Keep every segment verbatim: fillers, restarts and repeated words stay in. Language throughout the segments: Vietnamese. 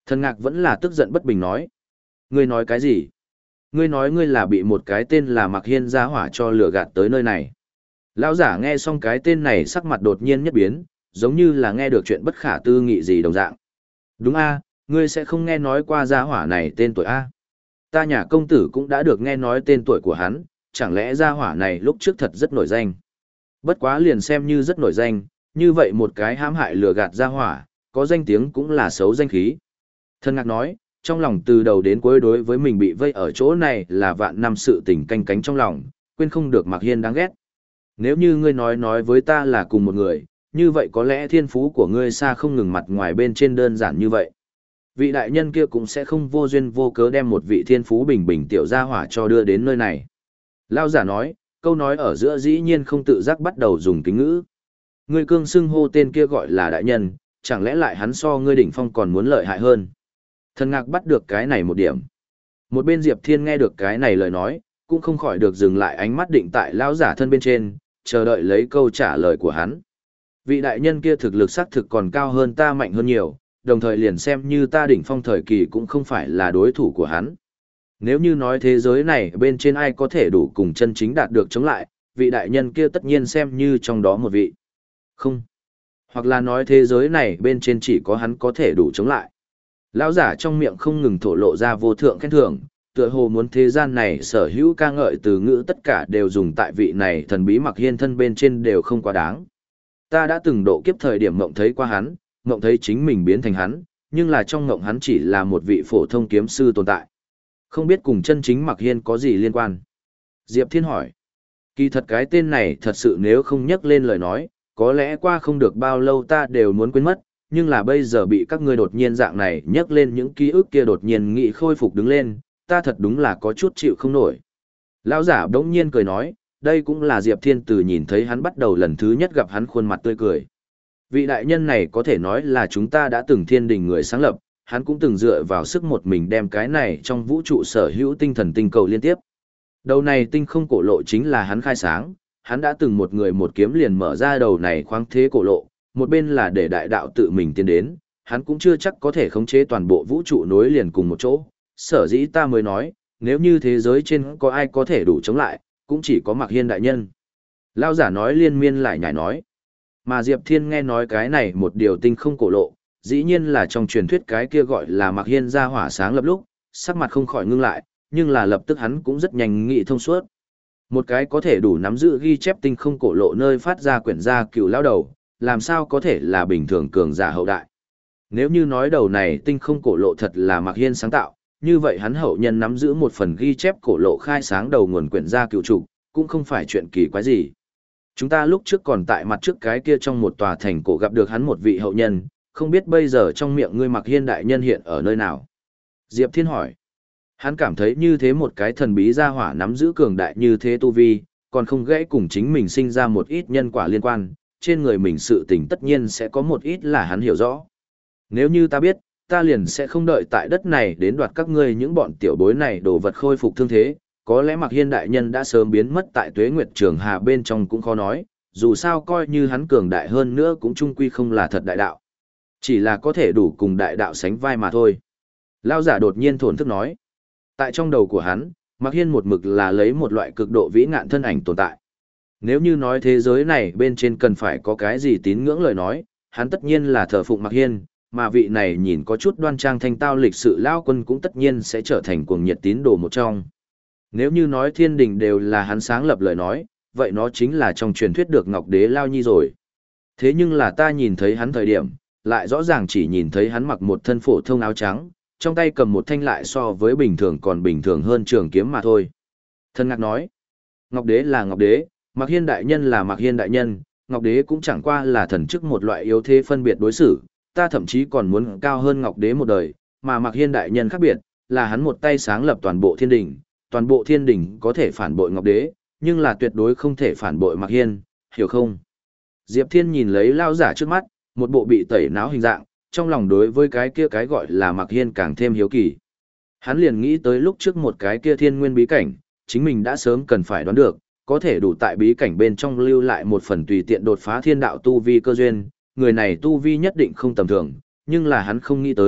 Thần Ngạc vẫn là tức giận bất bình nói. Ngươi nói cái gì? Ngươi nói ngươi là bị một cái tên là Mạc Hiên gia hỏa cho lừa gạt tới nơi này. Lão giả nghe xong cái tên này sắc mặt đột nhiên nhất biến, giống như là nghe được chuyện bất khả tư nghị gì đồng dạng. Đúng a, ngươi sẽ không nghe nói qua gia hỏa này tên tuổi a? Ta nhà công tử cũng đã được nghe nói tên tuổi của hắn, chẳng lẽ gia hỏa này lúc trước thật rất nổi danh. Bất quá liền xem như rất nổi danh, như vậy một cái hãm hại lừa gạt gia hỏa, có danh tiếng cũng là xấu danh khí. Thần Ngạc nói, trong lòng từ đầu đến cuối đối với mình bị vây ở chỗ này là vạn năm sự tình canh cánh trong lòng, quên không được Mạc Hiên đáng ghét. Nếu như ngươi nói nói với ta là cùng một người, như vậy có lẽ thiên phú của ngươi xa không ngừng mặt ngoài bên trên đơn giản như vậy. Vị đại nhân kia cũng sẽ không vô duyên vô cớ đem một vị thiên phú bình bình tiểu gia hỏa cho đưa đến nơi này. Lao giả nói, câu nói ở giữa dĩ nhiên không tự giác bắt đầu dùng kính ngữ. Ngươi cương xưng hô tên kia gọi là đại nhân, chẳng lẽ lại hắn so ngươi đỉnh phong còn muốn lợi hại hơn. Thần Ngạc bắt được cái này một điểm. Một bên Diệp Thiên nghe được cái này lời nói, cũng không khỏi được dừng lại ánh mắt định tại lão giả thân bên trên, chờ đợi lấy câu trả lời của hắn. Vị đại nhân kia thực lực xác thực còn cao hơn ta mạnh hơn nhiều, đồng thời liền xem như ta đỉnh phong thời kỳ cũng không phải là đối thủ của hắn. Nếu như nói thế giới này bên trên ai có thể đủ cùng chân chính đạt được chống lại, vị đại nhân kia tất nhiên xem như trong đó một vị. Không. Hoặc là nói thế giới này bên trên chỉ có hắn có thể đủ chống lại. Lão giả trong miệng không ngừng thổ lộ ra vô thượng khen thưởng, tựa hồ muốn thế gian này sở hữu ca ngợi từ ngữ tất cả đều dùng tại vị này thần bí Mạc Hiên thân bên trên đều không quá đáng. Ta đã từng độ kiếp thời điểm mộng thấy qua hắn, mộng thấy chính mình biến thành hắn, nhưng là trong mộng hắn chỉ là một vị phổ thông kiếm sư tồn tại. Không biết cùng chân chính Mạc Hiên có gì liên quan. Diệp Thiên hỏi. Kỳ thật cái tên này thật sự nếu không nhắc lên lời nói, có lẽ qua không được bao lâu ta đều muốn quên mất, nhưng là bây giờ bị các ngươi đột nhiên dạng này nhắc lên những ký ức kia đột nhiên nghị khôi phục đứng lên, ta thật đúng là có chút chịu không nổi. Lão giả đống nhiên cười nói, đây cũng là Diệp Thiên từ nhìn thấy hắn bắt đầu lần thứ nhất gặp hắn khuôn mặt tươi cười. Vị đại nhân này có thể nói là chúng ta đã từng thiên đình người sáng lập, hắn cũng từng dựa vào sức một mình đem cái này trong vũ trụ sở hữu tinh thần tinh cầu liên tiếp. Đầu này tinh không cổ lộ chính là hắn khai sáng, hắn đã từng một người một kiếm liền mở ra đầu này khoáng thế cổ lộ, một bên là để đại đạo tự mình tiến đến, hắn cũng chưa chắc có thể khống chế toàn bộ vũ trụ nối liền cùng một chỗ, sở dĩ ta mới nói, nếu như thế giới trên có ai có thể đủ chống lại, cũng chỉ có Mạc Hiên đại nhân. Lao giả nói liên miên lại nhảy nói, mà Diệp Thiên nghe nói cái này một điều tinh không cổ lộ, dĩ nhiên là trong truyền thuyết cái kia gọi là Mạc Hiên ra hỏa sáng lập lúc, sắc mặt không khỏi ngưng lại, nhưng là lập tức hắn cũng rất nhanh nghị thông suốt. Một cái có thể đủ nắm giữ ghi chép tinh không cổ lộ nơi phát ra quyển gia cựu lao đầu, làm sao có thể là bình thường cường giả hậu đại. Nếu như nói đầu này tinh không cổ lộ thật là Mạc Hiên sáng tạo, như vậy hắn hậu nhân nắm giữ một phần ghi chép cổ lộ khai sáng đầu nguồn quyển gia cựu trục, cũng không phải chuyện kỳ quái gì. Chúng ta lúc trước còn tại mặt trước cái kia trong một tòa thành cổ gặp được hắn một vị hậu nhân, không biết bây giờ trong miệng ngươi Mạc Hiên đại nhân hiện ở nơi nào. Diệp Thiên hỏi. Hắn cảm thấy như thế một cái thần bí gia hỏa nắm giữ cường đại như thế tu vi, còn không gãy cùng chính mình sinh ra một ít nhân quả liên quan, trên người mình sự tình tất nhiên sẽ có một ít là hắn hiểu rõ. Nếu như ta biết, ta liền sẽ không đợi tại đất này đến đoạt các ngươi những bọn tiểu bối này đồ vật khôi phục thương thế, có lẽ Mạc Hiên đại nhân đã sớm biến mất tại Tuế Nguyệt Trường Hà bên trong cũng khó nói, dù sao coi như hắn cường đại hơn nữa cũng chung quy không là thật đại đạo. Chỉ là có thể đủ cùng đại đạo sánh vai mà thôi. Lao giả đột nhiên thổn thức nói. Tại trong đầu của hắn, Mạc Hiên một mực là lấy một loại cực độ vĩ ngạn thân ảnh tồn tại. Nếu như nói thế giới này bên trên cần phải có cái gì tín ngưỡng lời nói, hắn tất nhiên là thờ phụng Mạc Hiên, mà vị này nhìn có chút đoan trang thanh tao lịch sự lao quân cũng tất nhiên sẽ trở thành cuồng nhiệt tín đồ một trong. Nếu như nói thiên đình đều là hắn sáng lập lời nói, vậy nó chính là trong truyền thuyết được Ngọc Đế Lao Nhi rồi. Thế nhưng là ta nhìn thấy hắn thời điểm, lại rõ ràng chỉ nhìn thấy hắn mặc một thân phổ thông áo trắng, trong tay cầm một thanh lại so với bình thường còn bình thường hơn trường kiếm mà thôi. Thần Ngạc nói, Ngọc Đế là Ngọc Đế, Mạc Hiên đại nhân là Mạc Hiên đại nhân, Ngọc Đế cũng chẳng qua là thần chức một loại yếu thế phân biệt đối xử, ta thậm chí còn muốn cao hơn Ngọc Đế một đời, mà Mạc Hiên đại nhân khác biệt, là hắn một tay sáng lập toàn bộ thiên đình, toàn bộ thiên đình có thể phản bội Ngọc Đế, nhưng là tuyệt đối không thể phản bội Mạc Hiên, hiểu không? Diệp Thiên nhìn lấy lao giả trước mắt, một bộ bị tẩy não hình dạng, trong lòng đối với cái kia cái gọi là Mạc Hiên càng thêm hiếu kỳ. Hắn liền nghĩ tới lúc trước một cái kia thiên nguyên bí cảnh, chính mình đã sớm cần phải đoán được, có thể đủ tại bí cảnh bên trong lưu lại một phần tùy tiện đột phá thiên đạo tu vi cơ duyên, người này tu vi nhất định không tầm thường, nhưng là hắn không nghĩ tới,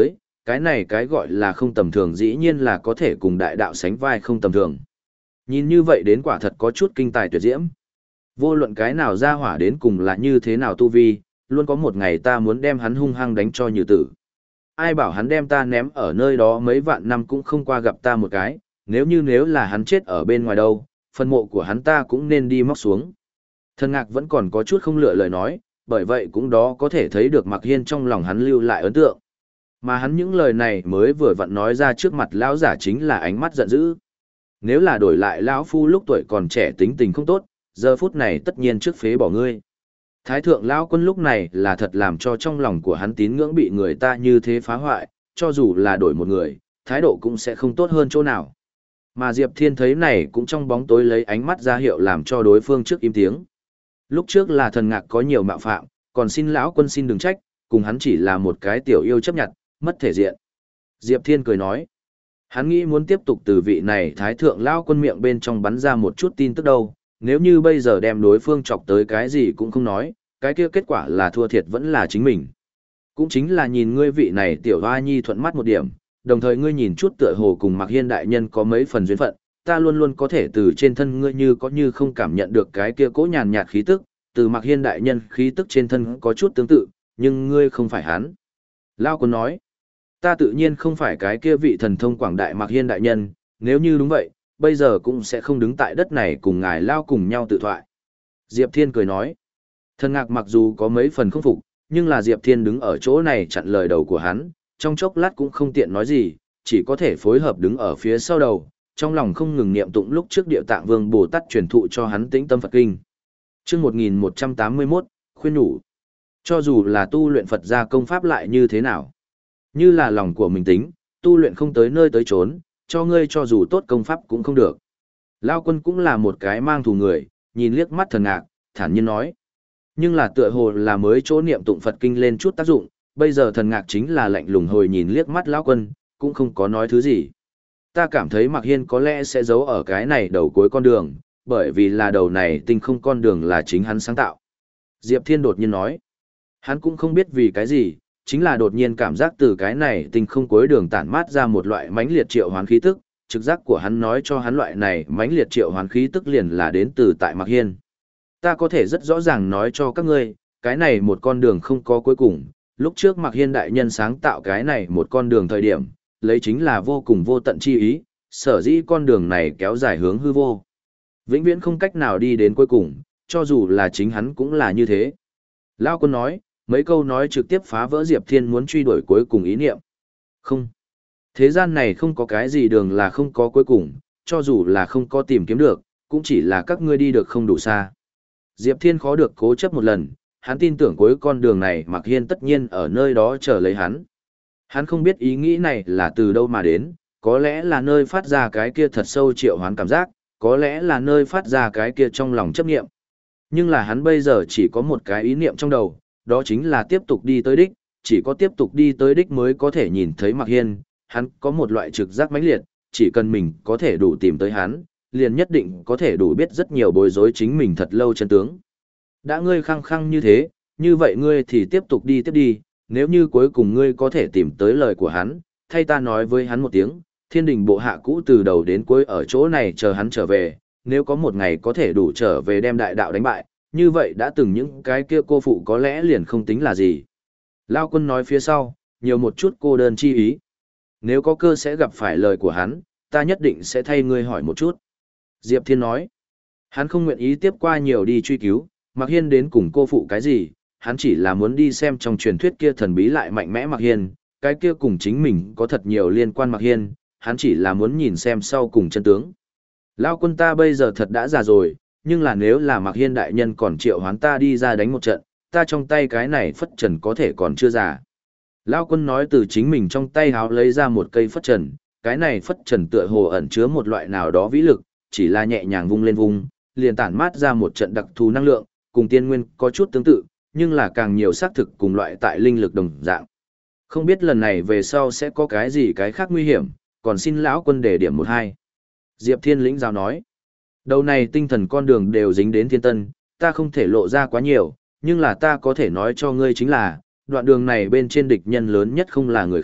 cái này cái gọi là không tầm thường dĩ nhiên là có thể cùng đại đạo sánh vai không tầm thường. Nhìn như vậy đến quả thật có chút kinh tài tuyệt diễm. Vô luận cái nào ra hỏa đến cùng là như thế nào tu vi, luôn có một ngày ta muốn đem hắn hung hăng đánh cho như tử. Ai bảo hắn đem ta ném ở nơi đó mấy vạn năm cũng không qua gặp ta một cái, nếu như nếu là hắn chết ở bên ngoài đâu, phần mộ của hắn ta cũng nên đi móc xuống. Thần Ngạc vẫn còn có chút không lựa lời nói, bởi vậy cũng đó có thể thấy được Mạc Hiên trong lòng hắn lưu lại ấn tượng. Mà hắn những lời này mới vừa vặn nói ra trước mặt lão giả chính là ánh mắt giận dữ. Nếu là đổi lại lão phu lúc tuổi còn trẻ tính tình không tốt, giờ phút này tất nhiên trước phế bỏ ngươi. Thái thượng lão quân lúc này là thật làm cho trong lòng của hắn tín ngưỡng bị người ta như thế phá hoại, cho dù là đổi một người, thái độ cũng sẽ không tốt hơn chỗ nào. Mà Diệp Thiên thấy này cũng trong bóng tối lấy ánh mắt ra hiệu làm cho đối phương trước im tiếng. Lúc trước là Thần Ngạc có nhiều mạo phạm, còn xin lão quân xin đừng trách, cùng hắn chỉ là một cái tiểu yêu chấp nhận, mất thể diện. Diệp Thiên cười nói, hắn nghĩ muốn tiếp tục từ vị này thái thượng lão quân miệng bên trong bắn ra một chút tin tức đâu, nếu như bây giờ đem đối phương chọc tới cái gì cũng không nói, cái kia kết quả là thua thiệt vẫn là chính mình. Cũng chính là nhìn ngươi vị này tiểu hoa nhi thuận mắt một điểm, đồng thời ngươi nhìn chút tựa hồ cùng Mạc Hiên đại nhân có mấy phần duyên phận, ta luôn luôn có thể từ trên thân ngươi như có như không cảm nhận được cái kia cố nhàn nhạt khí tức, từ Mạc Hiên đại nhân khí tức trên thân có chút tương tự, nhưng ngươi không phải hắn. Lao Quân nói, ta tự nhiên không phải cái kia vị thần thông quảng đại Mạc Hiên đại nhân, nếu như đúng vậy, bây giờ cũng sẽ không đứng tại đất này cùng ngài Lao cùng nhau tự thoại. Diệp Thiên cười nói, Thần Ngạc mặc dù có mấy phần không phục, nhưng là Diệp Thiên đứng ở chỗ này chặn lời đầu của hắn, trong chốc lát cũng không tiện nói gì, chỉ có thể phối hợp đứng ở phía sau đầu, trong lòng không ngừng niệm tụng lúc trước Địa Tạng Vương Bồ Tát truyền thụ cho hắn Tĩnh Tâm Phật Kinh. Chương một nghìn một trăm tám mươi mốt, khuyên nhủ. Cho dù là tu luyện Phật gia công pháp lại như thế nào, như là lòng của mình tính, tu luyện không tới nơi tới chốn, cho ngươi cho dù tốt công pháp cũng không được. Lao Quân cũng là một cái mang thù người, nhìn liếc mắt Thần Ngạc, thản nhiên nói. Nhưng là tựa hồ là mới chỗ niệm tụng Phật Kinh lên chút tác dụng, bây giờ Thần Ngạc chính là lạnh lùng hồi nhìn liếc mắt Lão Quân, cũng không có nói thứ gì. Ta cảm thấy Mạc Hiên có lẽ sẽ giấu ở cái này đầu cuối con đường, bởi vì là đầu này tinh không con đường là chính hắn sáng tạo. Diệp Thiên đột nhiên nói, hắn cũng không biết vì cái gì, chính là đột nhiên cảm giác từ cái này tinh không cuối đường tản mát ra một loại mãnh liệt triệu hoán khí tức, trực giác của hắn nói cho hắn loại này mãnh liệt triệu hoán khí tức liền là đến từ tại Mạc Hiên. Ta có thể rất rõ ràng nói cho các ngươi, cái này một con đường không có cuối cùng, lúc trước Mạc Hiên đại nhân sáng tạo cái này một con đường thời điểm, lấy chính là vô cùng vô tận chi ý, sở dĩ con đường này kéo dài hướng hư vô. Vĩnh viễn không cách nào đi đến cuối cùng, cho dù là chính hắn cũng là như thế. Lao Quân nói, mấy câu nói trực tiếp phá vỡ Diệp Thiên muốn truy đuổi cuối cùng ý niệm. Không. Thế gian này không có cái gì đường là không có cuối cùng, cho dù là không có tìm kiếm được, cũng chỉ là các ngươi đi được không đủ xa. Diệp Thiên khó được cố chấp một lần, hắn tin tưởng cuối con đường này Mạc Hiên tất nhiên ở nơi đó chờ lấy hắn. Hắn không biết ý nghĩ này là từ đâu mà đến, có lẽ là nơi phát ra cái kia thật sâu triệu hoán cảm giác, có lẽ là nơi phát ra cái kia trong lòng chấp niệm. Nhưng là hắn bây giờ chỉ có một cái ý niệm trong đầu, đó chính là tiếp tục đi tới đích, chỉ có tiếp tục đi tới đích mới có thể nhìn thấy Mạc Hiên, hắn có một loại trực giác mãnh liệt, chỉ cần mình có thể đủ tìm tới hắn, liền nhất định có thể đủ biết rất nhiều bối rối chính mình thật lâu chân tướng. Đã ngươi khăng khăng như thế, như vậy ngươi thì tiếp tục đi tiếp đi, nếu như cuối cùng ngươi có thể tìm tới lời của hắn, thay ta nói với hắn một tiếng, thiên đình bộ hạ cũ từ đầu đến cuối ở chỗ này chờ hắn trở về, nếu có một ngày có thể đủ trở về đem đại đạo đánh bại, như vậy đã từng những cái kia cô phụ có lẽ liền không tính là gì. Lao Quân nói phía sau, nhiều một chút cô đơn chi ý. Nếu có cơ sẽ gặp phải lời của hắn, ta nhất định sẽ thay ngươi hỏi một chút. Diệp Thiên nói, hắn không nguyện ý tiếp qua nhiều đi truy cứu, Mạc Hiên đến cùng cô phụ cái gì, hắn chỉ là muốn đi xem trong truyền thuyết kia thần bí lại mạnh mẽ Mạc Hiên, cái kia cùng chính mình có thật nhiều liên quan Mạc Hiên, hắn chỉ là muốn nhìn xem sau cùng chân tướng. Lao Quân ta bây giờ thật đã già rồi, nhưng là nếu là Mạc Hiên đại nhân còn triệu hoán ta đi ra đánh một trận, ta trong tay cái này phất trần có thể còn chưa già. Lao Quân nói từ chính mình trong tay háo lấy ra một cây phất trần, cái này phất trần tựa hồ ẩn chứa một loại nào đó vĩ lực, chỉ là nhẹ nhàng vung lên vung, liền tản mát ra một trận đặc thù năng lượng, cùng tiên nguyên có chút tương tự, nhưng là càng nhiều xác thực cùng loại tại linh lực đồng dạng. Không biết lần này về sau sẽ có cái gì cái khác nguy hiểm, còn xin lão Quân để điểm một hai. Diệp Thiên lĩnh giáo nói, đầu này tinh thần con đường đều dính đến thiên tân, ta không thể lộ ra quá nhiều, nhưng là ta có thể nói cho ngươi chính là, đoạn đường này bên trên địch nhân lớn nhất không là người khác,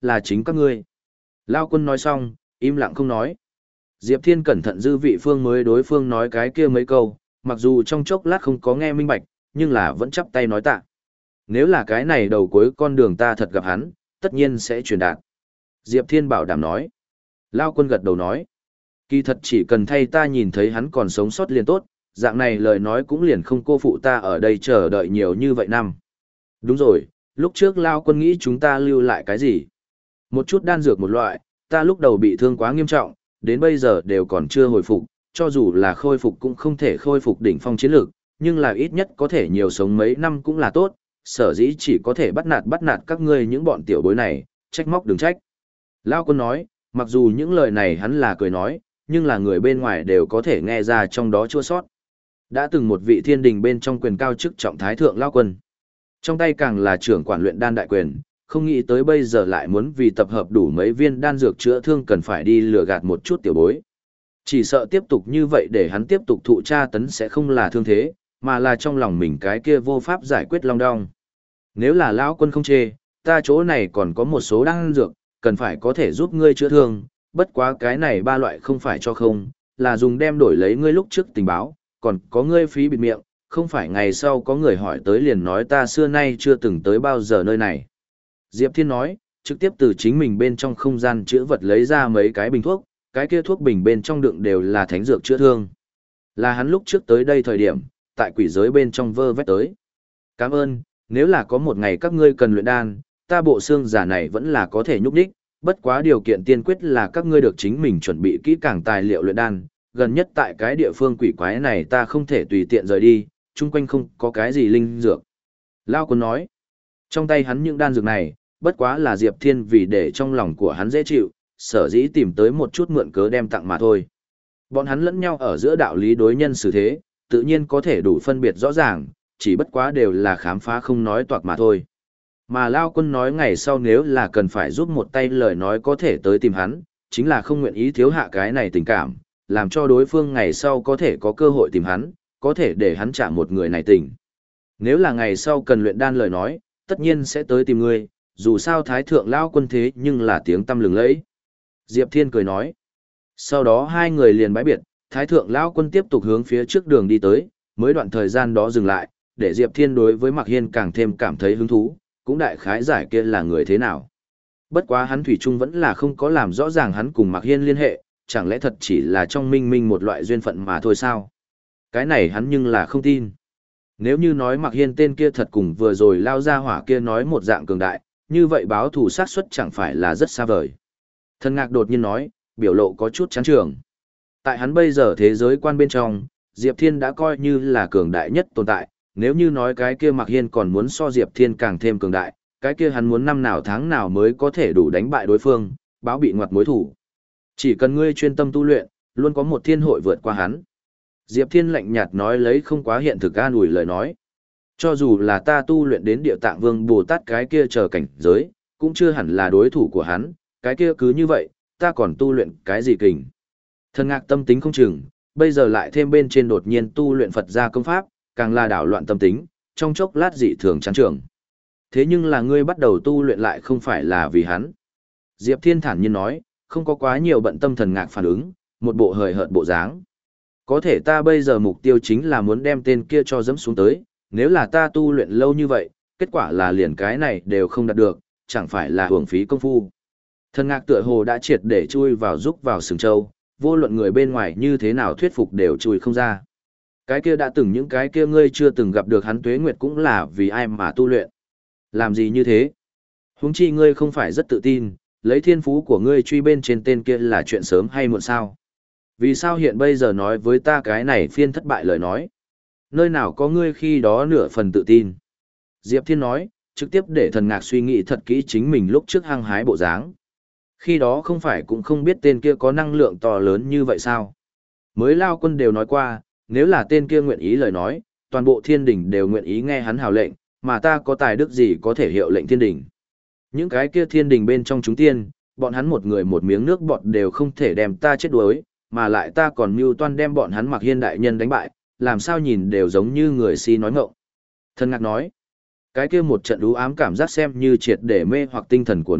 là chính các ngươi. Lao quân nói xong, im lặng không nói. Diệp Thiên cẩn thận dư vị phương mới đối phương nói cái kia mấy câu, mặc dù trong chốc lát không có nghe minh bạch, nhưng là vẫn chắp tay nói tạ. Nếu là cái này đầu cuối con đường ta thật gặp hắn, tất nhiên sẽ truyền đạt. Diệp Thiên bảo đảm nói. Lao quân gật đầu nói. Kỳ thật chỉ cần thay ta nhìn thấy hắn còn sống sót liền tốt, dạng này lời nói cũng liền không cô phụ ta ở đây chờ đợi nhiều như vậy năm. Đúng rồi, lúc trước Lao quân nghĩ chúng ta lưu lại cái gì? Một chút đan dược một loại, ta lúc đầu bị thương quá nghiêm trọng, đến bây giờ đều còn chưa hồi phục, cho dù là khôi phục cũng không thể khôi phục đỉnh phong chiến lược, nhưng là ít nhất có thể nhiều sống mấy năm cũng là tốt, sở dĩ chỉ có thể bắt nạt bắt nạt các ngươi những bọn tiểu bối này, trách móc đừng trách. Lao quân nói, mặc dù những lời này hắn là cười nói, nhưng là người bên ngoài đều có thể nghe ra trong đó chua sót. Đã từng một vị thiên đình bên trong quyền cao chức trọng thái thượng Lao quân. Trong tay càng là trưởng quản luyện đan đại quyền, không nghĩ tới bây giờ lại muốn vì tập hợp đủ mấy viên đan dược chữa thương cần phải đi lừa gạt một chút tiểu bối. Chỉ sợ tiếp tục như vậy để hắn tiếp tục thụ tra tấn sẽ không là thương thế, mà là trong lòng mình cái kia vô pháp giải quyết long đong. Nếu là lão quân không chê, ta chỗ này còn có một số đan dược, cần phải có thể giúp ngươi chữa thương, bất quá cái này ba loại không phải cho không, là dùng đem đổi lấy ngươi lúc trước tình báo, còn có ngươi phí bịt miệng, không phải ngày sau có người hỏi tới liền nói ta xưa nay chưa từng tới bao giờ nơi này. Diệp Thiên nói, trực tiếp từ chính mình bên trong không gian chữa vật lấy ra mấy cái bình thuốc, cái kia thuốc bình bên trong đựng đều là thánh dược chữa thương. Là hắn lúc trước tới đây thời điểm, tại quỷ giới bên trong vơ vét tới. Cảm ơn, nếu là có một ngày các ngươi cần luyện đan, ta bộ xương giả này vẫn là có thể nhúc đích, bất quá điều kiện tiên quyết là các ngươi được chính mình chuẩn bị kỹ càng tài liệu luyện đan, gần nhất tại cái địa phương quỷ quái này ta không thể tùy tiện rời đi, chung quanh không có cái gì linh dược. Lao Quân nói, trong tay hắn những đan dược này, bất quá là Diệp Thiên vì để trong lòng của hắn dễ chịu, sở dĩ tìm tới một chút mượn cớ đem tặng mà thôi. Bọn hắn lẫn nhau ở giữa đạo lý đối nhân xử thế, tự nhiên có thể đủ phân biệt rõ ràng, chỉ bất quá đều là khám phá không nói toạc mà thôi. Mà Lao Quân nói ngày sau nếu là cần phải giúp một tay lời nói có thể tới tìm hắn, chính là không nguyện ý thiếu hạ cái này tình cảm, làm cho đối phương ngày sau có thể có cơ hội tìm hắn, có thể để hắn trả một người này tình. Nếu là ngày sau cần luyện đan lời nói, tất nhiên sẽ tới tìm ngươi, dù sao Thái Thượng Lao Quân thế nhưng là tiếng tâm lừng lẫy. Diệp Thiên cười nói. Sau đó hai người liền bái biệt, Thái Thượng Lao Quân tiếp tục hướng phía trước đường đi tới, mới đoạn thời gian đó dừng lại, để Diệp Thiên đối với Mạc Hiên càng thêm cảm thấy hứng thú, cũng đại khái giải kia là người thế nào. Bất quá hắn Thủy Trung vẫn là không có làm rõ ràng hắn cùng Mạc Hiên liên hệ, chẳng lẽ thật chỉ là trong minh minh một loại duyên phận mà thôi sao? Cái này hắn nhưng là không tin. Nếu như nói Mạc Hiên tên kia thật cùng vừa rồi lao ra hỏa kia nói một dạng cường đại, như vậy báo thù sát suất chẳng phải là rất xa vời. Thần Ngạc đột nhiên nói, biểu lộ có chút chán trường. Tại hắn bây giờ thế giới quan bên trong, Diệp Thiên đã coi như là cường đại nhất tồn tại, nếu như nói cái kia Mạc Hiên còn muốn so Diệp Thiên càng thêm cường đại, cái kia hắn muốn năm nào tháng nào mới có thể đủ đánh bại đối phương, báo bị ngoặt mối thủ. Chỉ cần ngươi chuyên tâm tu luyện, luôn có một thiên hội vượt qua hắn. Diệp Thiên lạnh nhạt nói lấy không quá hiện thực an ủi lời nói. Cho dù là ta tu luyện đến địa tạng vương Bồ Tát cái kia chờ cảnh giới, cũng chưa hẳn là đối thủ của hắn, cái kia cứ như vậy, ta còn tu luyện cái gì kình. Thần Ngạc tâm tính không chừng, bây giờ lại thêm bên trên đột nhiên tu luyện Phật gia công pháp, càng là đảo loạn tâm tính, trong chốc lát dị thường chán trường. Thế nhưng là ngươi bắt đầu tu luyện lại không phải là vì hắn. Diệp Thiên thản nhiên nói, không có quá nhiều bận tâm. Thần Ngạc phản ứng, một bộ hời hợt bộ dáng. Có thể ta bây giờ mục tiêu chính là muốn đem tên kia cho dẫm xuống tới, nếu là ta tu luyện lâu như vậy, kết quả là liền cái này đều không đạt được, chẳng phải là hưởng phí công phu. Thần Ngạc tựa hồ đã triệt để chui vào rúc vào sừng châu, vô luận người bên ngoài như thế nào thuyết phục đều chui không ra. Cái kia đã từng những cái kia ngươi chưa từng gặp được hắn tuế nguyệt cũng là vì ai mà tu luyện. Làm gì như thế? Huống chi ngươi không phải rất tự tin, lấy thiên phú của ngươi truy bên trên tên kia là chuyện sớm hay muộn sao? Vì sao hiện bây giờ nói với ta cái này phiên thất bại lời nói? Nơi nào có ngươi khi đó nửa phần tự tin? Diệp Thiên nói, trực tiếp để Thần Ngạc suy nghĩ thật kỹ chính mình lúc trước hăng hái bộ dáng. Khi đó không phải cũng không biết tên kia có năng lượng to lớn như vậy sao? Mới Lao Quân đều nói qua, nếu là tên kia nguyện ý lời nói, toàn bộ thiên đình đều nguyện ý nghe hắn hào lệnh, mà ta có tài đức gì có thể hiệu lệnh thiên đình. Những cái kia thiên đình bên trong chúng tiên, bọn hắn một người một miếng nước bọt đều không thể đem ta chết đuối, mà lại ta còn mưu toan đem bọn hắn Mạc Hiên đại nhân đánh bại, làm sao nhìn đều giống như người si nói ngọng. Thần Ngạc nói, cái kia một trận u ám cảm giác xem như triệt để mê hoặc tinh thần của nó,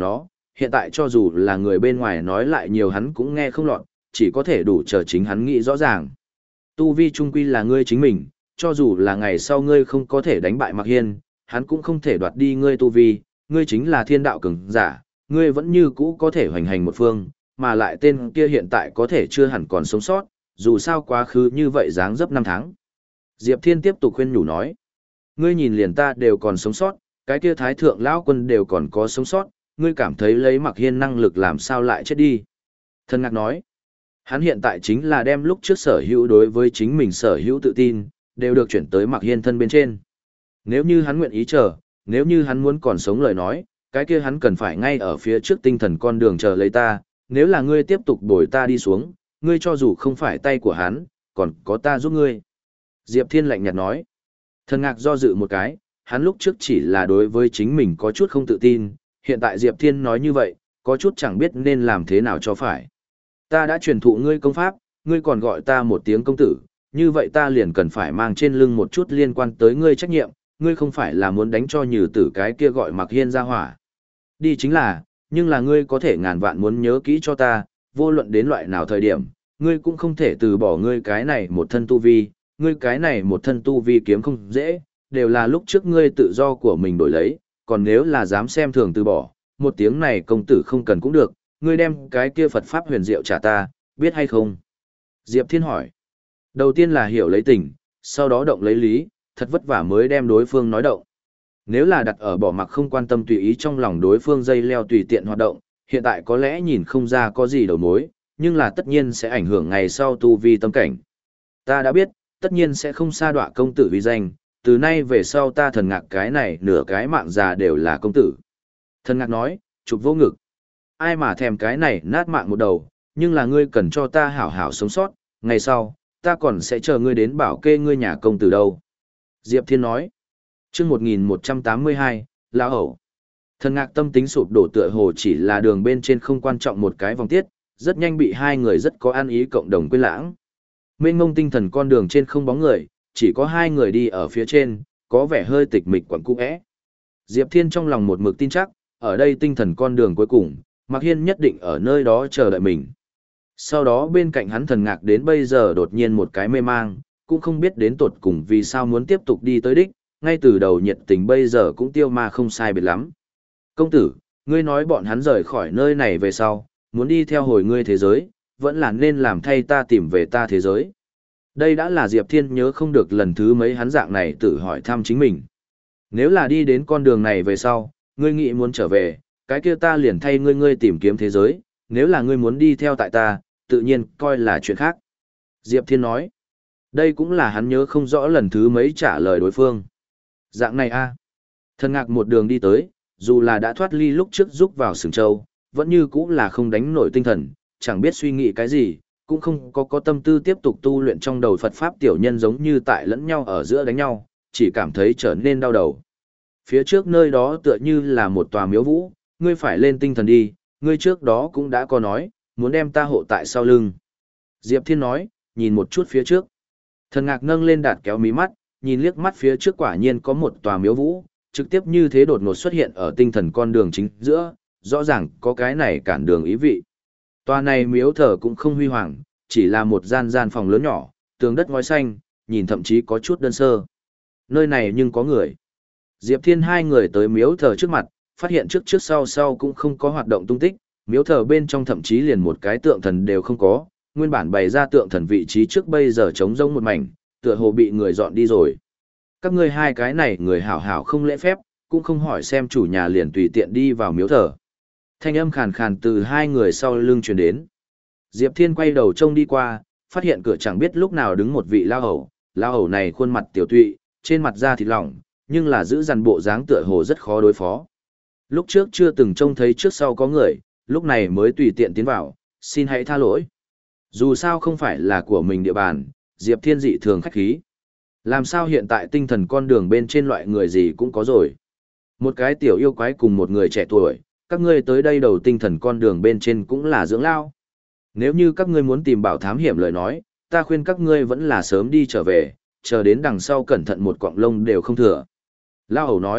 hiện tại cho dù là người bên ngoài nói lại nhiều hắn cũng nghe không lọt, chỉ có thể đủ chờ chính hắn nghĩ rõ ràng. Tu vi trung quy là ngươi chính mình, cho dù là ngày sau ngươi không có thể đánh bại Mạc Hiên, hắn cũng không thể đoạt đi ngươi tu vi, ngươi chính là thiên đạo cường giả, ngươi vẫn như cũ có thể hoành hành một phương, mà lại tên kia hiện tại có thể chưa hẳn còn sống sót, dù sao quá khứ như vậy dáng dấp năm tháng. Diệp Thiên tiếp tục khuyên nhủ nói, ngươi nhìn liền ta đều còn sống sót, cái kia thái thượng lão quân đều còn có sống sót, ngươi cảm thấy lấy Mạc Hiên năng lực làm sao lại chết đi. Thần Ngạc nói, hắn hiện tại chính là đem lúc trước sở hữu đối với chính mình sở hữu tự tin, đều được chuyển tới Mạc Hiên thân bên trên. Nếu như hắn nguyện ý chờ, nếu như hắn muốn còn sống lời nói, cái kia hắn cần phải ngay ở phía trước tinh thần con đường chờ lấy ta, nếu là ngươi tiếp tục bồi ta đi xuống, ngươi cho dù không phải tay của hắn, còn có ta giúp ngươi. Diệp Thiên lạnh nhạt nói. Thần Ngạc do dự một cái, hắn lúc trước chỉ là đối với chính mình có chút không tự tin, hiện tại Diệp Thiên nói như vậy, có chút chẳng biết nên làm thế nào cho phải. Ta đã truyền thụ ngươi công pháp, ngươi còn gọi ta một tiếng công tử, như vậy ta liền cần phải mang trên lưng một chút liên quan tới ngươi trách nhiệm, ngươi không phải là muốn đánh cho nhừ tử cái kia gọi Mạc Hiên ra hỏa. Đi chính là, nhưng là ngươi có thể ngàn vạn muốn nhớ kỹ cho ta, vô luận đến loại nào thời điểm, ngươi cũng không thể từ bỏ ngươi cái này một thân tu vi, ngươi cái này một thân tu vi kiếm không dễ, đều là lúc trước ngươi tự do của mình đổi lấy, còn nếu là dám xem thường từ bỏ, một tiếng này công tử không cần cũng được, ngươi đem cái kia Phật Pháp huyền diệu trả ta, biết hay không? Diệp Thiên hỏi. Đầu tiên là hiểu lấy tình, sau đó động lấy lý, thật vất vả mới đem đối phương nói động. Nếu là đặt ở bỏ mặc không quan tâm tùy ý trong lòng đối phương dây leo tùy tiện hoạt động, hiện tại có lẽ nhìn không ra có gì đầu mối, nhưng là tất nhiên sẽ ảnh hưởng ngày sau tu vi tâm cảnh. Ta đã biết, tất nhiên sẽ không sa đọa công tử uy danh, từ nay về sau ta Thần Ngạc cái này nửa cái mạng già đều là công tử. Thần Ngạc nói, chụp vô ngực. Ai mà thèm cái này nát mạng một đầu, nhưng là ngươi cần cho ta hảo hảo sống sót, ngày sau, ta còn sẽ chờ ngươi đến bảo kê ngươi nhà công tử đâu. Diệp Thiên nói, chương một nghìn một trăm tám mươi hai, Lão Hậu. Thần Ngạc tâm tính sụp đổ tựa hồ chỉ là đường bên trên không quan trọng một cái vòng tiết, rất nhanh bị hai người rất có ăn ý cộng đồng quên lãng. Mênh mông tinh thần con đường trên không bóng người, chỉ có hai người đi ở phía trên, có vẻ hơi tịch mịch quẩn cung ẽ. Diệp Thiên trong lòng một mực tin chắc, ở đây tinh thần con đường cuối cùng, Mạc Hiên nhất định ở nơi đó chờ đợi mình. Sau đó bên cạnh hắn Thần Ngạc đến bây giờ đột nhiên một cái mê mang, cũng không biết đến tột cùng vì sao muốn tiếp tục đi tới đích, ngay từ đầu nhiệt tình bây giờ cũng tiêu ma không sai biệt lắm. Công tử, ngươi nói bọn hắn rời khỏi nơi này về sau, muốn đi theo hồi ngươi thế giới, vẫn là nên làm thay ta tìm về ta thế giới. Đây đã là Diệp Thiên nhớ không được lần thứ mấy hắn dạng này tự hỏi thăm chính mình. Nếu là đi đến con đường này về sau, ngươi nghĩ muốn trở về, cái kia ta liền thay ngươi ngươi tìm kiếm thế giới, nếu là ngươi muốn đi theo tại ta, tự nhiên coi là chuyện khác. Diệp Thiên nói, đây cũng là hắn nhớ không rõ lần thứ mấy trả lời đối phương. Dạng này a Thần Ngạc một đường đi tới, dù là đã thoát ly lúc trước giúp vào sừng châu, vẫn như cũng là không đánh nổi tinh thần, chẳng biết suy nghĩ cái gì, cũng không có có tâm tư tiếp tục tu luyện trong đầu Phật Pháp tiểu nhân giống như tại lẫn nhau ở giữa đánh nhau, chỉ cảm thấy trở nên đau đầu. Phía trước nơi đó tựa như là một tòa miếu vũ, ngươi phải lên tinh thần đi, ngươi trước đó cũng đã có nói, muốn đem ta hộ tại sau lưng. Diệp Thiên nói, nhìn một chút phía trước. Thần Ngạc nâng lên đạt kéo mí mắt, nhìn liếc mắt phía trước quả nhiên có một tòa miếu vũ, trực tiếp như thế đột ngột xuất hiện ở tinh thần con đường chính giữa, rõ ràng có cái này cản đường ý vị. Tòa này miếu thờ cũng không huy hoàng, chỉ là một gian gian phòng lớn nhỏ, tường đất ngói xanh, nhìn thậm chí có chút đơn sơ. Nơi này nhưng có người. Diệp Thiên hai người tới miếu thờ trước mặt, phát hiện trước trước sau sau cũng không có hoạt động tung tích, miếu thờ bên trong thậm chí liền một cái tượng thần đều không có, nguyên bản bày ra tượng thần vị trí trước bây giờ trống rỗng một mảnh, tựa hồ bị người dọn đi rồi. Các ngươi hai cái này người hảo hảo không lễ phép, cũng không hỏi xem chủ nhà liền tùy tiện đi vào miếu thờ. Thanh âm khàn khàn từ hai người sau lưng truyền đến. Diệp Thiên quay đầu trông đi qua, phát hiện cửa chẳng biết lúc nào đứng một vị lao hầu, lao hầu này khuôn mặt tiểu tụy, trên mặt da thịt lỏng, nhưng là giữ dằn bộ dáng tựa hồ rất khó đối phó. Lúc trước chưa từng trông thấy trước sau có người, lúc này mới tùy tiện tiến vào, xin hãy tha lỗi. Dù sao không phải là của mình địa bàn, Diệp Thiên dị thường khách khí. Làm sao hiện tại tinh thần con đường bên trên loại người gì cũng có rồi. Một cái tiểu yêu quái cùng một người trẻ tuổi, các ngươi tới đây đầu tinh thần con đường bên trên cũng là dưỡng lao. Nếu như các ngươi muốn tìm bảo thám hiểm lời nói, ta khuyên các ngươi vẫn là sớm đi trở về, chờ đến đằng sau cẩn thận một quọng lông đều không thừa. Lao hầu nói,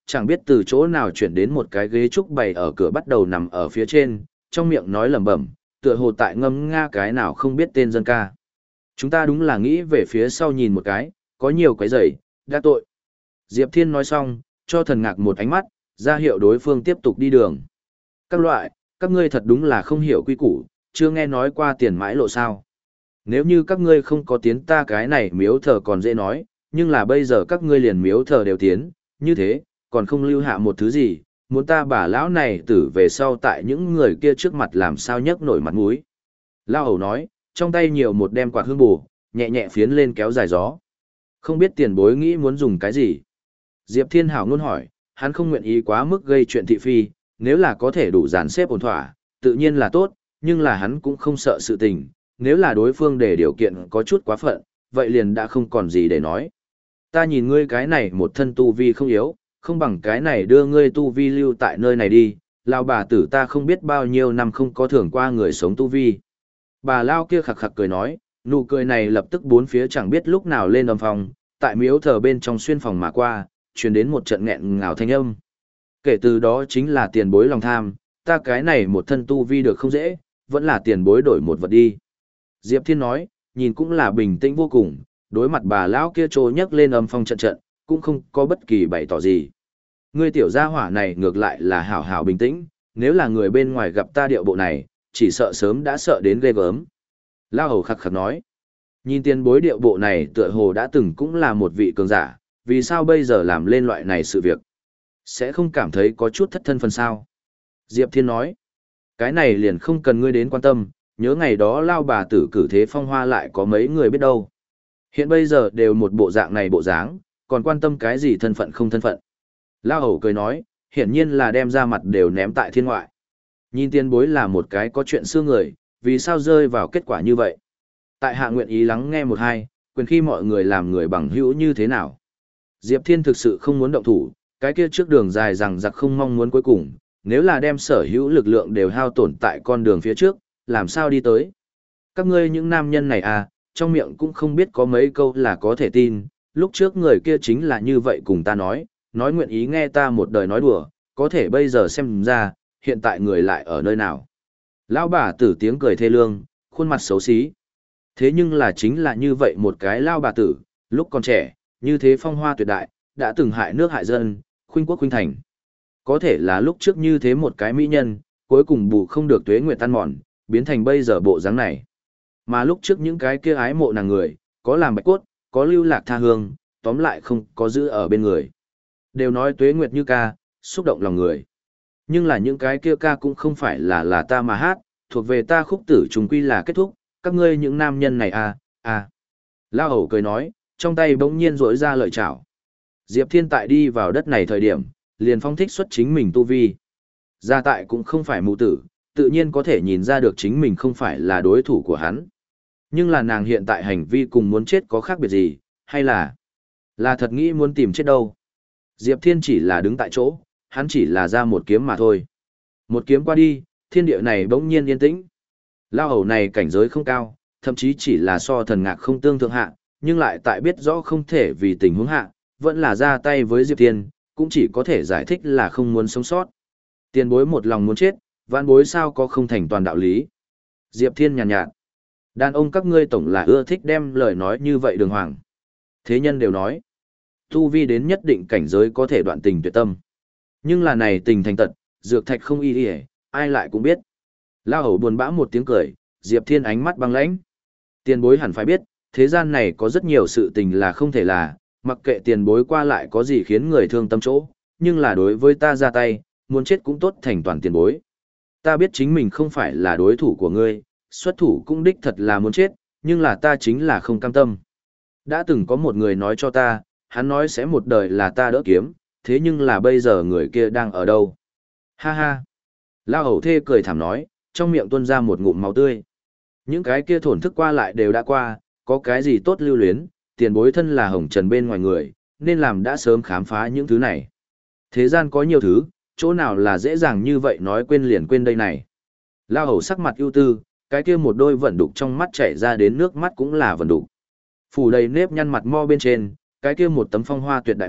chẳng biết từ chỗ nào chuyển đến một cái ghế trúc bày ở cửa bắt đầu nằm ở phía trên, trong miệng nói lẩm bẩm, tựa hồ tại ngâm nga cái nào không biết tên dân ca. Chúng ta đúng là nghĩ về phía sau nhìn một cái, có nhiều cái rầy, đã tội. Diệp Thiên nói xong, cho thần ngạc một ánh mắt, ra hiệu đối phương tiếp tục đi đường. Các loại, các ngươi thật đúng là không hiểu quy củ, chưa nghe nói qua tiền mãi lộ sao. Nếu như các ngươi không có tiến ta cái này miếu thờ còn dễ nói, nhưng là bây giờ các ngươi liền miếu thờ đều tiến, như thế, còn không lưu hạ một thứ gì, muốn ta bà lão này tử về sau tại những người kia trước mặt làm sao nhấc nổi mặt mũi. Lao hầu nói, trong tay nhiều một đem quạt hương bù, nhẹ nhẹ phiến lên kéo dài gió. Không biết tiền bối nghĩ muốn dùng cái gì? Diệp Thiên Hảo luôn hỏi, hắn không nguyện ý quá mức gây chuyện thị phi, nếu là có thể đủ dàn xếp ổn thỏa, tự nhiên là tốt, nhưng là hắn cũng không sợ sự tình, nếu là đối phương để điều kiện có chút quá phận, vậy liền đã không còn gì để nói. Ta nhìn ngươi cái này một thân tu vi không yếu, không bằng cái này đưa ngươi tu vi lưu tại nơi này đi, lão bà tử ta không biết bao nhiêu năm không có thưởng qua người sống tu vi. Bà Lao kia khặc khặc cười nói, nụ cười này lập tức bốn phía chẳng biết lúc nào lên âm phòng, tại miếu thờ bên trong xuyên phòng mà qua, truyền đến một trận nghẹn ngào thanh âm. Kể từ đó chính là tiền bối lòng tham, ta cái này một thân tu vi được không dễ, vẫn là tiền bối đổi một vật đi. Diệp Thiên nói, nhìn cũng là bình tĩnh vô cùng, đối mặt bà lão kia trô nhấc lên âm phong trận trận, cũng không có bất kỳ bày tỏ gì. Ngươi tiểu gia hỏa này ngược lại là hảo hảo bình tĩnh, nếu là người bên ngoài gặp ta điệu bộ này, chỉ sợ sớm đã sợ đến ghê gớm. Lao hầu khắc khắc nói, nhìn tiền bối điệu bộ này tựa hồ đã từng cũng là một vị cường giả, vì sao bây giờ làm lên loại này sự việc? Sẽ không cảm thấy có chút thất thân phần sao? Diệp Thiên nói, cái này liền không cần ngươi đến quan tâm, nhớ ngày đó lao bà tử cử thế phong hoa lại có mấy người biết đâu. Hiện bây giờ đều một bộ dạng này bộ dáng, còn quan tâm cái gì thân phận không thân phận. Lao hầu cười nói, hiển nhiên là đem ra mặt đều ném tại thiên ngoại. Nhìn tiền bối là một cái có chuyện xưa người, vì sao rơi vào kết quả như vậy? Tại hạ nguyện ý lắng nghe một hai, quyền khi mọi người làm người bằng hữu như thế nào. Diệp Thiên thực sự không muốn động thủ, cái kia trước đường dài rằng giặc không mong muốn cuối cùng, nếu là đem sở hữu lực lượng đều hao tổn tại con đường phía trước, làm sao đi tới? Các ngươi những nam nhân này à, trong miệng cũng không biết có mấy câu là có thể tin, lúc trước người kia chính là như vậy cùng ta nói, nói nguyện ý nghe ta một đời nói đùa, có thể bây giờ xem ra, hiện tại người lại ở nơi nào. Lão bà tử tiếng cười thê lương, khuôn mặt xấu xí. Thế nhưng là chính là như vậy một cái lao bà tử, lúc còn trẻ, như thế phong hoa tuyệt đại, đã từng hại nước hại dân, khuynh quốc khuynh thành. Có thể là lúc trước như thế một cái mỹ nhân, cuối cùng bù không được tuế nguyệt tan mòn, biến thành bây giờ bộ dáng này. Mà lúc trước những cái kia ái mộ nàng người, có làm bạch cốt, có lưu lạc tha hương, tóm lại không có giữ ở bên người. Đều nói tuế nguyệt như ca, xúc động lòng người. Nhưng là những cái kia ca cũng không phải là là ta mà hát, thuộc về ta khúc tử trùng quy là kết thúc, các ngươi những nam nhân này à, à. Lao hầu cười nói, trong tay bỗng nhiên rỗi ra lợi chảo. Diệp Thiên tại đi vào đất này thời điểm, liền phong thích xuất chính mình tu vi. Gia tại cũng không phải mụ tử, tự nhiên có thể nhìn ra được chính mình không phải là đối thủ của hắn. Nhưng là nàng hiện tại hành vi cùng muốn chết có khác biệt gì, hay là là thật nghĩ muốn tìm chết đâu. Diệp Thiên chỉ là đứng tại chỗ, hắn chỉ là ra một kiếm mà thôi. Một kiếm qua đi, thiên địa này bỗng nhiên yên tĩnh. Lao hầu này cảnh giới không cao, thậm chí chỉ là so thần ngạc không tương thượng hạ, nhưng lại tại biết rõ không thể vì tình huống hạ, vẫn là ra tay với Diệp Thiên, cũng chỉ có thể giải thích là không muốn sống sót. Tiền bối một lòng muốn chết, vạn bối sao có không thành toàn đạo lý. Diệp Thiên nhàn nhạt, nhạt. Đàn ông các ngươi tổng là ưa thích đem lời nói như vậy đường hoàng. Thế nhân đều nói, tu vi đến nhất định cảnh giới có thể đoạn tình tuyệt tâm. Nhưng là này tình thành tật, dược thạch không y y, ai lại cũng biết. Lao hầu buồn bã một tiếng cười, Diệp Thiên ánh mắt băng lãnh. Tiền bối hẳn phải biết, thế gian này có rất nhiều sự tình là không thể là, mặc kệ tiền bối qua lại có gì khiến người thương tâm chỗ, nhưng là đối với ta ra tay, muốn chết cũng tốt thành toàn tiền bối. Ta biết chính mình không phải là đối thủ của ngươi, xuất thủ cũng đích thật là muốn chết, nhưng là ta chính là không cam tâm. Đã từng có một người nói cho ta, hắn nói sẽ một đời là ta đỡ kiếm, thế nhưng là bây giờ người kia đang ở đâu? Ha ha! Lao hầu thê cười thảm nói, trong miệng tuôn ra một ngụm máu tươi. Những cái kia thổn thức qua lại đều đã qua, có cái gì tốt lưu luyến, tiền bối thân là hồng trần bên ngoài người, nên làm đã sớm khám phá những thứ này. Thế gian có nhiều thứ, chỗ nào là dễ dàng như vậy nói quên liền quên đây này. Lao hầu sắc mặt ưu tư, cái kia một đôi vẩn đục trong mắt chảy ra đến nước mắt cũng là vẩn đục. Phủ đầy nếp nhăn mặt mo bên trên, cái kia một tấm phong hoa tuyệt đại mặt,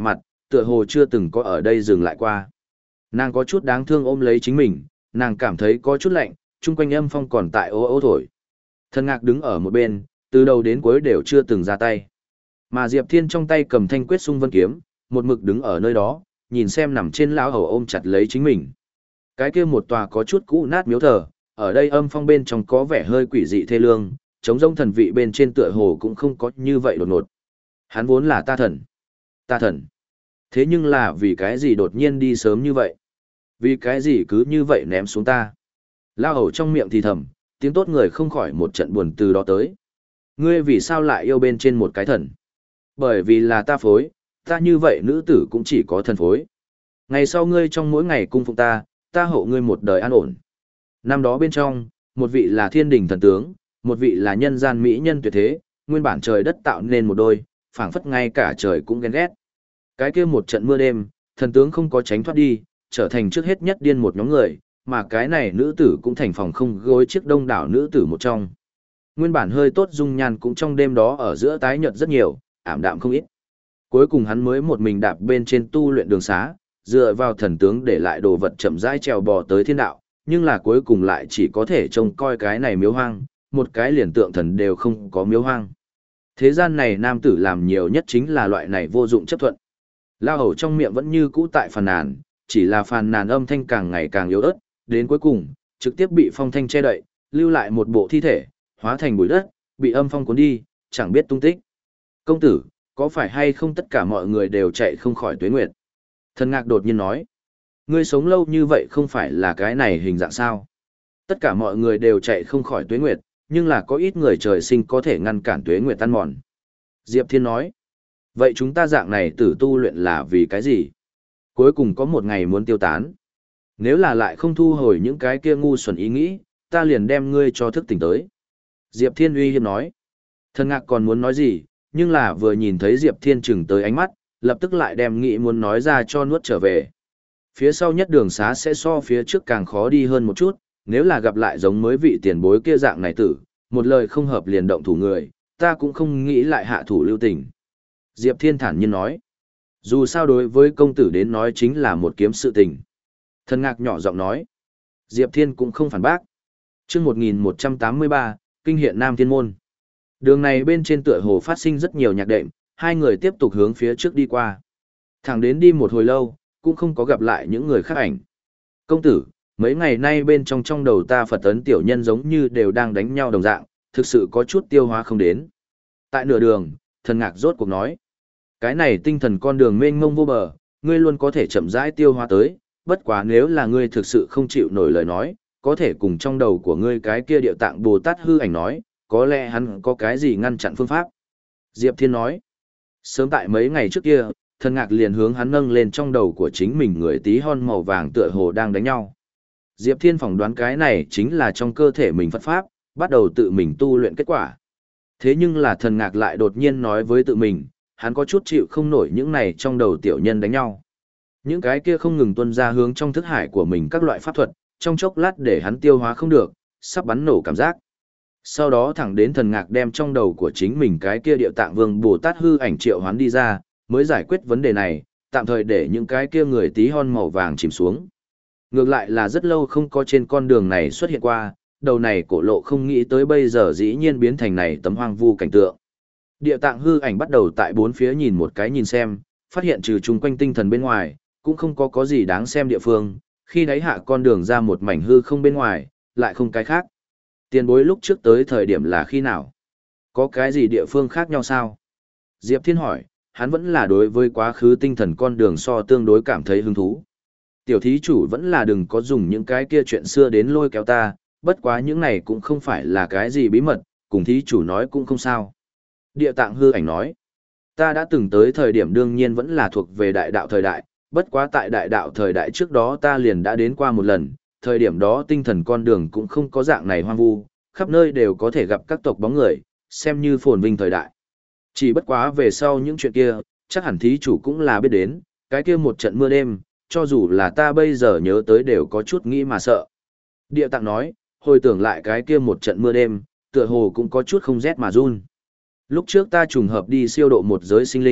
tựa hồ chưa từng có ở đây dừng lại qua. Nàng có chút đáng thương ôm lấy chính mình, nàng cảm thấy có chút lạnh, chung quanh âm phong còn tại ô ô thổi. Thần Ngạc đứng ở một bên, từ đầu đến cuối đều chưa từng ra tay. Mà Diệp Thiên trong tay cầm thanh quyết xung vân kiếm, một mực đứng ở nơi đó, nhìn xem nằm trên lão hầu ôm chặt lấy chính mình. Cái kia một tòa có chút cũ nát miếu thờ, ở đây âm phong bên trong có vẻ hơi quỷ dị thê lương, trống rỗng thần vị bên trên tựa hồ cũng không có như vậy đột ngột. Hắn vốn là ta thần. Ta thần. Thế nhưng là vì cái gì đột nhiên đi sớm như vậy? Vì cái gì cứ như vậy ném xuống ta? Lao hầu trong miệng thì thầm, tiếng tốt người không khỏi một trận buồn từ đó tới. Ngươi vì sao lại yêu bên trên một cái thần? Bởi vì là ta phối, ta như vậy nữ tử cũng chỉ có thần phối. Ngày sau ngươi trong mỗi ngày cung phụng ta, ta hộ ngươi một đời an ổn. Năm đó bên trong, một vị là thiên đình thần tướng, một vị là nhân gian mỹ nhân tuyệt thế, nguyên bản trời đất tạo nên một đôi, phảng phất ngay cả trời cũng ghen ghét. Cái kia một trận mưa đêm, thần tướng không có tránh thoát đi, trở thành trước hết nhất điên một nhóm người, mà cái này nữ tử cũng thành phòng không gối chiếc đông đảo nữ tử một trong. Nguyên bản hơi tốt dung nhan cũng trong đêm đó ở giữa tái nhợt rất nhiều, ảm đạm không ít. Cuối cùng hắn mới một mình đạp bên trên tu luyện đường xá, dựa vào thần tướng để lại đồ vật chậm rãi trèo bò tới thiên đạo, nhưng là cuối cùng lại chỉ có thể trông coi cái này miếu hoang, một cái liền tượng thần đều không có miếu hoang. Thế gian này nam tử làm nhiều nhất chính là loại này vô dụng chấp thuận. Lao hầu trong miệng vẫn như cũ tại phàn nàn, chỉ là phàn nàn âm thanh càng ngày càng yếu ớt, đến cuối cùng, trực tiếp bị phong thanh che đậy, lưu lại một bộ thi thể, hóa thành bụi đất, bị âm phong cuốn đi, chẳng biết tung tích. Công tử, có phải hay không tất cả mọi người đều chạy không khỏi tuế nguyệt? Thần Ngạc đột nhiên nói, ngươi sống lâu như vậy không phải là cái này hình dạng sao? Tất cả mọi người đều chạy không khỏi tuế nguyệt, nhưng là có ít người trời sinh có thể ngăn cản tuế nguyệt tan mòn. Diệp Thiên nói, vậy chúng ta dạng này tử tu luyện là vì cái gì? Cuối cùng có một ngày muốn tiêu tán. Nếu là lại không thu hồi những cái kia ngu xuẩn ý nghĩ, ta liền đem ngươi cho thức tỉnh tới. Diệp Thiên uy hiếp nói. Thần Ngạc còn muốn nói gì, nhưng là vừa nhìn thấy Diệp Thiên chừng tới ánh mắt, lập tức lại đem nghĩ muốn nói ra cho nuốt trở về. Phía sau nhất đường xá sẽ so phía trước càng khó đi hơn một chút, nếu là gặp lại giống mới vị tiền bối kia dạng này tử, một lời không hợp liền động thủ người, ta cũng không nghĩ lại hạ thủ lưu tình. Diệp Thiên thản nhiên nói. Dù sao đối với công tử đến nói chính là một kiếm sự tình. Thần Ngạc nhỏ giọng nói. Diệp Thiên cũng không phản bác. Chương một nghìn một trăm tám mươi ba, Kinh hiện Nam Thiên Môn. Đường này bên trên tựa hồ phát sinh rất nhiều nhạc đệm, hai người tiếp tục hướng phía trước đi qua. Thẳng đến đi một hồi lâu, cũng không có gặp lại những người khác ảnh. Công tử, mấy ngày nay bên trong trong đầu ta Phật ấn tiểu nhân giống như đều đang đánh nhau đồng dạng, thực sự có chút tiêu hóa không đến. Tại nửa đường, Thần Ngạc rốt cuộc nói. Cái này tinh thần con đường mênh mông vô bờ, ngươi luôn có thể chậm rãi tiêu hóa tới, bất quá nếu là ngươi thực sự không chịu nổi lời nói, có thể cùng trong đầu của ngươi cái kia điệu tạng Bồ Tát hư ảnh nói, có lẽ hắn có cái gì ngăn chặn phương pháp. Diệp Thiên nói, sớm tại mấy ngày trước kia, Thần Ngạc liền hướng hắn nâng lên trong đầu của chính mình người tí hon màu vàng tựa hồ đang đánh nhau. Diệp Thiên phỏng đoán cái này chính là trong cơ thể mình Phật Pháp, bắt đầu tự mình tu luyện kết quả. Thế nhưng là Thần Ngạc lại đột nhiên nói với tự mình, hắn có chút chịu không nổi những này trong đầu tiểu nhân đánh nhau. Những cái kia không ngừng tuân ra hướng trong thức hải của mình các loại pháp thuật, trong chốc lát để hắn tiêu hóa không được, sắp bắn nổ cảm giác. Sau đó thẳng đến Thần Ngạc đem trong đầu của chính mình cái kia Địa Tạng Vương Bồ Tát hư ảnh triệu hoán đi ra, mới giải quyết vấn đề này, tạm thời để những cái kia người tí hon màu vàng chìm xuống. Ngược lại là rất lâu không có trên con đường này xuất hiện qua, đầu này cổ lộ không nghĩ tới bây giờ dĩ nhiên biến thành này tấm hoang vu cảnh tượng. Địa Tạng hư ảnh bắt đầu tại bốn phía nhìn một cái nhìn xem, phát hiện trừ chung quanh tinh thần bên ngoài, cũng không có có gì đáng xem địa phương, khi đáy hạ con đường ra một mảnh hư không bên ngoài, lại không cái khác. Tiền bối lúc trước tới thời điểm là khi nào? Có cái gì địa phương khác nhau sao? Diệp Thiên hỏi, hắn vẫn là đối với quá khứ tinh thần con đường so tương đối cảm thấy hứng thú. Tiểu thí chủ vẫn là đừng có dùng những cái kia chuyện xưa đến lôi kéo ta, bất quá những này cũng không phải là cái gì bí mật, cùng thí chủ nói cũng không sao. Địa Tạng hư ảnh nói, ta đã từng tới thời điểm đương nhiên vẫn là thuộc về đại đạo thời đại, bất quá tại đại đạo thời đại trước đó ta liền đã đến qua một lần, thời điểm đó tinh thần con đường cũng không có dạng này hoang vu, khắp nơi đều có thể gặp các tộc bóng người, xem như phồn vinh thời đại. Chỉ bất quá về sau những chuyện kia, chắc hẳn thí chủ cũng là biết đến, cái kia một trận mưa đêm, cho dù là ta bây giờ nhớ tới đều có chút nghĩ mà sợ. Địa Tạng nói, hồi tưởng lại cái kia một trận mưa đêm, tựa hồ cũng có chút không rét mà run. Lúc trước ta trùng hợp đi siêu độ một giới sinh linh,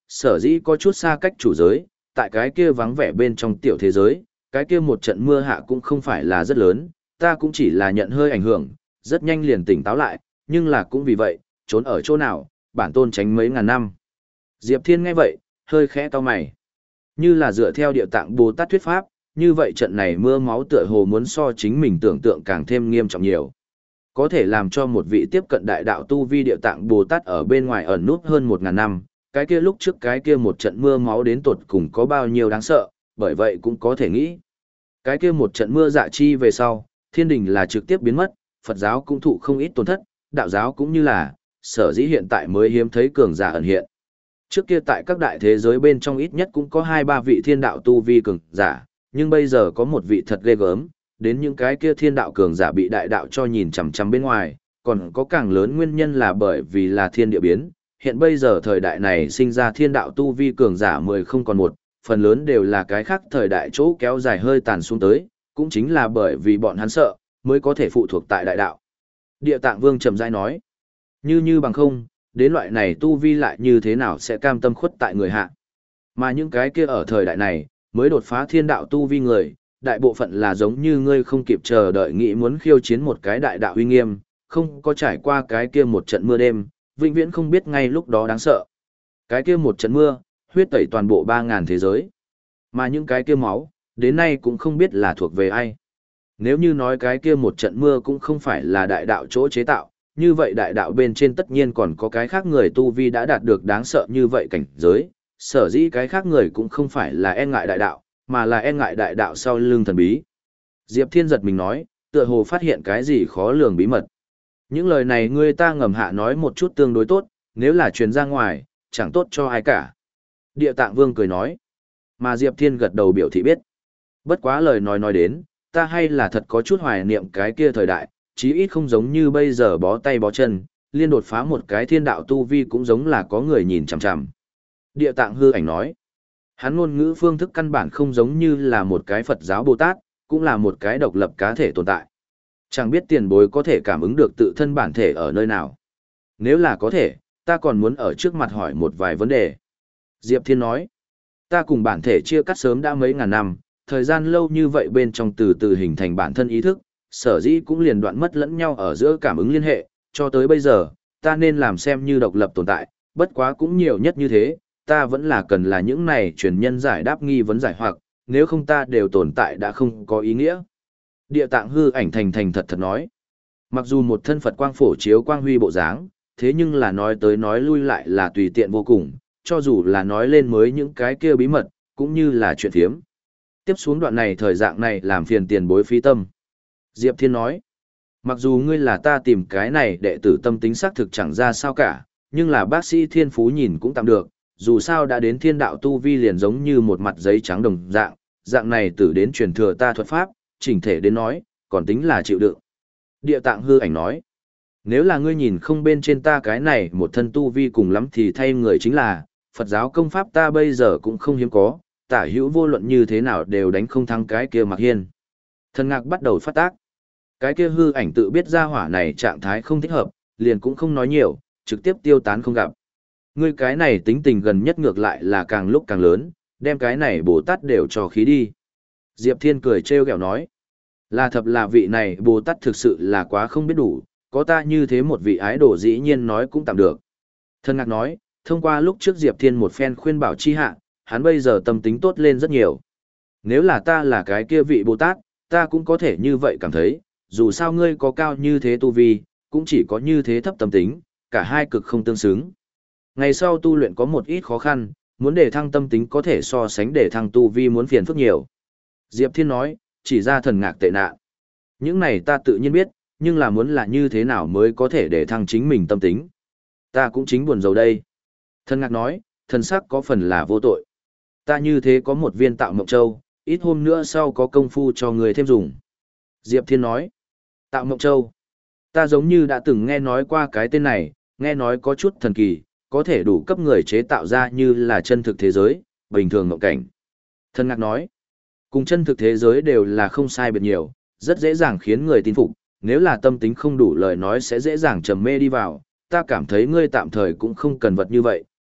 sở dĩ có chút xa cách chủ giới, tại cái kia vắng vẻ bên trong tiểu thế giới, cái kia một trận mưa hạ cũng không phải là rất lớn, ta cũng chỉ là nhận hơi ảnh hưởng, rất nhanh liền tỉnh táo lại, nhưng là cũng vì vậy, trốn ở chỗ nào, bản tôn tránh mấy ngàn năm. Diệp Thiên nghe vậy, hơi khẽ cau mày. Như là dựa theo địa tạng Bồ Tát thuyết pháp, như vậy trận này mưa máu tựa hồ muốn so chính mình tưởng tượng càng thêm nghiêm trọng nhiều. Có thể làm cho một vị tiếp cận đại đạo tu vi địa tạng Bồ Tát ở bên ngoài ẩn nút hơn một ngàn năm, cái kia lúc trước cái kia một trận mưa máu đến tột cùng có bao nhiêu đáng sợ, bởi vậy cũng có thể nghĩ. Cái kia một trận mưa dạ chi về sau, thiên đình là trực tiếp biến mất, Phật giáo cũng thụ không ít tổn thất, đạo giáo cũng như là, sở dĩ hiện tại mới hiếm thấy cường giả ẩn hiện. Trước kia tại các đại thế giới bên trong ít nhất cũng có hai ba vị thiên đạo tu vi cường giả, nhưng bây giờ có một vị thật ghê gớm, đến những cái kia thiên đạo cường giả bị đại đạo cho nhìn chằm chằm bên ngoài, còn có càng lớn nguyên nhân là bởi vì là thiên địa biến. Hiện bây giờ thời đại này sinh ra thiên đạo tu vi cường giả mười không còn một, phần lớn đều là cái khác thời đại chỗ kéo dài hơi tàn xuống tới, cũng chính là bởi vì bọn hắn sợ, mới có thể phụ thuộc tại đại đạo. Địa Tạng Vương trầm rãi nói, như như bằng không, đến loại này tu vi lại như thế nào sẽ cam tâm khuất tại người hạ. Mà những cái kia ở thời đại này, mới đột phá thiên đạo tu vi người, đại bộ phận là giống như ngươi không kịp chờ đợi nghĩ muốn khiêu chiến một cái đại đạo uy nghiêm, không có trải qua cái kia một trận mưa đêm, vĩnh viễn không biết ngay lúc đó đáng sợ. Cái kia một trận mưa, huyết tẩy toàn bộ ba ngàn thế giới. Mà những cái kia máu, đến nay cũng không biết là thuộc về ai. Nếu như nói cái kia một trận mưa cũng không phải là đại đạo chỗ chế tạo, như vậy đại đạo bên trên tất nhiên còn có cái khác người tu vi đã đạt được đáng sợ như vậy cảnh giới, sở dĩ cái khác người cũng không phải là e ngại đại đạo, mà là e ngại đại đạo sau lưng thần bí. Diệp Thiên giật mình nói, tựa hồ phát hiện cái gì khó lường bí mật. Những lời này ngươi ta ngầm hạ nói một chút tương đối tốt, nếu là truyền ra ngoài, chẳng tốt cho ai cả. Địa Tạng Vương cười nói, mà Diệp Thiên gật đầu biểu thị biết. Bất quá lời nói nói đến, ta hay là thật có chút hoài niệm cái kia thời đại, chí ít không giống như bây giờ bó tay bó chân, liên đột phá một cái thiên đạo tu vi cũng giống là có người nhìn chằm chằm. Địa Tạng Hư Ảnh nói, hắn ngôn ngữ phương thức căn bản không giống như là một cái Phật giáo Bồ Tát, cũng là một cái độc lập cá thể tồn tại. Chẳng biết tiền bối có thể cảm ứng được tự thân bản thể ở nơi nào. Nếu là có thể, ta còn muốn ở trước mặt hỏi một vài vấn đề. Diệp Thiên nói, ta cùng bản thể chia cắt sớm đã mấy ngàn năm, thời gian lâu như vậy bên trong từ từ hình thành bản thân ý thức, sở dĩ cũng liền đoạn mất lẫn nhau ở giữa cảm ứng liên hệ, cho tới bây giờ, ta nên làm xem như độc lập tồn tại, bất quá cũng nhiều nhất như thế, ta vẫn là cần là những này truyền nhân giải đáp nghi vấn giải hoặc, nếu không ta đều tồn tại đã không có ý nghĩa. Địa Tạng Hư Ảnh thành thành thật thật nói, mặc dù một thân Phật quang phổ chiếu quang huy bộ dáng, thế nhưng là nói tới nói lui lại là tùy tiện vô cùng, cho dù là nói lên mới những cái kia bí mật, cũng như là chuyện thiếm. Tiếp xuống đoạn này thời dạng này làm phiền tiền bối phí tâm. Diệp Thiên nói, mặc dù ngươi là ta tìm cái này đệ tử tâm tính xác thực chẳng ra sao cả, nhưng là bác sĩ thiên phú nhìn cũng tạm được, dù sao đã đến thiên đạo tu vi liền giống như một mặt giấy trắng đồng dạng, dạng này tử đến truyền thừa ta thuật pháp, chỉnh thể đến nói, còn tính là chịu đựng. Địa Tạng Hư Ảnh nói, nếu là ngươi nhìn không bên trên ta cái này một thân tu vi cùng lắm thì thay người chính là, Phật giáo công pháp ta bây giờ cũng không hiếm có, tả hữu vô luận như thế nào đều đánh không thắng cái kia Mạc Hiên. Thần ngạc bắt đầu phát tác. Cái kia Hư Ảnh tự biết ra hỏa này trạng thái không thích hợp, liền cũng không nói nhiều, trực tiếp tiêu tán không gặp. Ngươi cái này tính tình gần nhất ngược lại là càng lúc càng lớn, đem cái này Bồ Tát đều cho khí đi. Diệp Thiên cười trêu ghẹo nói, là thật là vị này Bồ Tát thực sự là quá không biết đủ, có ta như thế một vị ái đồ dĩ nhiên nói cũng tạm được. Thần ngạc nói, thông qua lúc trước Diệp Thiên một phen khuyên bảo chi hạ, hắn bây giờ tâm tính tốt lên rất nhiều. Nếu là ta là cái kia vị Bồ Tát, ta cũng có thể như vậy cảm thấy, dù sao ngươi có cao như thế tu vi, cũng chỉ có như thế thấp tâm tính, cả hai cực không tương xứng. Ngày sau tu luyện có một ít khó khăn, muốn để thăng tâm tính có thể so sánh để thăng tu vi muốn phiền phức nhiều. Diệp Thiên nói, chỉ ra thần ngạc tệ nạn. Những này ta tự nhiên biết, nhưng là muốn là như thế nào mới có thể để thăng chính mình tâm tính. Ta cũng chính buồn rầu đây. Thần ngạc nói, thần sắc có phần là vô tội. Ta như thế có một viên tạo mộng châu, ít hôm nữa sau có công phu cho người thêm dùng. Diệp Thiên nói, tạo mộng châu. Ta giống như đã từng nghe nói qua cái tên này, nghe nói có chút thần kỳ, có thể đủ cấp người chế tạo ra như là chân thực thế giới, bình thường mộng cảnh. Thần ngạc nói, cùng chân thực thế giới đều là không sai biệt nhiều, rất dễ dàng khiến người tin phục, nếu là tâm tính không đủ lời nói sẽ dễ dàng trầm mê đi vào, ta cảm thấy ngươi tạm thời cũng không cần vật như vậy,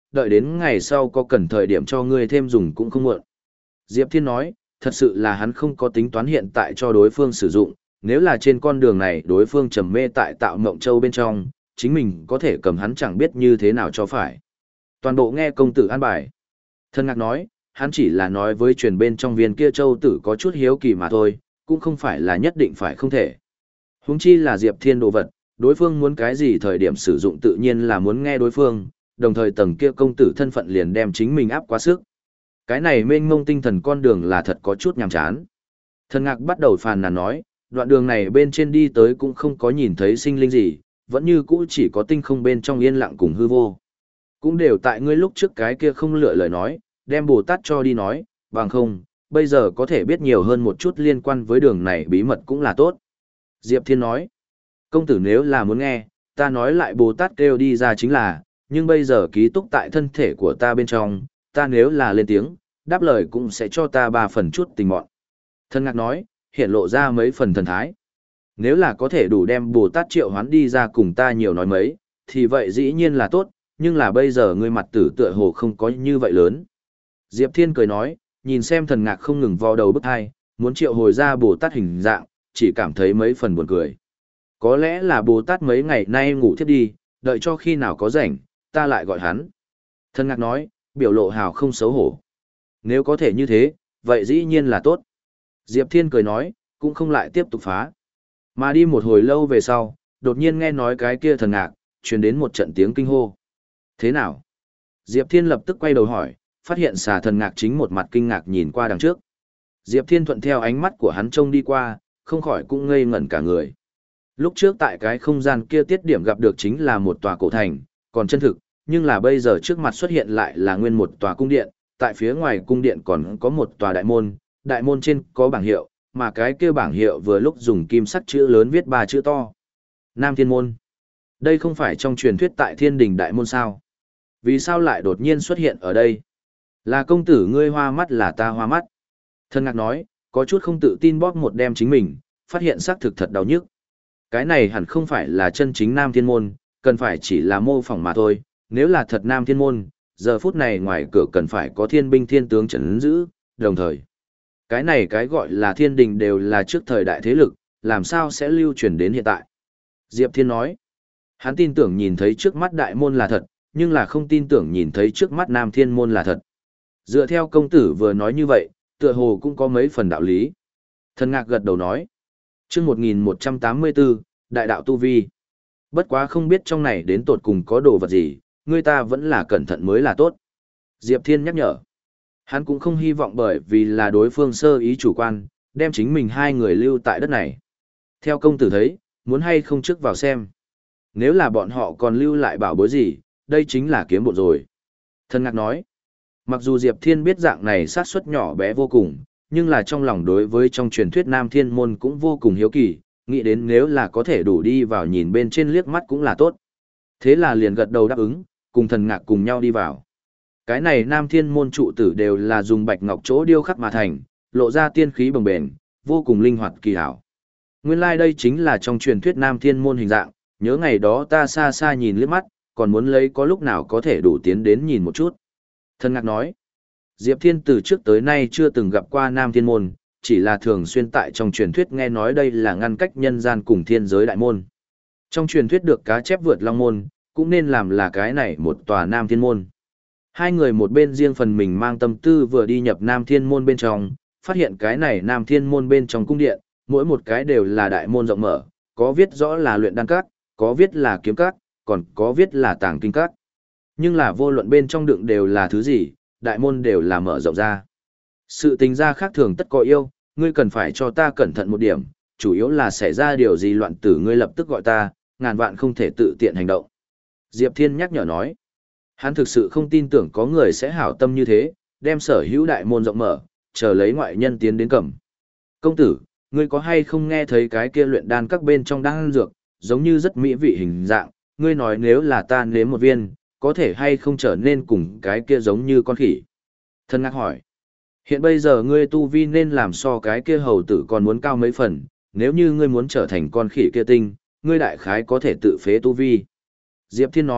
đợi đến ngày sau có cần thời điểm cho ngươi thêm dùng cũng không muộn. Diệp Thiên nói, thật sự là hắn không có tính toán hiện tại cho đối phương sử dụng, nếu là trên con đường này đối phương trầm mê tại tạo mộng châu bên trong, chính mình có thể cầm hắn chẳng biết như thế nào cho phải. Toàn bộ nghe công tử an bài. Thần Ngạc nói, hắn chỉ là nói với truyền bên trong viên kia châu tử có chút hiếu kỳ mà thôi, cũng không phải là nhất định phải không thể. Huống chi là Diệp Thiên đồ vật, đối phương muốn cái gì thời điểm sử dụng tự nhiên là muốn nghe đối phương, đồng thời tầng kia công tử thân phận liền đem chính mình áp quá sức. Cái này mênh mông tinh thần con đường là thật có chút nhàm chán. Thần Ngạc bắt đầu phàn nàn nói, đoạn đường này bên trên đi tới cũng không có nhìn thấy sinh linh gì, vẫn như cũ chỉ có tinh không bên trong yên lặng cùng hư vô. Cũng đều tại ngươi lúc trước cái kia không lựa lời nói, đem Bồ Tát cho đi nói, bằng không, bây giờ có thể biết nhiều hơn một chút liên quan với đường này bí mật cũng là tốt. Diệp Thiên nói, công tử nếu là muốn nghe, ta nói lại Bồ Tát kêu đi ra chính là, nhưng bây giờ ký túc tại thân thể của ta bên trong, ta nếu là lên tiếng, đáp lời cũng sẽ cho ta ba phần chút tình mọn. Thần Ngạc nói, hiện lộ ra mấy phần thần thái. Nếu là có thể đủ đem Bồ Tát triệu hoán đi ra cùng ta nhiều nói mấy, thì vậy dĩ nhiên là tốt, nhưng là bây giờ ngươi mặt tử tựa hồ không có như vậy lớn. Diệp Thiên cười nói, nhìn xem Thần Ngạc không ngừng vò đầu bức hai, muốn triệu hồi ra Bồ Tát hình dạng, chỉ cảm thấy mấy phần buồn cười. Có lẽ là Bồ Tát mấy ngày nay ngủ thiếp đi, đợi cho khi nào có rảnh, ta lại gọi hắn. Thần Ngạc nói, biểu lộ hào không xấu hổ. Nếu có thể như thế, vậy dĩ nhiên là tốt. Diệp Thiên cười nói, cũng không lại tiếp tục phá. Mà đi một hồi lâu về sau, đột nhiên nghe nói cái kia Thần Ngạc, truyền đến một trận tiếng kinh hô. Thế nào? Diệp Thiên lập tức quay đầu hỏi, phát hiện xà Thần Ngạc chính một mặt kinh ngạc nhìn qua đằng trước. Diệp Thiên thuận theo ánh mắt của hắn trông đi qua, không khỏi cũng ngây ngẩn cả người. Lúc trước tại cái không gian kia tiết điểm gặp được chính là một tòa cổ thành, còn chân thực, nhưng là bây giờ trước mặt xuất hiện lại là nguyên một tòa cung điện, tại phía ngoài cung điện còn có một tòa đại môn, đại môn trên có bảng hiệu, mà cái kia bảng hiệu vừa lúc dùng kim sắc chữ lớn viết ba chữ to. Nam Thiên Môn. Đây không phải trong truyền thuyết tại Thiên Đình Đại Môn sao? Vì sao lại đột nhiên xuất hiện ở đây? Là công tử ngươi hoa mắt là ta hoa mắt. Thần Ngạc nói, có chút không tự tin bóp một đem chính mình, phát hiện xác thực thật đau nhức. Cái này hẳn không phải là chân chính Nam Thiên Môn, cần phải chỉ là mô phỏng mà thôi. Nếu là thật Nam Thiên Môn, giờ phút này ngoài cửa cần phải có thiên binh thiên tướng trấn giữ, đồng thời. Cái này cái gọi là thiên đình đều là trước thời đại thế lực, làm sao sẽ lưu truyền đến hiện tại. Diệp Thiên nói, hắn tin tưởng nhìn thấy trước mắt đại môn là thật, nhưng là không tin tưởng nhìn thấy trước mắt Nam Thiên Môn là thật. Dựa theo công tử vừa nói như vậy, tựa hồ cũng có mấy phần đạo lý. Thần Ngạc gật đầu nói, chương một nghìn một trăm tám mươi bốn, Đại đạo Tu Vi. Bất quá không biết trong này đến tột cùng có đồ vật gì, người ta vẫn là cẩn thận mới là tốt. Diệp Thiên nhắc nhở. Hắn cũng không hy vọng bởi vì là đối phương sơ ý chủ quan, đem chính mình hai người lưu tại đất này. Theo công tử thấy, muốn hay không trước vào xem. Nếu là bọn họ còn lưu lại bảo bối gì, đây chính là kiếm bộ rồi. Thần Ngạc nói, mặc dù Diệp Thiên biết dạng này sát suất nhỏ bé vô cùng, nhưng là trong lòng đối với trong truyền thuyết Nam Thiên Môn cũng vô cùng hiếu kỳ, nghĩ đến nếu là có thể đủ đi vào nhìn bên trên liếc mắt cũng là tốt. Thế là liền gật đầu đáp ứng, cùng Thần Ngạc cùng nhau đi vào. Cái này Nam Thiên Môn trụ tử đều là dùng bạch ngọc chỗ điêu khắc mà thành, lộ ra tiên khí bồng bềnh, vô cùng linh hoạt kỳ hảo. Nguyên lai like đây chính là trong truyền thuyết Nam Thiên Môn hình dạng, nhớ ngày đó ta xa xa nhìn liếc mắt, còn muốn lấy có lúc nào có thể đủ tiến đến nhìn một chút. Thần Ngạc nói, Diệp Thiên từ trước tới nay chưa từng gặp qua Nam Thiên Môn, chỉ là thường xuyên tại trong truyền thuyết nghe nói đây là ngăn cách nhân gian cùng thiên giới đại môn. Trong truyền thuyết được cá chép vượt long môn, cũng nên làm là cái này một tòa Nam Thiên Môn. Hai người một bên riêng phần mình mang tâm tư vừa đi nhập Nam Thiên Môn bên trong, phát hiện cái này Nam Thiên Môn bên trong cung điện, mỗi một cái đều là đại môn rộng mở, có viết rõ là luyện đan các, có viết là kiếm các, còn có viết là tàng kinh các. Nhưng là vô luận bên trong đựng đều là thứ gì, đại môn đều là mở rộng ra. Sự tình ra khác thường tất có yêu, ngươi cần phải cho ta cẩn thận một điểm, chủ yếu là xảy ra điều gì loạn tử ngươi lập tức gọi ta, ngàn vạn không thể tự tiện hành động. Diệp Thiên nhắc nhở nói, hắn thực sự không tin tưởng có người sẽ hảo tâm như thế, đem sở hữu đại môn rộng mở, chờ lấy ngoại nhân tiến đến cầm. Công tử, ngươi có hay không nghe thấy cái kia luyện đan các bên trong đan dược, giống như rất mỹ vị hình dạng, ngươi nói nếu là ta nếm một viên, có thể hay không trở nên cùng cái kia giống như con khỉ. Thần Ngạc hỏi, hiện bây giờ ngươi tu vi nên làm so cái kia hầu tử còn muốn cao mấy phần, nếu như ngươi muốn trở thành con khỉ kia tinh, ngươi đại khái có thể tự phế tu vi. Diệp Thiên nói,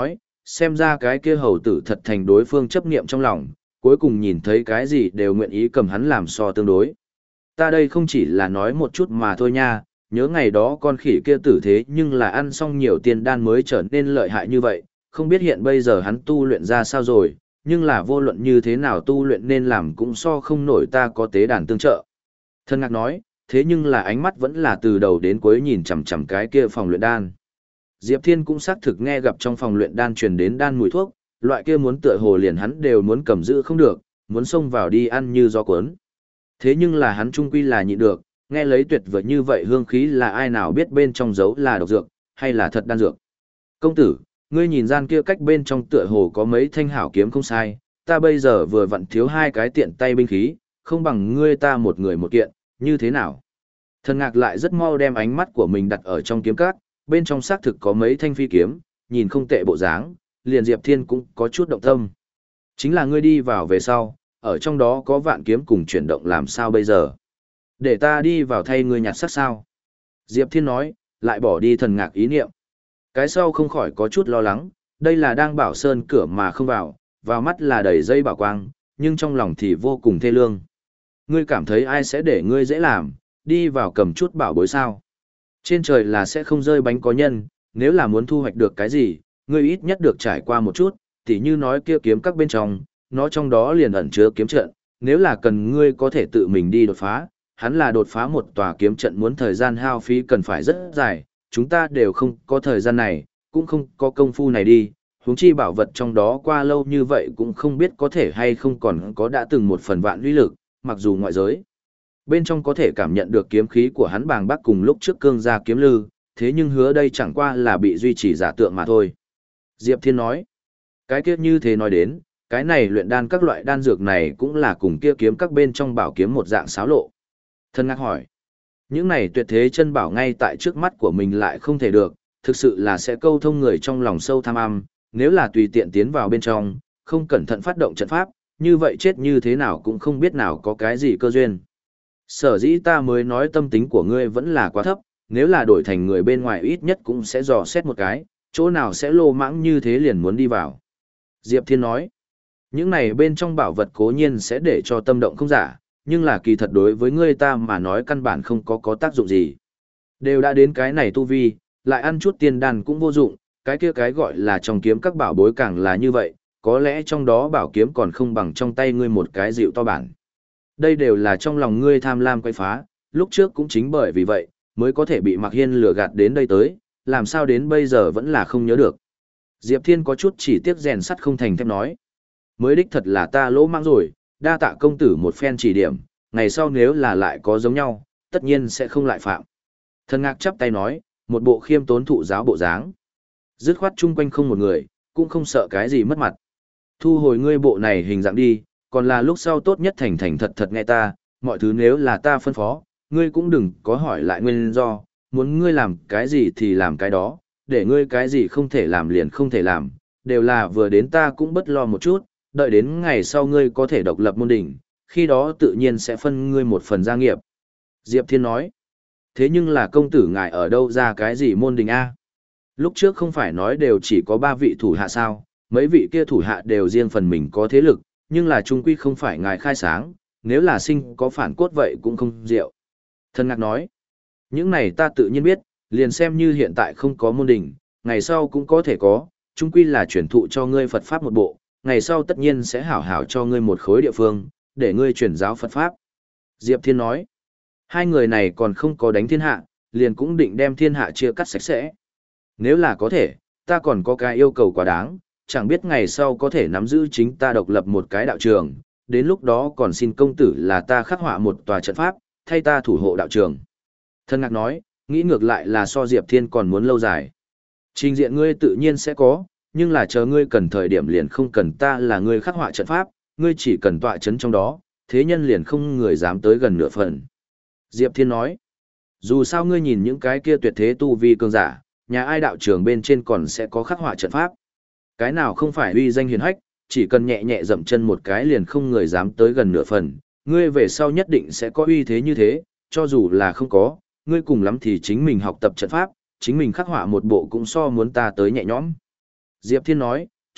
xem ra cái kia hầu tử thật thành đối phương chấp niệm trong lòng, cuối cùng nhìn thấy cái gì đều nguyện ý cầm hắn làm so tương đối. Ta đây không chỉ là nói một chút mà thôi nha, nhớ ngày đó con khỉ kia tử thế nhưng là ăn xong nhiều tiền đan mới trở nên lợi hại như vậy, không biết hiện bây giờ hắn tu luyện ra sao rồi, nhưng là vô luận như thế nào tu luyện nên làm cũng so không nổi ta có tế đàn tương trợ. Thân ngạc nói, thế nhưng là ánh mắt vẫn là từ đầu đến cuối nhìn chằm chằm cái kia phòng luyện đan. Diệp Thiên cũng xác thực nghe gặp trong phòng luyện đan truyền đến đan mùi thuốc, loại kia muốn tựa hồ liền hắn đều muốn cầm giữ không được, muốn xông vào đi ăn như gió cuốn. Thế nhưng là hắn trung quy là nhịn được, nghe lấy tuyệt vời như vậy hương khí là ai nào biết bên trong giấu là độc dược, hay là thật đan dược. Công tử, ngươi nhìn gian kia cách bên trong tựa hồ có mấy thanh hảo kiếm không sai, ta bây giờ vừa vặn thiếu hai cái tiện tay binh khí, không bằng ngươi ta một người một kiện, như thế nào? Thần ngạc lại rất mau đem ánh mắt của mình đặt ở trong kiếm các, bên trong xác thực có mấy thanh phi kiếm, nhìn không tệ bộ dáng, liền Diệp Thiên cũng có chút động tâm. Chính là ngươi đi vào về sau, ở trong đó có vạn kiếm cùng chuyển động làm sao bây giờ? Để ta đi vào thay ngươi nhặt sắc sao? Diệp Thiên nói, lại bỏ đi thần ngạc ý niệm. Cái sau không khỏi có chút lo lắng, đây là đang bảo sơn cửa mà không vào, vào mắt là đầy dây bảo quang, nhưng trong lòng thì vô cùng thê lương. Ngươi cảm thấy ai sẽ để ngươi dễ làm, đi vào cầm chút bảo bối sao? Trên trời là sẽ không rơi bánh có nhân, nếu là muốn thu hoạch được cái gì, ngươi ít nhất được trải qua một chút, tỉ như nói kia kiếm các bên trong, nó trong đó liền ẩn chứa kiếm trận, nếu là cần ngươi có thể tự mình đi đột phá, hắn là đột phá một tòa kiếm trận muốn thời gian hao phí cần phải rất dài, chúng ta đều không có thời gian này, cũng không có công phu này đi, huống chi bảo vật trong đó qua lâu như vậy cũng không biết có thể hay không còn có đã từng một phần vạn uy lực, mặc dù ngoại giới bên trong có thể cảm nhận được kiếm khí của hắn bàng bác cùng lúc trước cương gia kiếm lư, thế nhưng hứa đây chẳng qua là bị duy trì giả tượng mà thôi. Diệp Thiên nói, cái kia như thế nói đến, cái này luyện đan các loại đan dược này cũng là cùng kia kiếm các bên trong bảo kiếm một dạng xáo lộ. Thân ngạc hỏi, những này tuyệt thế chân bảo ngay tại trước mắt của mình lại không thể được, thực sự là sẽ câu thông người trong lòng sâu tham âm, nếu là tùy tiện tiến vào bên trong, không cẩn thận phát động trận pháp, như vậy chết như thế nào cũng không biết nào có cái gì cơ duyên. Sở dĩ ta mới nói tâm tính của ngươi vẫn là quá thấp, nếu là đổi thành người bên ngoài ít nhất cũng sẽ dò xét một cái, chỗ nào sẽ lô mãng như thế liền muốn đi vào. Diệp Thiên nói, những này bên trong bảo vật cố nhiên sẽ để cho tâm động không giả, nhưng là kỳ thật đối với ngươi ta mà nói căn bản không có có tác dụng gì. Đều đã đến cái này tu vi, lại ăn chút tiên đan cũng vô dụng, cái kia cái gọi là trong kiếm các bảo bối càng là như vậy, có lẽ trong đó bảo kiếm còn không bằng trong tay ngươi một cái dịu to bản. Đây đều là trong lòng ngươi tham lam quay phá, lúc trước cũng chính bởi vì vậy, mới có thể bị Mạc Hiên lừa gạt đến đây tới, làm sao đến bây giờ vẫn là không nhớ được. Diệp Thiên có chút chỉ tiếc rèn sắt không thành thép nói. Mới đích thật là ta lỗ mãng rồi, đa tạ công tử một phen chỉ điểm, ngày sau nếu là lại có giống nhau, tất nhiên sẽ không lại phạm. Thần ngạc chắp tay nói, một bộ khiêm tốn thụ giáo bộ dáng. Dứt khoát chung quanh không một người, cũng không sợ cái gì mất mặt. Thu hồi ngươi bộ này hình dạng đi, còn là lúc sau tốt nhất thành thành thật thật nghe ta, mọi thứ nếu là ta phân phó, ngươi cũng đừng có hỏi lại nguyên do, muốn ngươi làm cái gì thì làm cái đó, để ngươi cái gì không thể làm liền không thể làm, đều là vừa đến ta cũng bất lo một chút, đợi đến ngày sau ngươi có thể độc lập môn đỉnh, khi đó tự nhiên sẽ phân ngươi một phần gia nghiệp. Diệp Thiên nói, thế nhưng là công tử ngài ở đâu ra cái gì môn đình A? Lúc trước không phải nói đều chỉ có ba vị thủ hạ sao, mấy vị kia thủ hạ đều riêng phần mình có thế lực, nhưng là trung quy không phải ngài khai sáng, nếu là sinh có phản cốt vậy cũng không diệu. Thần ngạc nói, những này ta tự nhiên biết, liền xem như hiện tại không có môn đình, ngày sau cũng có thể có, trung quy là chuyển thụ cho ngươi Phật Pháp một bộ, ngày sau tất nhiên sẽ hảo hảo cho ngươi một khối địa phương, để ngươi chuyển giáo Phật Pháp. Diệp Thiên nói, hai người này còn không có đánh thiên hạ, liền cũng định đem thiên hạ chia cắt sạch sẽ. Nếu là có thể, ta còn có cái yêu cầu quá đáng, chẳng biết ngày sau có thể nắm giữ chính ta độc lập một cái đạo trường, đến lúc đó còn xin công tử là ta khắc họa một tòa trận pháp, thay ta thủ hộ đạo trường. Thân ngạc nói, nghĩ ngược lại là so Diệp Thiên còn muốn lâu dài. Trình diện ngươi tự nhiên sẽ có, nhưng là chờ ngươi cần thời điểm liền không cần ta là ngươi khắc họa trận pháp, ngươi chỉ cần tọa chấn trong đó, thế nhân liền không người dám tới gần nửa phần. Diệp Thiên nói, dù sao ngươi nhìn những cái kia tuyệt thế tu vi cường giả, nhà ai đạo trường bên trên còn sẽ có khắc họa trận pháp. Cái nào không phải uy danh hiền hách, chỉ cần nhẹ nhẹ dậm chân một cái liền không người dám tới gần nửa phần, ngươi về sau nhất định sẽ có uy thế như thế, cho dù là không có, ngươi cùng lắm thì chính mình học tập trận pháp, chính mình khắc họa một bộ cũng so muốn ta tới nhẹ nhõm. Diệp Thiên nói,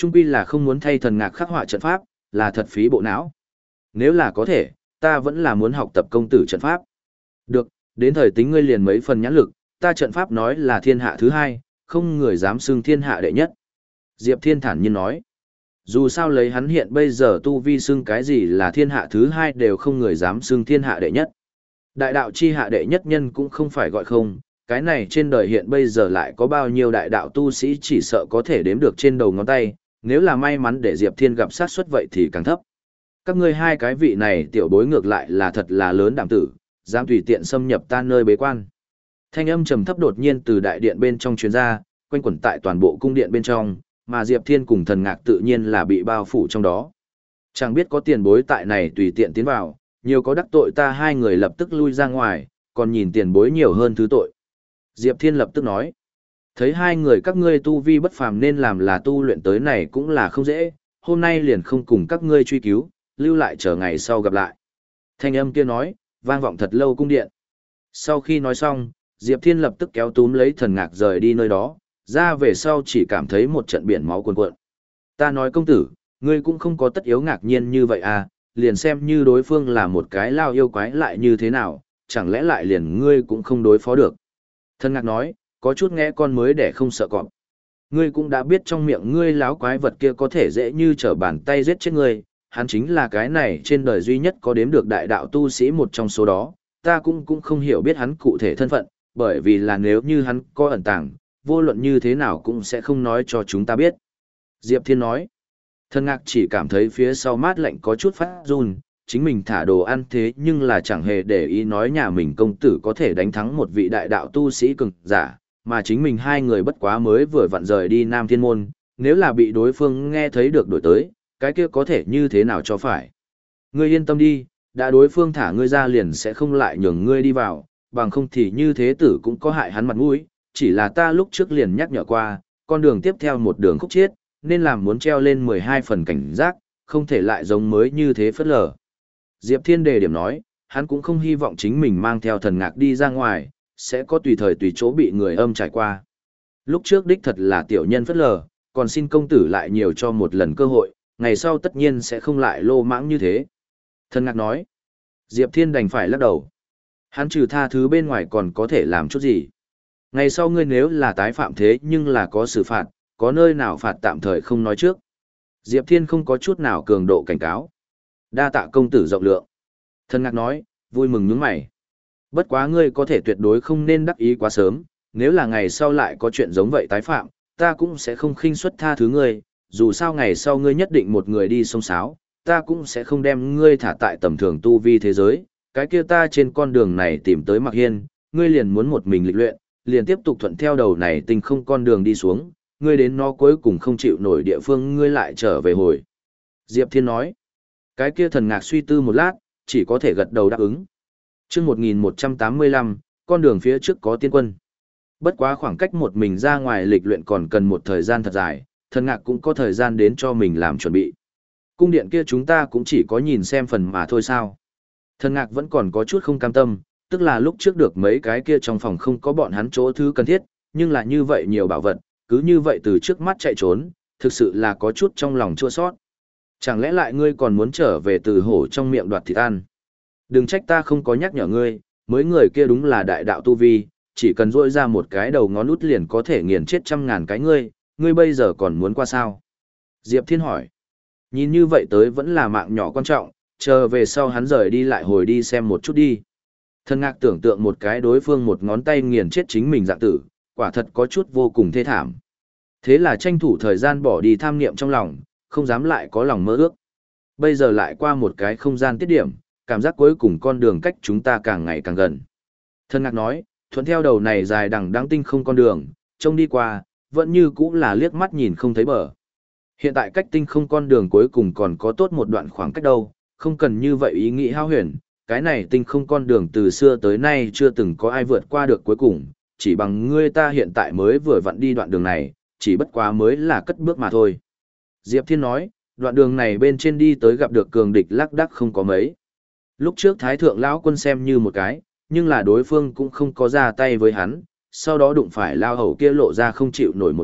Trung quy là không muốn thay thần ngạc khắc họa trận pháp, là thật phí bộ não. Nếu là có thể, ta vẫn là muốn học tập công tử trận pháp. Được, đến thời tính ngươi liền mấy phần nhãn lực, ta trận pháp nói là thiên hạ thứ hai, không người dám xưng thiên hạ đệ nhất. Diệp Thiên thản nhiên nói. Dù sao lấy hắn hiện bây giờ tu vi xưng cái gì là thiên hạ thứ hai đều không người dám xưng thiên hạ đệ nhất. Đại đạo chi hạ đệ nhất nhân cũng không phải gọi không, cái này trên đời hiện bây giờ lại có bao nhiêu đại đạo tu sĩ chỉ sợ có thể đếm được trên đầu ngón tay, nếu là may mắn để Diệp Thiên gặp sát suất vậy thì càng thấp. Các ngươi hai cái vị này tiểu bối ngược lại là thật là lớn đảm tử, dám tùy tiện xâm nhập ta nơi bế quan. Thanh âm trầm thấp đột nhiên từ đại điện bên trong truyền ra, quanh quẩn tại toàn bộ cung điện bên trong, mà Diệp Thiên cùng thần ngạc tự nhiên là bị bao phủ trong đó. Chẳng biết có tiền bối tại này tùy tiện tiến vào, nhiều có đắc tội ta hai người lập tức lui ra ngoài, còn nhìn tiền bối nhiều hơn thứ tội. Diệp Thiên lập tức nói, thấy hai người các ngươi tu vi bất phàm nên làm là tu luyện tới này cũng là không dễ, hôm nay liền không cùng các ngươi truy cứu, lưu lại chờ ngày sau gặp lại. Thanh âm kia nói, vang vọng thật lâu cung điện. Sau khi nói xong, Diệp Thiên lập tức kéo túm lấy thần ngạc rời đi nơi đó, ra về sau chỉ cảm thấy một trận biển máu cuồn cuộn. Ta nói công tử, ngươi cũng không có tất yếu ngạc nhiên như vậy à, liền xem như đối phương là một cái lao yêu quái lại như thế nào, chẳng lẽ lại liền ngươi cũng không đối phó được. Thần ngạc nói, có chút nghe con mới để không sợ cọp. Ngươi cũng đã biết trong miệng ngươi láo quái vật kia có thể dễ như trở bàn tay giết chết ngươi, hắn chính là cái này trên đời duy nhất có đếm được đại đạo tu sĩ một trong số đó, ta cũng cũng không hiểu biết hắn cụ thể thân phận, bởi vì là nếu như hắn có ẩn tàng, vô luận như thế nào cũng sẽ không nói cho chúng ta biết. Diệp Thiên nói, thần ngạc chỉ cảm thấy phía sau mát lạnh có chút phát run, chính mình thả đồ ăn thế nhưng là chẳng hề để ý nói nhà mình công tử có thể đánh thắng một vị đại đạo tu sĩ cường giả, mà chính mình hai người bất quá mới vừa vặn rời đi Nam Thiên Môn, nếu là bị đối phương nghe thấy được đổi tới, cái kia có thể như thế nào cho phải. Ngươi yên tâm đi, đã đối phương thả ngươi ra liền sẽ không lại nhường ngươi đi vào, bằng không thì như thế tử cũng có hại hắn mặt mũi, chỉ là ta lúc trước liền nhắc nhở qua, con đường tiếp theo một đường khúc chiết, nên làm muốn treo lên mười hai phần cảnh giác, không thể lại giống mới như thế phất lờ. Diệp Thiên đề điểm nói, hắn cũng không hy vọng chính mình mang theo thần ngạc đi ra ngoài, sẽ có tùy thời tùy chỗ bị người âm trải qua. Lúc trước đích thật là tiểu nhân phất lờ, còn xin công tử lại nhiều cho một lần cơ hội, ngày sau tất nhiên sẽ không lại lô mãng như thế. Thần ngạc nói, Diệp Thiên đành phải lắc đầu. Hắn trừ tha thứ bên ngoài còn có thể làm chút gì. Ngày sau ngươi nếu là tái phạm thế nhưng là có xử phạt, có nơi nào phạt tạm thời không nói trước. Diệp Thiên không có chút nào cường độ cảnh cáo. Đa tạ công tử rộng lượng. Thần ngạc nói, vui mừng nhướng mày. Bất quá ngươi có thể tuyệt đối không nên đắc ý quá sớm, nếu là ngày sau lại có chuyện giống vậy tái phạm, ta cũng sẽ không khinh suất tha thứ ngươi, dù sao ngày sau ngươi nhất định một người đi sông sáo, ta cũng sẽ không đem ngươi thả tại tầm thường tu vi thế giới, cái kia ta trên con đường này tìm tới Mạc Hiên, ngươi liền muốn một mình lịch luyện, liền tiếp tục thuận theo đầu này tình không con đường đi xuống, ngươi đến nó cuối cùng không chịu nổi địa phương ngươi lại trở về hồi. Diệp Thiên nói, cái kia thần ngạc suy tư một lát, chỉ có thể gật đầu đáp ứng. Chương một nghìn một trăm tám mươi lăm, con đường phía trước có tiên quân. Bất quá khoảng cách một mình ra ngoài lịch luyện còn cần một thời gian thật dài, thần ngạc cũng có thời gian đến cho mình làm chuẩn bị. Cung điện kia chúng ta cũng chỉ có nhìn xem phần mà thôi sao. Thần ngạc vẫn còn có chút không cam tâm, tức là lúc trước được mấy cái kia trong phòng không có bọn hắn chỗ thứ cần thiết, nhưng là như vậy nhiều bảo vật, cứ như vậy từ trước mắt chạy trốn, thực sự là có chút trong lòng chua sót. Chẳng lẽ lại ngươi còn muốn trở về từ hổ trong miệng đoạt thịt ăn? Đừng trách ta không có nhắc nhở ngươi, mới người kia đúng là đại đạo tu vi, chỉ cần rỗi ra một cái đầu ngón út liền có thể nghiền chết trăm ngàn cái ngươi, ngươi bây giờ còn muốn qua sao? Diệp Thiên hỏi. Nhìn như vậy tới vẫn là mạng nhỏ quan trọng, chờ về sau hắn rời đi lại hồi đi xem một chút đi. Thần ngạc tưởng tượng một cái đối phương một ngón tay nghiền chết chính mình dạng tử, quả thật có chút vô cùng thê thảm. Thế là tranh thủ thời gian bỏ đi tham niệm trong lòng, không dám lại có lòng mơ ước. Bây giờ lại qua một cái không gian tiết điểm, cảm giác cuối cùng con đường cách chúng ta càng ngày càng gần. Thần ngạc nói, thuận theo đầu này dài đằng đẵng tinh không con đường, trông đi qua, vẫn như cũ là liếc mắt nhìn không thấy bờ. Hiện tại cách tinh không con đường cuối cùng còn có tốt một đoạn khoảng cách đâu, không cần như vậy ý nghĩ hao huyền, cái này tinh không con đường từ xưa tới nay chưa từng có ai vượt qua được cuối cùng, chỉ bằng ngươi ta hiện tại mới vừa vặn đi đoạn đường này, chỉ bất quá mới là cất bước mà thôi. Diệp Thiên nói, đoạn đường này bên trên đi tới gặp được cường địch lác đác không có mấy. Lúc trước Thái Thượng Lão Quân xem như một cái, nhưng là đối phương cũng không có ra tay với hắn, sau đó đụng phải Lao Hầu kia lộ ra không chịu nổi một kích,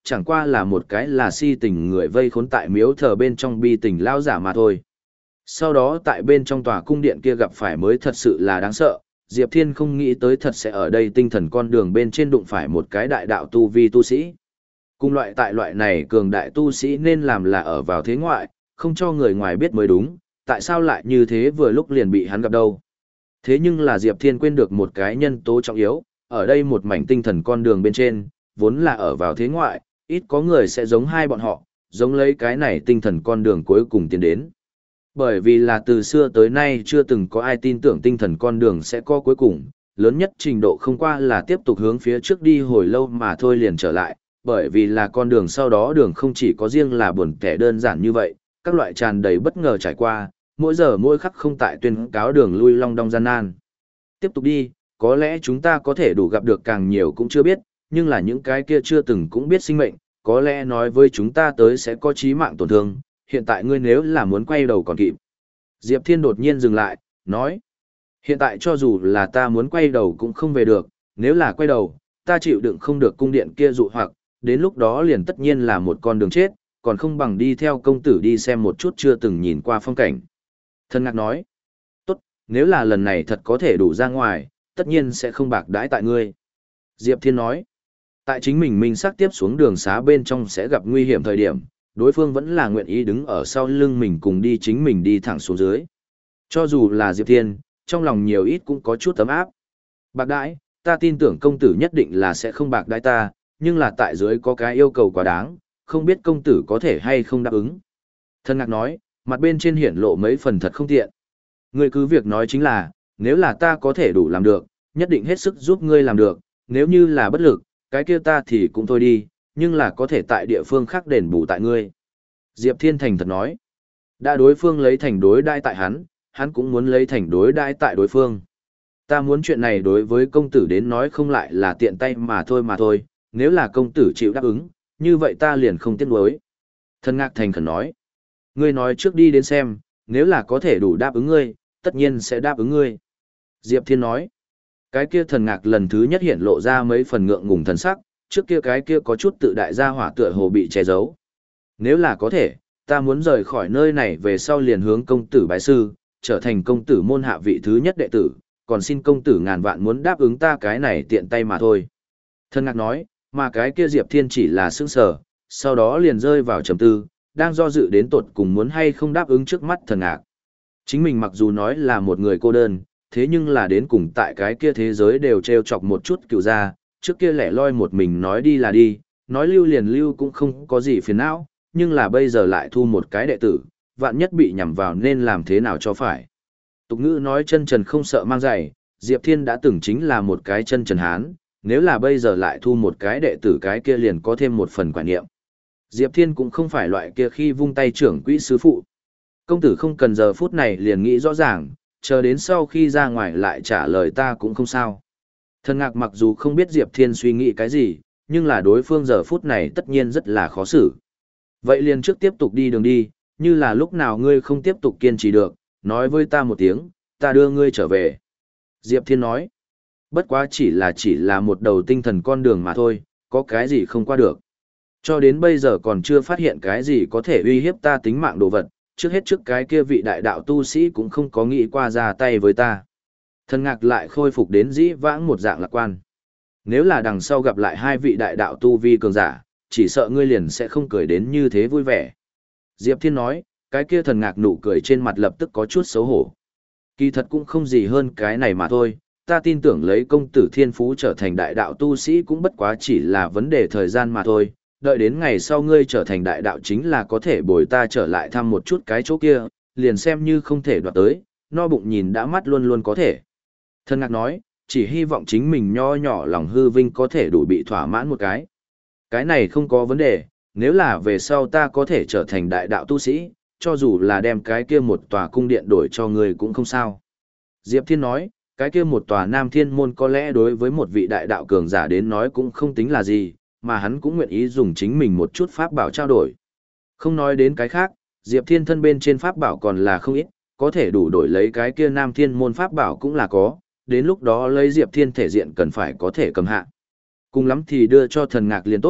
chẳng qua là một cái là si tình người vây khốn tại miếu thờ bên trong bi tình lao giả mà thôi. Sau đó tại bên trong tòa cung điện kia gặp phải mới thật sự là đáng sợ, Diệp Thiên không nghĩ tới thật sẽ ở đây tinh thần con đường bên trên đụng phải một cái đại đạo tu vi tu sĩ. Cùng loại tại loại này cường đại tu sĩ nên làm là ở vào thế ngoại, không cho người ngoài biết mới đúng, tại sao lại như thế vừa lúc liền bị hắn gặp đâu. Thế nhưng là Diệp Thiên quên được một cái nhân tố trọng yếu, ở đây một mảnh tinh thần con đường bên trên, vốn là ở vào thế ngoại, ít có người sẽ giống hai bọn họ, giống lấy cái này tinh thần con đường cuối cùng tiến đến. Bởi vì là từ xưa tới nay chưa từng có ai tin tưởng tinh thần con đường sẽ có cuối cùng, lớn nhất trình độ không qua là tiếp tục hướng phía trước đi hồi lâu mà thôi liền trở lại, bởi vì là con đường sau đó đường không chỉ có riêng là buồn kẻ đơn giản như vậy, các loại tràn đầy bất ngờ trải qua, mỗi giờ mỗi khắc không tại tuyên cáo đường lui long đong gian nan. Tiếp tục đi, có lẽ chúng ta có thể đủ gặp được càng nhiều cũng chưa biết, nhưng là những cái kia chưa từng cũng biết sinh mệnh, có lẽ nói với chúng ta tới sẽ có chí mạng tổn thương, hiện tại ngươi nếu là muốn quay đầu còn kịp. Diệp Thiên đột nhiên dừng lại, nói, hiện tại cho dù là ta muốn quay đầu cũng không về được, nếu là quay đầu, ta chịu đựng không được cung điện kia dụ hoặc, đến lúc đó liền tất nhiên là một con đường chết, còn không bằng đi theo công tử đi xem một chút chưa từng nhìn qua phong cảnh. Thần Ngạc nói, tốt, nếu là lần này thật có thể đủ ra ngoài, tất nhiên sẽ không bạc đãi tại ngươi. Diệp Thiên nói, tại chính mình minh xác tiếp xuống đường xá bên trong sẽ gặp nguy hiểm thời điểm, đối phương vẫn là nguyện ý đứng ở sau lưng mình cùng đi chính mình đi thẳng xuống dưới. Cho dù là Diệp Thiên, trong lòng nhiều ít cũng có chút tấm áp. Bạc đãi, ta tin tưởng công tử nhất định là sẽ không bạc đãi ta, nhưng là tại dưới có cái yêu cầu quá đáng, không biết công tử có thể hay không đáp ứng. Thần Ngạc nói, mặt bên trên hiển lộ mấy phần thật không tiện. Ngươi cứ việc nói chính là, nếu là ta có thể đủ làm được, nhất định hết sức giúp ngươi làm được, nếu như là bất lực, cái kia ta thì cũng thôi đi, nhưng là có thể tại địa phương khác đền bù tại ngươi. Diệp Thiên thành thật nói, đã đối phương lấy thành đối đãi tại hắn, hắn cũng muốn lấy thành đối đãi tại đối phương. Ta muốn chuyện này đối với công tử đến nói không lại là tiện tay mà thôi mà thôi, nếu là công tử chịu đáp ứng, như vậy ta liền không tiếc nuối. Thần Ngạc thành khẩn nói, ngươi nói trước đi đến xem, nếu là có thể đủ đáp ứng ngươi, tất nhiên sẽ đáp ứng ngươi. Diệp Thiên nói, cái kia Thần Ngạc lần thứ nhất hiện lộ ra mấy phần ngượng ngùng thần sắc, trước kia cái kia có chút tự đại gia hỏa tựa hồ bị che giấu. Nếu là có thể, ta muốn rời khỏi nơi này về sau liền hướng công tử bái sư, trở thành công tử môn hạ vị thứ nhất đệ tử, còn xin công tử ngàn vạn muốn đáp ứng ta cái này tiện tay mà thôi. Thần Ngạc nói, mà cái kia Diệp Thiên chỉ là sững sờ, sau đó liền rơi vào trầm tư, đang do dự đến tột cùng muốn hay không đáp ứng trước mắt Thần Ngạc. Chính mình mặc dù nói là một người cô đơn, thế nhưng là đến cùng tại cái kia thế giới đều trêu chọc một chút cựu gia, trước kia lẻ loi một mình nói đi là đi, nói lưu liền lưu cũng không có gì phiền não, nhưng là bây giờ lại thu một cái đệ tử, vạn nhất bị nhằm vào nên làm thế nào cho phải. Tục ngữ nói chân trần không sợ mang giày, Diệp Thiên đã từng chính là một cái chân trần hán, nếu là bây giờ lại thu một cái đệ tử cái kia liền có thêm một phần quả niệm. Diệp Thiên cũng không phải loại kia khi vung tay trưởng quỹ sứ phụ. Công tử không cần giờ phút này liền nghĩ rõ ràng, chờ đến sau khi ra ngoài lại trả lời ta cũng không sao. Thần Ngạc mặc dù không biết Diệp Thiên suy nghĩ cái gì, nhưng là đối phương giờ phút này tất nhiên rất là khó xử. Vậy liền trước tiếp tục đi đường đi, như là lúc nào ngươi không tiếp tục kiên trì được, nói với ta một tiếng, ta đưa ngươi trở về. Diệp Thiên nói, bất quá chỉ là chỉ là một đầu tinh thần con đường mà thôi, có cái gì không qua được. Cho đến bây giờ còn chưa phát hiện cái gì có thể uy hiếp ta tính mạng đồ vật, trước hết trước cái kia vị đại đạo tu sĩ cũng không có nghĩ qua ra tay với ta. Thần Ngạc lại khôi phục đến dĩ vãng một dạng lạc quan. Nếu là đằng sau gặp lại hai vị đại đạo tu vi cường giả, chỉ sợ ngươi liền sẽ không cười đến như thế vui vẻ. Diệp Thiên nói, cái kia Thần Ngạc nụ cười trên mặt lập tức có chút xấu hổ. Kỳ thật cũng không gì hơn cái này mà thôi, ta tin tưởng lấy công tử thiên phú trở thành đại đạo tu sĩ cũng bất quá chỉ là vấn đề thời gian mà thôi, đợi đến ngày sau ngươi trở thành đại đạo chính là có thể bồi ta trở lại thăm một chút cái chỗ kia, liền xem như không thể đoạt tới, no bụng nhìn đã mắt luôn luôn có thể. Thần Ngạc nói, chỉ hy vọng chính mình nho nhỏ lòng hư vinh có thể đủ bị thỏa mãn một cái. Cái này không có vấn đề, nếu là về sau ta có thể trở thành đại đạo tu sĩ, cho dù là đem cái kia một tòa cung điện đổi cho ngươi cũng không sao. Diệp Thiên nói, cái kia một tòa Nam Thiên môn có lẽ đối với một vị đại đạo cường giả đến nói cũng không tính là gì, mà hắn cũng nguyện ý dùng chính mình một chút pháp bảo trao đổi. Không nói đến cái khác, Diệp Thiên thân bên trên pháp bảo còn là không ít, có thể đủ đổi lấy cái kia Nam Thiên môn pháp bảo cũng là có, đến lúc đó lấy Diệp Thiên thể diện cần phải có thể cầm hạ. Cùng lắm thì đưa cho Thần Ngạc liền tốt,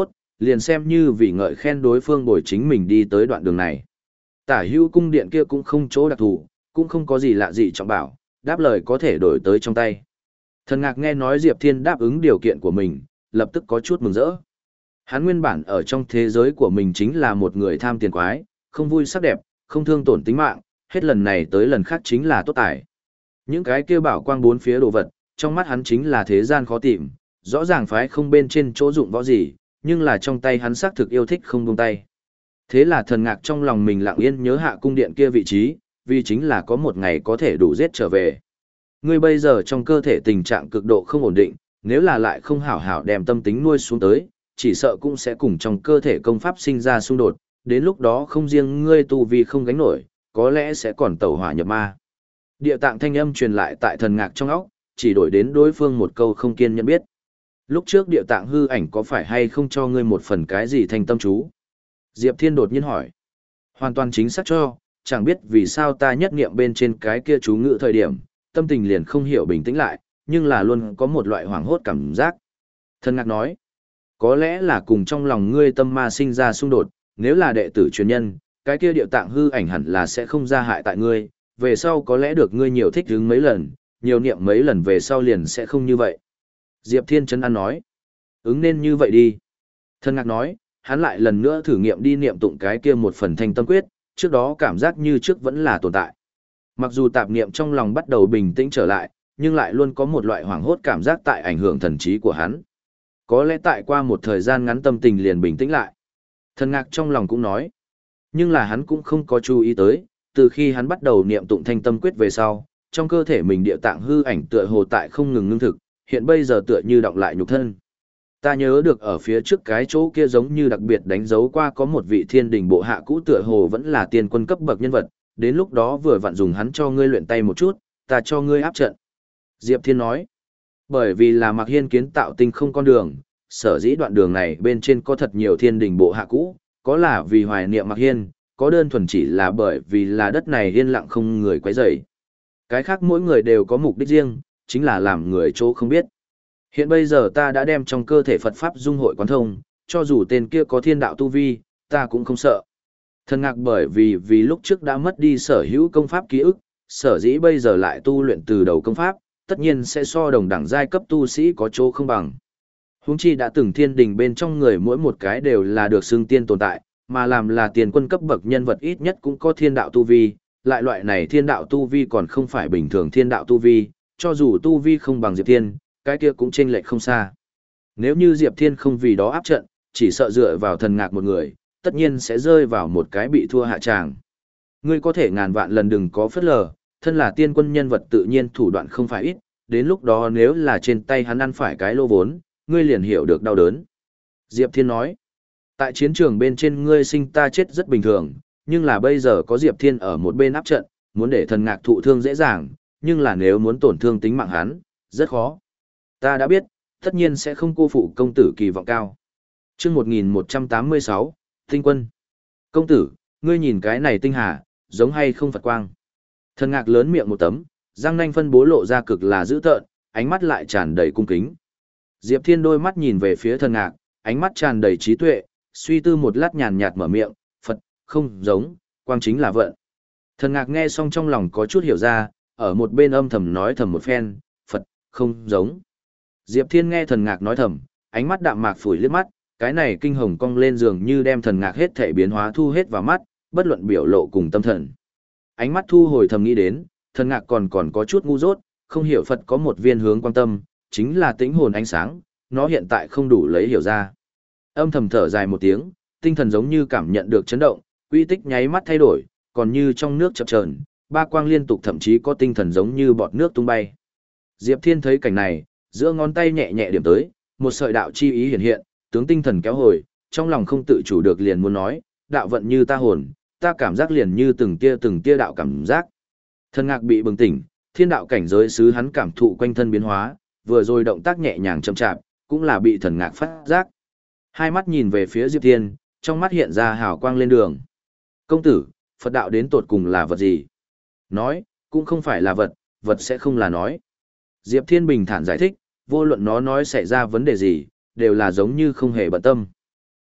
liền xem như vì ngợi khen đối phương bồi chính mình đi tới đoạn đường này. Tả hữu cung điện kia cũng không chỗ đặc thù, cũng không có gì lạ gì trọng bảo, đáp lời có thể đổi tới trong tay. Thần Ngạc nghe nói Diệp Thiên đáp ứng điều kiện của mình, lập tức có chút mừng rỡ. Hắn nguyên bản ở trong thế giới của mình chính là một người tham tiền quái, không vui sắc đẹp, không thương tổn tính mạng, hết lần này tới lần khác chính là tốt tài. Những cái kia bảo quang bốn phía đồ vật, trong mắt hắn chính là thế gian khó tìm, rõ ràng phái không bên trên chỗ dụng võ gì, nhưng là trong tay hắn xác thực yêu thích không buông tay. Thế là Thần Ngạc trong lòng mình lặng yên nhớ hạ cung điện kia vị trí, vì chính là có một ngày có thể đủ giết trở về. Ngươi bây giờ trong cơ thể tình trạng cực độ không ổn định, nếu là lại không hảo hảo đem tâm tính nuôi xuống tới, chỉ sợ cũng sẽ cùng trong cơ thể công pháp sinh ra xung đột, đến lúc đó không riêng ngươi tu vi không gánh nổi, có lẽ sẽ còn tẩu hỏa nhập ma. Địa tạng thanh âm truyền lại tại Thần Ngạc trong óc, chỉ đổi đến đối phương một câu không kiên nhẫn biết. Lúc trước địa tạng hư ảnh có phải hay không cho ngươi một phần cái gì thanh tâm chú? Diệp Thiên đột nhiên hỏi. Hoàn toàn chính xác cho, chẳng biết vì sao ta nhất niệm bên trên cái kia chú ngữ thời điểm, tâm tình liền không hiểu bình tĩnh lại, nhưng là luôn có một loại hoảng hốt cảm giác. Thần Ngạc nói, có lẽ là cùng trong lòng ngươi tâm ma sinh ra xung đột, nếu là đệ tử truyền nhân, cái kia địa tạng hư ảnh hẳn là sẽ không ra hại tại ngươi, về sau có lẽ được ngươi nhiều thích hứng mấy lần, nhiều niệm mấy lần về sau liền sẽ không như vậy. Diệp Thiên Trấn An nói, ứng nên như vậy đi. Thần Ngạc nói, hắn lại lần nữa thử nghiệm đi niệm tụng cái kia một phần thanh tâm quyết, trước đó cảm giác như trước vẫn là tồn tại. Mặc dù tạp niệm trong lòng bắt đầu bình tĩnh trở lại, nhưng lại luôn có một loại hoảng hốt cảm giác tại ảnh hưởng thần trí của hắn. Có lẽ tại qua một thời gian ngắn tâm tình liền bình tĩnh lại. Thần Ngạc trong lòng cũng nói, nhưng là hắn cũng không có chú ý tới, từ khi hắn bắt đầu niệm tụng thanh tâm quyết về sau, trong cơ thể mình địa tạng hư ảnh tựa hồ tại không ngừng ngưng thực, hiện bây giờ tựa như động lại nhục thân. Ta nhớ được ở phía trước cái chỗ kia giống như đặc biệt đánh dấu qua có một vị thiên đình bộ hạ cũ tựa hồ vẫn là tiên quân cấp bậc nhân vật, đến lúc đó vừa vặn dùng hắn cho ngươi luyện tay một chút, ta cho ngươi áp trận. Diệp Thiên nói, bởi vì là Mạc Hiên kiến tạo tinh không con đường, sở dĩ đoạn đường này bên trên có thật nhiều thiên đình bộ hạ cũ, có là vì hoài niệm Mạc Hiên, có đơn thuần chỉ là bởi vì là đất này yên lặng không người quấy rầy. Cái khác mỗi người đều có mục đích riêng, chính là làm người chỗ không biết. Hiện bây giờ ta đã đem trong cơ thể Phật Pháp dung hội quán thông, cho dù tên kia có thiên đạo tu vi, ta cũng không sợ. Thần Ngạc bởi vì vì lúc trước đã mất đi sở hữu công pháp ký ức, sở dĩ bây giờ lại tu luyện từ đầu công pháp, tất nhiên sẽ so đồng đẳng giai cấp tu sĩ có chỗ không bằng. Huống chi đã từng thiên đình bên trong người mỗi một cái đều là được xưng tiên tồn tại, mà làm là tiền quân cấp bậc nhân vật ít nhất cũng có thiên đạo tu vi, lại loại này thiên đạo tu vi còn không phải bình thường thiên đạo tu vi, cho dù tu vi không bằng Diệp Thiên, cái kia cũng chênh lệch không xa. Nếu như Diệp Thiên không vì đó áp trận, chỉ sợ dựa vào Thần Ngạc một người, tất nhiên sẽ rơi vào một cái bị thua hạ tràng. Ngươi có thể ngàn vạn lần đừng có phất lờ, thân là tiên quân nhân vật tự nhiên thủ đoạn không phải ít, đến lúc đó nếu là trên tay hắn ăn phải cái lô vốn, ngươi liền hiểu được đau đớn. Diệp Thiên nói, tại chiến trường bên trên ngươi sinh ta chết rất bình thường, nhưng là bây giờ có Diệp Thiên ở một bên áp trận, muốn để Thần Ngạc thụ thương dễ dàng, nhưng là nếu muốn tổn thương tính mạng hắn, rất khó. Ta đã biết, tất nhiên sẽ không cô phụ công tử kỳ vọng cao. Chương một nghìn một trăm tám mươi sáu, Tinh Quân. Công tử, ngươi nhìn cái này tinh hà, giống hay không Phật quang. Thần Ngạc lớn miệng một tấm, răng nanh phân bố lộ ra cực là dữ tợn, ánh mắt lại tràn đầy cung kính. Diệp Thiên đôi mắt nhìn về phía Thần Ngạc, ánh mắt tràn đầy trí tuệ, suy tư một lát nhàn nhạt mở miệng, Phật, không giống, quang chính là vận. Thần Ngạc nghe xong trong lòng có chút hiểu ra, ở một bên âm thầm nói thầm một phen, Phật, không giống. Diệp Thiên nghe Thần Ngạc nói thầm, ánh mắt đạm mạc phủi liếc mắt, cái này kinh hồng cong lên giường như đem Thần Ngạc hết thể biến hóa thu hết vào mắt, bất luận biểu lộ cùng tâm thần. Ánh mắt thu hồi thầm nghĩ đến, Thần Ngạc còn còn có chút ngu dốt, không hiểu Phật có một viên hướng quan tâm, chính là tĩnh hồn ánh sáng, nó hiện tại không đủ lấy hiểu ra. Âm thầm thở dài một tiếng, tinh thần giống như cảm nhận được chấn động, uy tích nháy mắt thay đổi, còn như trong nước chập chờn, ba quang liên tục thậm chí có tinh thần giống như bọt nước tung bay. Diệp Thiên thấy cảnh này, giữa ngón tay nhẹ nhẹ điểm tới, một sợi đạo chi ý hiện hiện, tướng tinh thần kéo hồi, trong lòng không tự chủ được liền muốn nói, đạo vận như ta hồn, ta cảm giác liền như từng tia từng tia đạo cảm giác. Thần Ngạc bị bừng tỉnh, thiên đạo cảnh giới sứ hắn cảm thụ quanh thân biến hóa, vừa rồi động tác nhẹ nhàng chậm chạp, cũng là bị Thần Ngạc phát giác. Hai mắt nhìn về phía Diệp Thiên, trong mắt hiện ra hào quang lên đường. Công tử, Phật đạo đến tột cùng là vật gì? Nói, cũng không phải là vật, vật sẽ không là nói. Diệp Thiên bình thản giải thích, vô luận nó nói xảy ra vấn đề gì, đều là giống như không hề bận tâm.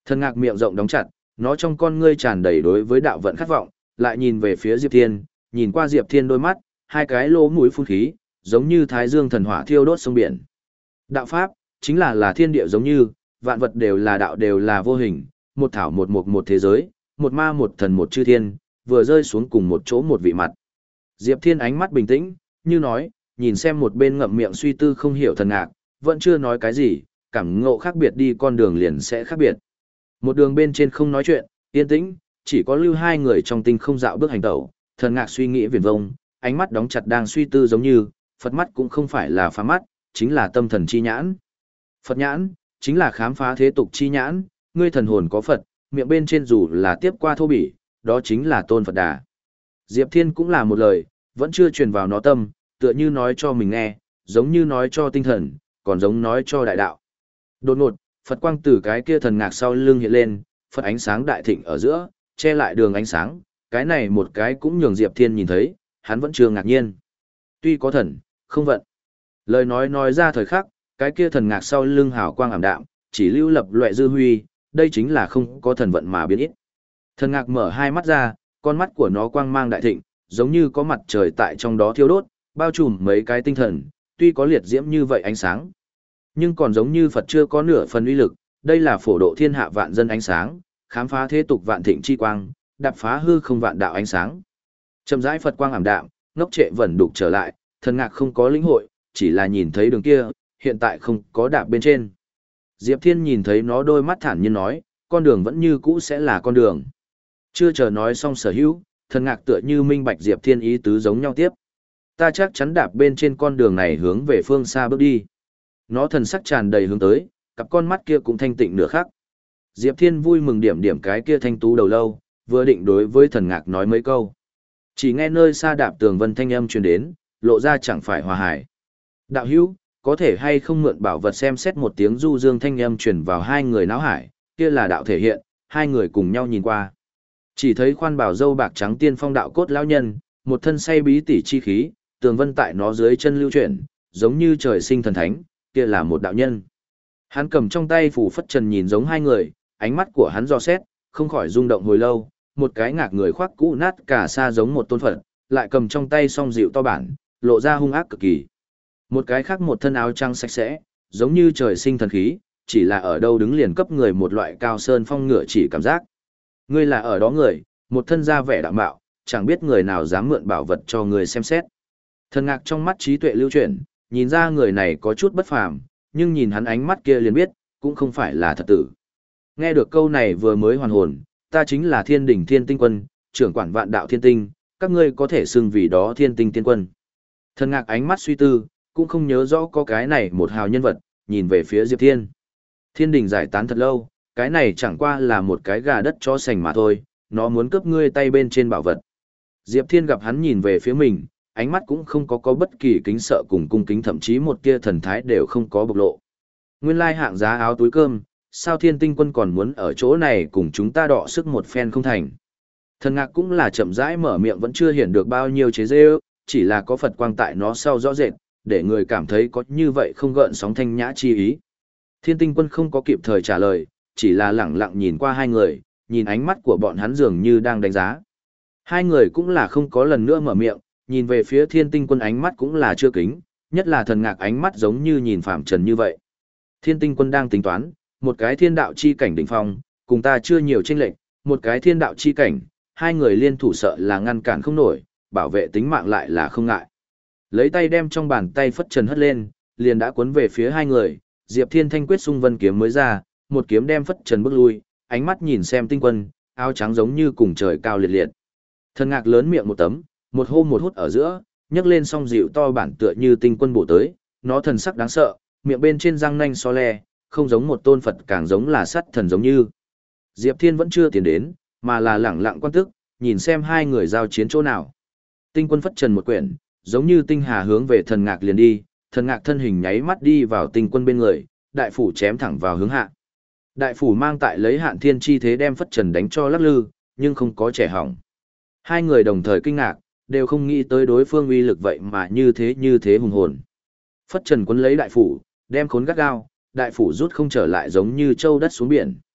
Thần Ngạc miệng rộng đóng chặt, nó trong con ngươi tràn đầy đối với đạo vận khát vọng, lại nhìn về phía Diệp Thiên, nhìn qua Diệp Thiên đôi mắt, hai cái lỗ mũi phun khí, giống như thái dương thần hỏa thiêu đốt sông biển. Đạo pháp, chính là là thiên địa giống như, vạn vật đều là đạo đều là vô hình, một thảo một mục một thế giới, một ma một thần một chư thiên, vừa rơi xuống cùng một chỗ một vị mặt. Diệp Thiên ánh mắt bình tĩnh, như nói, nhìn xem một bên ngậm miệng suy tư không hiểu Thần Ngạc, vẫn chưa nói cái gì, cảm ngộ khác biệt đi con đường liền sẽ khác biệt. Một đường bên trên không nói chuyện, yên tĩnh, chỉ có lưu hai người trong tinh không dạo bước hành tẩu, Thần Ngạc suy nghĩ viển vông, ánh mắt đóng chặt đang suy tư giống như, Phật mắt cũng không phải là phá mắt, chính là tâm thần chi nhãn. Phật nhãn, chính là khám phá thế tục chi nhãn, ngươi thần hồn có Phật, miệng bên trên dù là tiếp qua thô bỉ, đó chính là tôn Phật Đà. Diệp Thiên cũng là một lời, vẫn chưa truyền vào nó tâm, tựa như nói cho mình nghe, giống như nói cho tinh thần, còn giống nói cho đại đạo. Đột ngột, Phật quang từ cái kia Thần Ngạc sau lưng hiện lên, Phật ánh sáng đại thịnh ở giữa, che lại đường ánh sáng, cái này một cái cũng nhường Diệp Thiên nhìn thấy, hắn vẫn chưa ngạc nhiên. Tuy có thần, không vận. Lời nói nói ra thời khắc, cái kia Thần Ngạc sau lưng hào quang ảm đạm, chỉ lưu lập loại dư huy, đây chính là không có thần vận mà biến ít. Thần Ngạc mở hai mắt ra, con mắt của nó quang mang đại thịnh, giống như có mặt trời tại trong đó thiêu đốt, bao trùm mấy cái tinh thần, tuy có liệt diễm như vậy ánh sáng, nhưng còn giống như Phật chưa có nửa phần uy lực, đây là phổ độ thiên hạ vạn dân ánh sáng, khám phá thế tục vạn thịnh chi quang, đạp phá hư không vạn đạo ánh sáng. Chậm rãi Phật quang ảm đạm, ngốc trệ vẩn đục trở lại, Thần Ngạc không có lĩnh hội, chỉ là nhìn thấy đường kia, hiện tại không có đạp bên trên. Diệp Thiên nhìn thấy nó đôi mắt thản nhiên nói, con đường vẫn như cũ sẽ là con đường. Chưa chờ nói xong sở hữu, Thần Ngạc tựa như minh bạch Diệp Thiên ý tứ giống nhau tiếp. Ta chắc chắn đạp bên trên con đường này hướng về phương xa bước đi. Nó thần sắc tràn đầy hướng tới, cặp con mắt kia cũng thanh tịnh nửa khắc. Diệp Thiên vui mừng điểm điểm cái kia thanh tú đầu lâu, vừa định đối với Thần Ngạc nói mấy câu. Chỉ nghe nơi xa đạp tường vân thanh âm truyền đến, lộ ra chẳng phải hòa hải. Đạo hữu, có thể hay không mượn bảo vật xem xét một tiếng du dương thanh âm truyền vào hai người náo hải, kia là đạo thể hiện, hai người cùng nhau nhìn qua. Chỉ thấy khoan bảo dâu bạc trắng tiên phong đạo cốt lão nhân, một thân say bí tỉ chi khí, tường vân tại nó dưới chân lưu chuyển, giống như trời sinh thần thánh, kia là một đạo nhân. Hắn cầm trong tay phủ phất trần nhìn giống hai người, ánh mắt của hắn dò xét, không khỏi rung động hồi lâu, một cái ngạc người khoác cũ nát cả xa giống một tôn Phật, lại cầm trong tay song dịu to bản, lộ ra hung ác cực kỳ. Một cái khác một thân áo trắng sạch sẽ, giống như trời sinh thần khí, chỉ là ở đâu đứng liền cấp người một loại cao sơn phong ngựa chỉ cảm giác. Ngươi là ở đó người, một thân da vẻ đạm bạo, chẳng biết người nào dám mượn bảo vật cho người xem xét. Thần Ngạc trong mắt trí tuệ lưu chuyển, nhìn ra người này có chút bất phàm, nhưng nhìn hắn ánh mắt kia liền biết, cũng không phải là thật tử. Nghe được câu này vừa mới hoàn hồn, ta chính là Thiên Đỉnh Thiên Tinh Quân, trưởng quản vạn đạo thiên tinh, các ngươi có thể xưng vì đó Thiên Tinh Tiên Quân. Thần Ngạc ánh mắt suy tư, cũng không nhớ rõ có cái này một hào nhân vật, nhìn về phía Diệp Thiên. Thiên Đình giải tán thật lâu, cái này chẳng qua là một cái gà đất cho sành mà thôi, nó muốn cướp ngươi tay bên trên bảo vật. Diệp Thiên gặp hắn nhìn về phía mình, ánh mắt cũng không có có bất kỳ kính sợ cùng cung kính, thậm chí một kia thần thái đều không có bộc lộ. Nguyên lai hạng giá áo túi cơm, sao Thiên Tinh Quân còn muốn ở chỗ này cùng chúng ta đọ sức một phen không thành. Thần Ngạc cũng là chậm rãi mở miệng, vẫn chưa hiện được bao nhiêu chế giễu, chỉ là có Phật quang tại nó sau rõ rệt, để người cảm thấy có như vậy không gợn sóng thanh nhã chi ý. Thiên Tinh Quân không có kịp thời trả lời, chỉ là lẳng lặng nhìn qua hai người, nhìn ánh mắt của bọn hắn dường như đang đánh giá. Hai người cũng là không có lần nữa mở miệng, nhìn về phía Thiên Tinh Quân ánh mắt cũng là chưa kính, nhất là Thần Ngạc ánh mắt giống như nhìn phạm trần như vậy. Thiên Tinh Quân đang tính toán, một cái thiên đạo chi cảnh đỉnh phong, cùng ta chưa nhiều chênh lệch, một cái thiên đạo chi cảnh, hai người liên thủ sợ là ngăn cản không nổi, bảo vệ tính mạng lại là không ngại. Lấy tay đem trong bàn tay phất trần hất lên, liền đã cuốn về phía hai người, Diệp Thiên thanh quyết xung vân kiếm mới ra, một kiếm đem phất trần bước lui, ánh mắt nhìn xem Tinh Quân, áo trắng giống như cùng trời cao liệt liệt. Thần Ngạc lớn miệng một tấm, một hô một hút ở giữa, nhấc lên song dịu to bản tựa như Tinh Quân bổ tới, nó thần sắc đáng sợ, miệng bên trên răng nanh so le, không giống một tôn Phật càng giống là sắt thần giống như. Diệp Thiên vẫn chưa tiến đến, mà là lẳng lặng quan tức, nhìn xem hai người giao chiến chỗ nào. Tinh Quân phất trần một quyển, giống như tinh hà hướng về Thần Ngạc liền đi, Thần Ngạc thân hình nháy mắt đi vào Tinh Quân bên người, đại phủ chém thẳng vào hướng hạ. Đại phủ mang tại lấy hạn thiên chi thế đem phất trần đánh cho lắc lư, nhưng không có trẻ hỏng. Hai người đồng thời kinh ngạc, đều không nghĩ tới đối phương uy lực vậy mà như thế như thế hùng hồn. Phất trần quấn lấy đại phủ, đem khốn gắt gao, đại phủ rút không trở lại giống như châu đất xuống biển.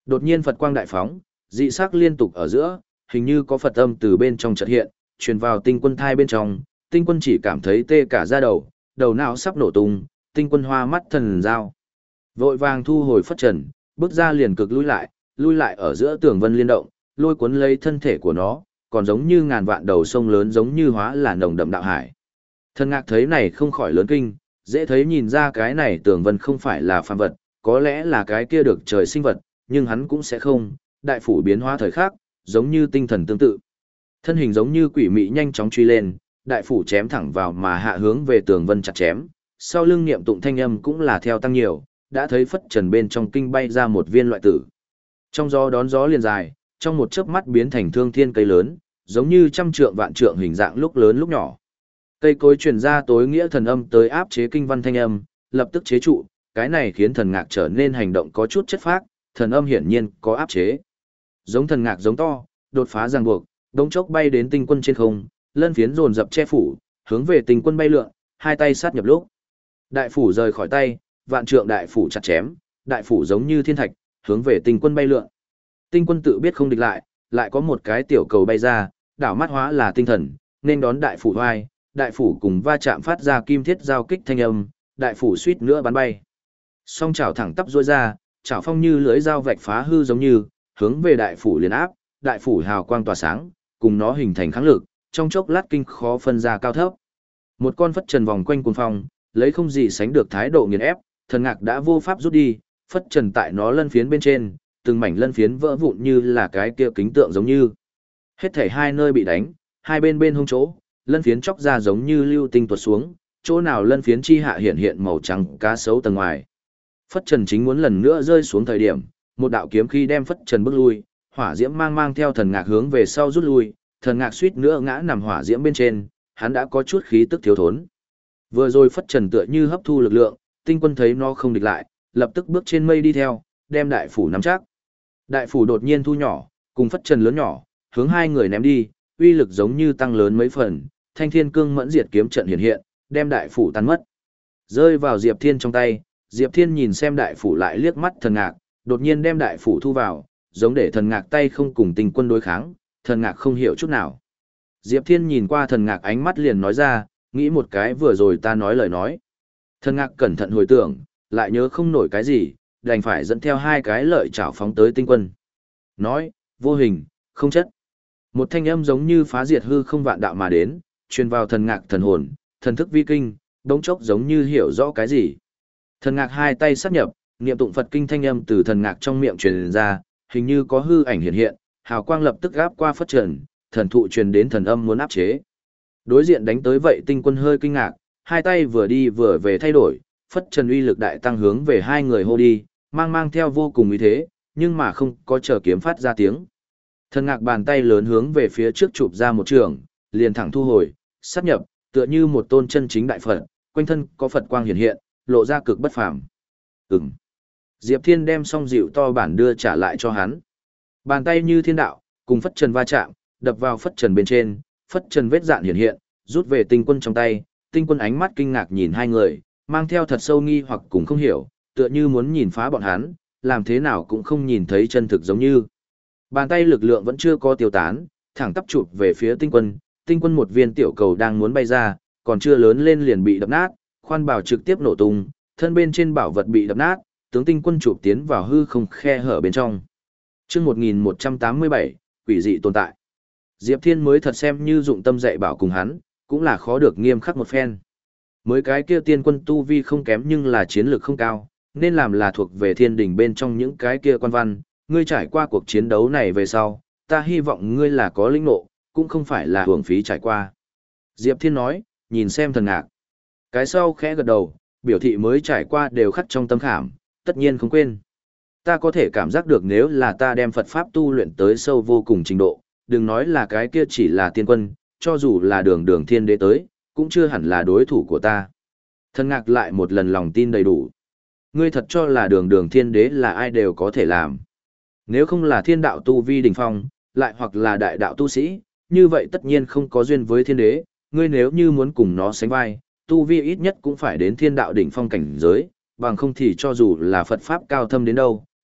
Đột nhiên Phật quang đại phóng, dị sắc liên tục ở giữa, hình như có Phật âm từ bên trong chợt hiện, truyền vào tinh quân thai bên trong, tinh quân chỉ cảm thấy tê cả da đầu, đầu não sắp nổ tung, tinh quân hoa mắt thần dao. Vội vàng thu hồi phất trần, bước ra liền cực lui lại, lui lại ở giữa tường vân liên động, lôi cuốn lấy thân thể của nó, còn giống như ngàn vạn đầu sông lớn giống như hóa là nồng đậm đạo hải. Thần Ngạc thấy này không khỏi lớn kinh, dễ thấy nhìn ra cái này tường vân không phải là phàm vật, có lẽ là cái kia được trời sinh vật, nhưng hắn cũng sẽ không, đại phủ biến hóa thời khắc, giống như tinh thần tương tự. Thân hình giống như quỷ mị nhanh chóng truy lên, đại phủ chém thẳng vào mà hạ hướng về tường vân chặt chém, sau lưng niệm tụng thanh âm cũng là theo tăng nhiều, đã thấy phất trần bên trong kinh bay ra một viên loại tử. Trong gió đón gió liền dài, trong một chớp mắt biến thành thương thiên cây lớn, giống như trăm trượng vạn trượng hình dạng lúc lớn lúc nhỏ. Cây cối truyền ra tối nghĩa thần âm tới áp chế kinh văn thanh âm, lập tức chế trụ, cái này khiến thần ngạc trở nên hành động có chút chất phác, thần âm hiển nhiên có áp chế. Giống thần ngạc giống to, đột phá ràng buộc, đống chốc bay đến tinh quân trên không, lân phiến dồn dập che phủ, hướng về tinh quân bay lượn, hai tay sát nhập lúc. Đại phủ rời khỏi tay, vạn trượng đại phủ chặt chém, đại phủ giống như thiên thạch, hướng về tinh quân bay lượn. Tinh quân tự biết không địch lại, lại có một cái tiểu cầu bay ra, đảo mắt hóa là tinh thần, nên đón đại phủ hoai, đại phủ cùng va chạm phát ra kim thiết giao kích thanh âm, đại phủ suýt nữa bắn bay. Song chảo thẳng tắp rối ra, chảo phong như lưới dao vạch phá hư giống như, hướng về đại phủ liền áp, đại phủ hào quang tỏa sáng, cùng nó hình thành kháng lực, trong chốc lát kinh khó phân ra cao thấp. Một con phất trần vòng quanh cuồng phong, lấy không gì sánh được thái độ nghiền ép, thần ngạc đã vô pháp rút đi, phất trần tại nó lân phiến bên trên, từng mảnh lân phiến vỡ vụn như là cái kia kính tượng giống như. Hết thảy hai nơi bị đánh, hai bên bên hông chỗ, lân phiến chóc ra giống như lưu tinh tuột xuống, chỗ nào lân phiến chi hạ hiện hiện màu trắng cá sấu tầng ngoài. Phất trần chính muốn lần nữa rơi xuống thời điểm, một đạo kiếm khí đem phất trần bước lui, hỏa diễm mang mang theo thần ngạc hướng về sau rút lui, thần ngạc suýt nữa ngã nằm hỏa diễm bên trên, hắn đã có chút khí tức thiếu thốn. Vừa rồi phất trần tựa như hấp thu lực lượng, tinh quân thấy nó không địch lại, lập tức bước trên mây đi theo, đem đại phủ nắm chắc. Đại phủ đột nhiên thu nhỏ, cùng phất trần lớn nhỏ, hướng hai người ném đi, uy lực giống như tăng lớn mấy phần, thanh thiên cương mẫn diệt kiếm trận hiện hiện, đem đại phủ tan mất. Rơi vào Diệp Thiên trong tay, Diệp Thiên nhìn xem đại phủ lại liếc mắt thần ngạc, đột nhiên đem đại phủ thu vào, giống để thần ngạc tay không cùng tinh quân đối kháng, thần ngạc không hiểu chút nào. Diệp Thiên nhìn qua thần ngạc ánh mắt liền nói ra, nghĩ một cái vừa rồi ta nói lời nói. Thần ngạc cẩn thận hồi tưởng, lại nhớ không nổi cái gì, đành phải dẫn theo hai cái lợi chảo phóng tới tinh quân. Nói, vô hình, không chất. Một thanh âm giống như phá diệt hư không vạn đạo mà đến, truyền vào thần ngạc thần hồn, thần thức vi kinh, đống chốc giống như hiểu rõ cái gì. Thần ngạc hai tay sát nhập, niệm tụng Phật kinh thanh âm từ thần ngạc trong miệng truyền ra, hình như có hư ảnh hiện hiện, hào quang lập tức gáp qua phất trần, thần thụ truyền đến thần âm muốn áp chế. Đối diện đánh tới vậy tinh quân hơi kinh ngạc, hai tay vừa đi vừa về thay đổi, phất trần uy lực đại tăng hướng về hai người hô đi, mang mang theo vô cùng uy thế, nhưng mà không có chờ kiếm phát ra tiếng. Thần ngạc bàn tay lớn hướng về phía trước chụp ra một trường, liền thẳng thu hồi, sát nhập, tựa như một tôn chân chính đại Phật, quanh thân có Phật quang hiện hiện, lộ ra cực bất phàm. Ừm. Diệp Thiên đem song dịu to bản đưa trả lại cho hắn. Bàn tay như thiên đạo, cùng phất trần va chạm, đập vào phất trần bên trên, phất trần vết dạn hiện hiện, rút về tinh quân trong tay, tinh quân ánh mắt kinh ngạc nhìn hai người, mang theo thật sâu nghi hoặc cũng không hiểu, tựa như muốn nhìn phá bọn hắn, làm thế nào cũng không nhìn thấy chân thực giống như. Bàn tay lực lượng vẫn chưa có tiêu tán, thẳng tắp chụp về phía tinh quân, tinh quân một viên tiểu cầu đang muốn bay ra, còn chưa lớn lên liền bị đập nát, khoan bảo trực tiếp nổ tung, thân bên trên bảo vật bị đập nát, tướng tinh quân chụp tiến vào hư không khe hở bên trong. Chương một nghìn một trăm tám mươi bảy, quỷ dị tồn tại. Diệp Thiên mới thật xem như dụng tâm dạy bảo cùng hắn, cũng là khó được nghiêm khắc một phen. Mới cái kia tiên quân tu vi không kém nhưng là chiến lược không cao, nên làm là thuộc về thiên đình bên trong những cái kia quan văn, ngươi trải qua cuộc chiến đấu này về sau, ta hy vọng ngươi là có linh nộ, cũng không phải là hưởng phí trải qua. Diệp Thiên nói, nhìn xem thần ngạc. Cái sau khẽ gật đầu, biểu thị mới trải qua đều khắc trong tâm khảm, tất nhiên không quên. Ta có thể cảm giác được nếu là ta đem Phật Pháp tu luyện tới sâu vô cùng trình độ, đừng nói là cái kia chỉ là tiên quân, cho dù là đường đường thiên đế tới, cũng chưa hẳn là đối thủ của ta. Thần ngạc lại một lần lòng tin đầy đủ. Ngươi thật cho là đường đường thiên đế là ai đều có thể làm. Nếu không là thiên đạo tu vi đỉnh phong, lại hoặc là đại đạo tu sĩ, như vậy tất nhiên không có duyên với thiên đế, ngươi nếu như muốn cùng nó sánh vai, tu vi ít nhất cũng phải đến thiên đạo đỉnh phong cảnh giới, bằng không thì cho dù là Phật Pháp cao thâm đến đâu,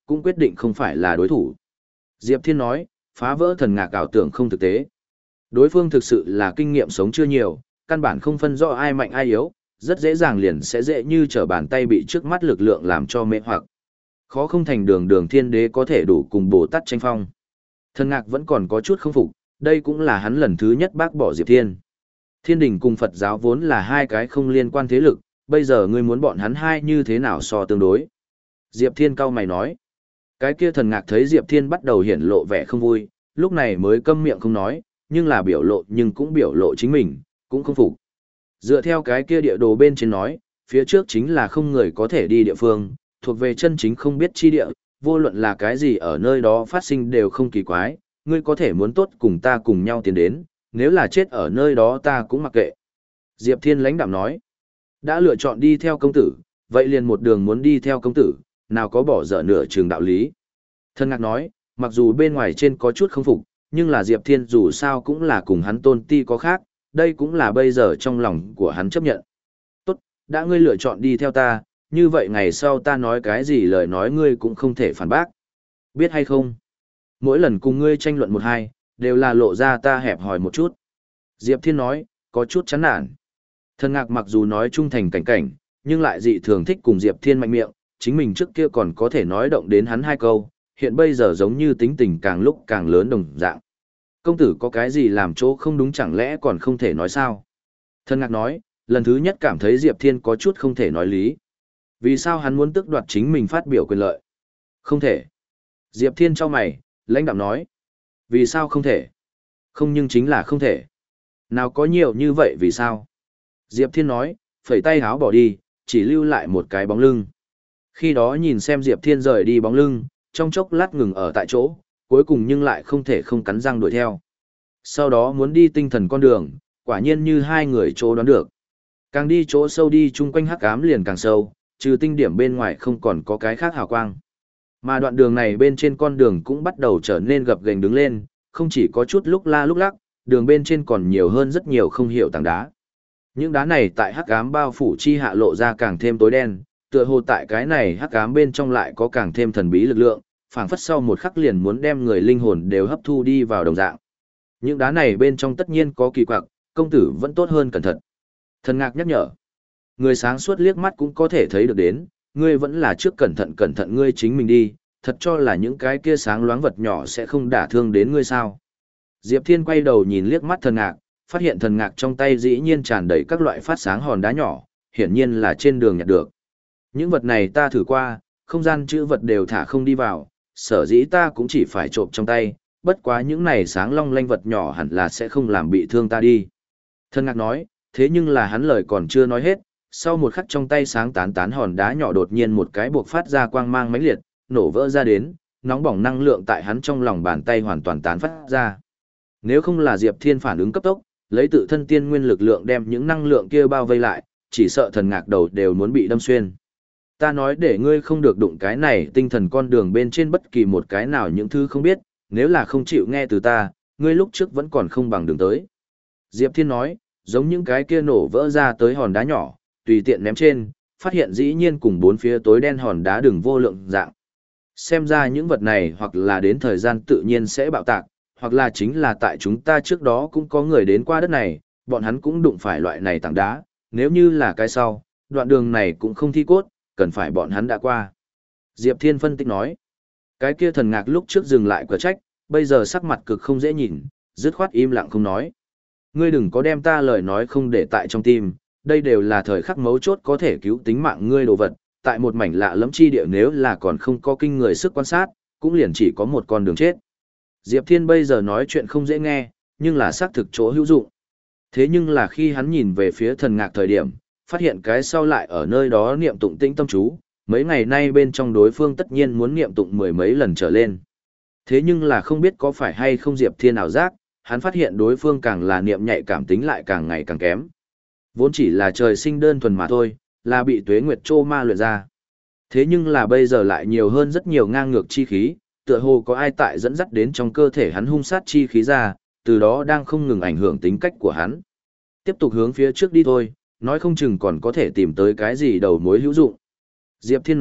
cũng quyết định không phải là đối thủ. Diệp Thiên nói, phá vỡ thần ngạc ảo tưởng không thực tế. Đối phương thực sự là kinh nghiệm sống chưa nhiều, căn bản không phân rõ ai mạnh ai yếu, rất dễ dàng liền sẽ dễ như trở bàn tay bị trước mắt lực lượng làm cho mê hoặc. Khó không thành đường đường thiên đế có thể đủ cùng Bồ Tát tranh phong. Thần ngạc vẫn còn có chút không phục, đây cũng là hắn lần thứ nhất bác bỏ Diệp Thiên. Thiên đình cùng Phật giáo vốn là hai cái không liên quan thế lực, bây giờ ngươi muốn bọn hắn hai như thế nào so tương đối. Diệp Thiên cau mày nói. Cái kia thần ngạc thấy Diệp Thiên bắt đầu hiển lộ vẻ không vui, lúc này mới câm miệng không nói, nhưng là biểu lộ nhưng cũng biểu lộ chính mình, cũng không phục. Dựa theo cái kia địa đồ bên trên nói, phía trước chính là không người có thể đi địa phương, thuộc về chân chính không biết chi địa, vô luận là cái gì ở nơi đó phát sinh đều không kỳ quái, ngươi có thể muốn tốt cùng ta cùng nhau tiến đến, nếu là chết ở nơi đó ta cũng mặc kệ. Diệp Thiên lãnh đạm nói, đã lựa chọn đi theo công tử, vậy liền một đường muốn đi theo công tử, nào có bỏ dở nửa trường đạo lý. Thần ngạc nói, mặc dù bên ngoài trên có chút không phục, nhưng là Diệp Thiên dù sao cũng là cùng hắn tôn ti có khác, đây cũng là bây giờ trong lòng của hắn chấp nhận. Tốt, đã ngươi lựa chọn đi theo ta, như vậy ngày sau ta nói cái gì lời nói ngươi cũng không thể phản bác. Biết hay không? Mỗi lần cùng ngươi tranh luận một hai, đều là lộ ra ta hẹp hòi một chút. Diệp Thiên nói, có chút chán nản. Thần ngạc mặc dù nói trung thành cảnh cảnh, nhưng lại dị thường thích cùng Diệp Thiên mạnh miệng, chính mình trước kia còn có thể nói động đến hắn hai câu, hiện bây giờ giống như tính tình càng lúc càng lớn đồng dạng. Công tử có cái gì làm chỗ không đúng chẳng lẽ còn không thể nói sao? Thần ngạc nói, lần thứ nhất cảm thấy Diệp Thiên có chút không thể nói lý. Vì sao hắn muốn tước đoạt chính mình phát biểu quyền lợi? Không thể. Diệp Thiên trao mày, lãnh đạm nói. Vì sao không thể? Không nhưng chính là không thể. Nào có nhiều như vậy vì sao? Diệp Thiên nói, phẩy tay háo bỏ đi, chỉ lưu lại một cái bóng lưng. Khi đó nhìn xem Diệp Thiên rời đi bóng lưng, trong chốc lát ngừng ở tại chỗ, cuối cùng nhưng lại không thể không cắn răng đuổi theo. Sau đó muốn đi tinh thần con đường, quả nhiên như hai người chỗ đoán được. Càng đi chỗ sâu đi chung quanh hắc ám liền càng sâu, trừ tinh điểm bên ngoài không còn có cái khác hào quang. Mà đoạn đường này bên trên con đường cũng bắt đầu trở nên gập ghềnh đứng lên, không chỉ có chút lúc la lúc lắc, đường bên trên còn nhiều hơn rất nhiều không hiểu tảng đá. Những đá này tại hắc ám bao phủ chi hạ lộ ra càng thêm tối đen, tựa hồ tại cái này hắc ám bên trong lại có càng thêm thần bí lực lượng, phảng phất sau một khắc liền muốn đem người linh hồn đều hấp thu đi vào đồng dạng. Những đá này bên trong tất nhiên có kỳ quặc, công tử vẫn tốt hơn cẩn thận. Thần ngạc nhắc nhở. Người sáng suốt liếc mắt cũng có thể thấy được đến, ngươi vẫn là trước cẩn thận cẩn thận ngươi chính mình đi, thật cho là những cái kia sáng loáng vật nhỏ sẽ không đả thương đến ngươi sao. Diệp Thiên quay đầu nhìn liếc mắt thần ngạc, phát hiện thần ngạc trong tay dĩ nhiên tràn đầy các loại phát sáng hòn đá nhỏ, hiển nhiên là trên đường nhặt được. Những vật này ta thử qua, không gian chữ vật đều thả không đi vào, sở dĩ ta cũng chỉ phải trộm trong tay, bất quá những này sáng long lanh vật nhỏ hẳn là sẽ không làm bị thương ta đi. Thần ngạc nói, thế nhưng là hắn lời còn chưa nói hết, sau một khắc trong tay sáng tán tán hòn đá nhỏ đột nhiên một cái buộc phát ra quang mang mãnh liệt, nổ vỡ ra đến, nóng bỏng năng lượng tại hắn trong lòng bàn tay hoàn toàn tán phát ra. Nếu không là Diệp Thiên phản ứng cấp tốc, lấy tự thân tiên nguyên lực lượng đem những năng lượng kia bao vây lại, chỉ sợ thần ngạc đầu đều muốn bị đâm xuyên. Ta nói để ngươi không được đụng cái này tinh thần con đường bên trên bất kỳ một cái nào những thứ không biết, nếu là không chịu nghe từ ta, ngươi lúc trước vẫn còn không bằng đường tới. Diệp Thiên nói, giống những cái kia nổ vỡ ra tới hòn đá nhỏ, tùy tiện ném trên, phát hiện dĩ nhiên cùng bốn phía tối đen hòn đá đường vô lượng dạng. Xem ra những vật này hoặc là đến thời gian tự nhiên sẽ bạo tạc, hoặc là chính là tại chúng ta trước đó cũng có người đến qua đất này, bọn hắn cũng đụng phải loại này tảng đá, nếu như là cái sau, đoạn đường này cũng không thi cốt, cần phải bọn hắn đã qua. Diệp Thiên phân tích nói, cái kia thần ngạc lúc trước dừng lại quả trách, bây giờ sắc mặt cực không dễ nhìn, dứt khoát im lặng không nói. Ngươi đừng có đem ta lời nói không để tại trong tim, đây đều là thời khắc mấu chốt có thể cứu tính mạng ngươi đồ vật, tại một mảnh lạ lẫm chi địa nếu là còn không có kinh người sức quan sát, cũng liền chỉ có một con đường chết. Diệp Thiên bây giờ nói chuyện không dễ nghe, nhưng là xác thực chỗ hữu dụng. Thế nhưng là khi hắn nhìn về phía thần ngạc thời điểm, phát hiện cái sau lại ở nơi đó niệm tụng tĩnh tâm chú, mấy ngày nay bên trong đối phương tất nhiên muốn niệm tụng mười mấy lần trở lên. Thế nhưng là không biết có phải hay không Diệp Thiên ảo giác, hắn phát hiện đối phương càng là niệm nhạy cảm tính lại càng ngày càng kém. Vốn chỉ là trời sinh đơn thuần mà thôi, là bị tuế nguyệt trô ma luyện ra. Thế nhưng là bây giờ lại nhiều hơn rất nhiều ngang ngược chi khí, tựa hồ có ai tại dẫn dắt đến trong cơ thể hắn hung sát chi khí ra, từ đó đang không ngừng ảnh hưởng tính cách của hắn. Tiếp tục hướng phía trước đi thôi, nói không chừng còn có thể tìm tới cái gì đầu mối hữu dụng. Diệp Thiên nói,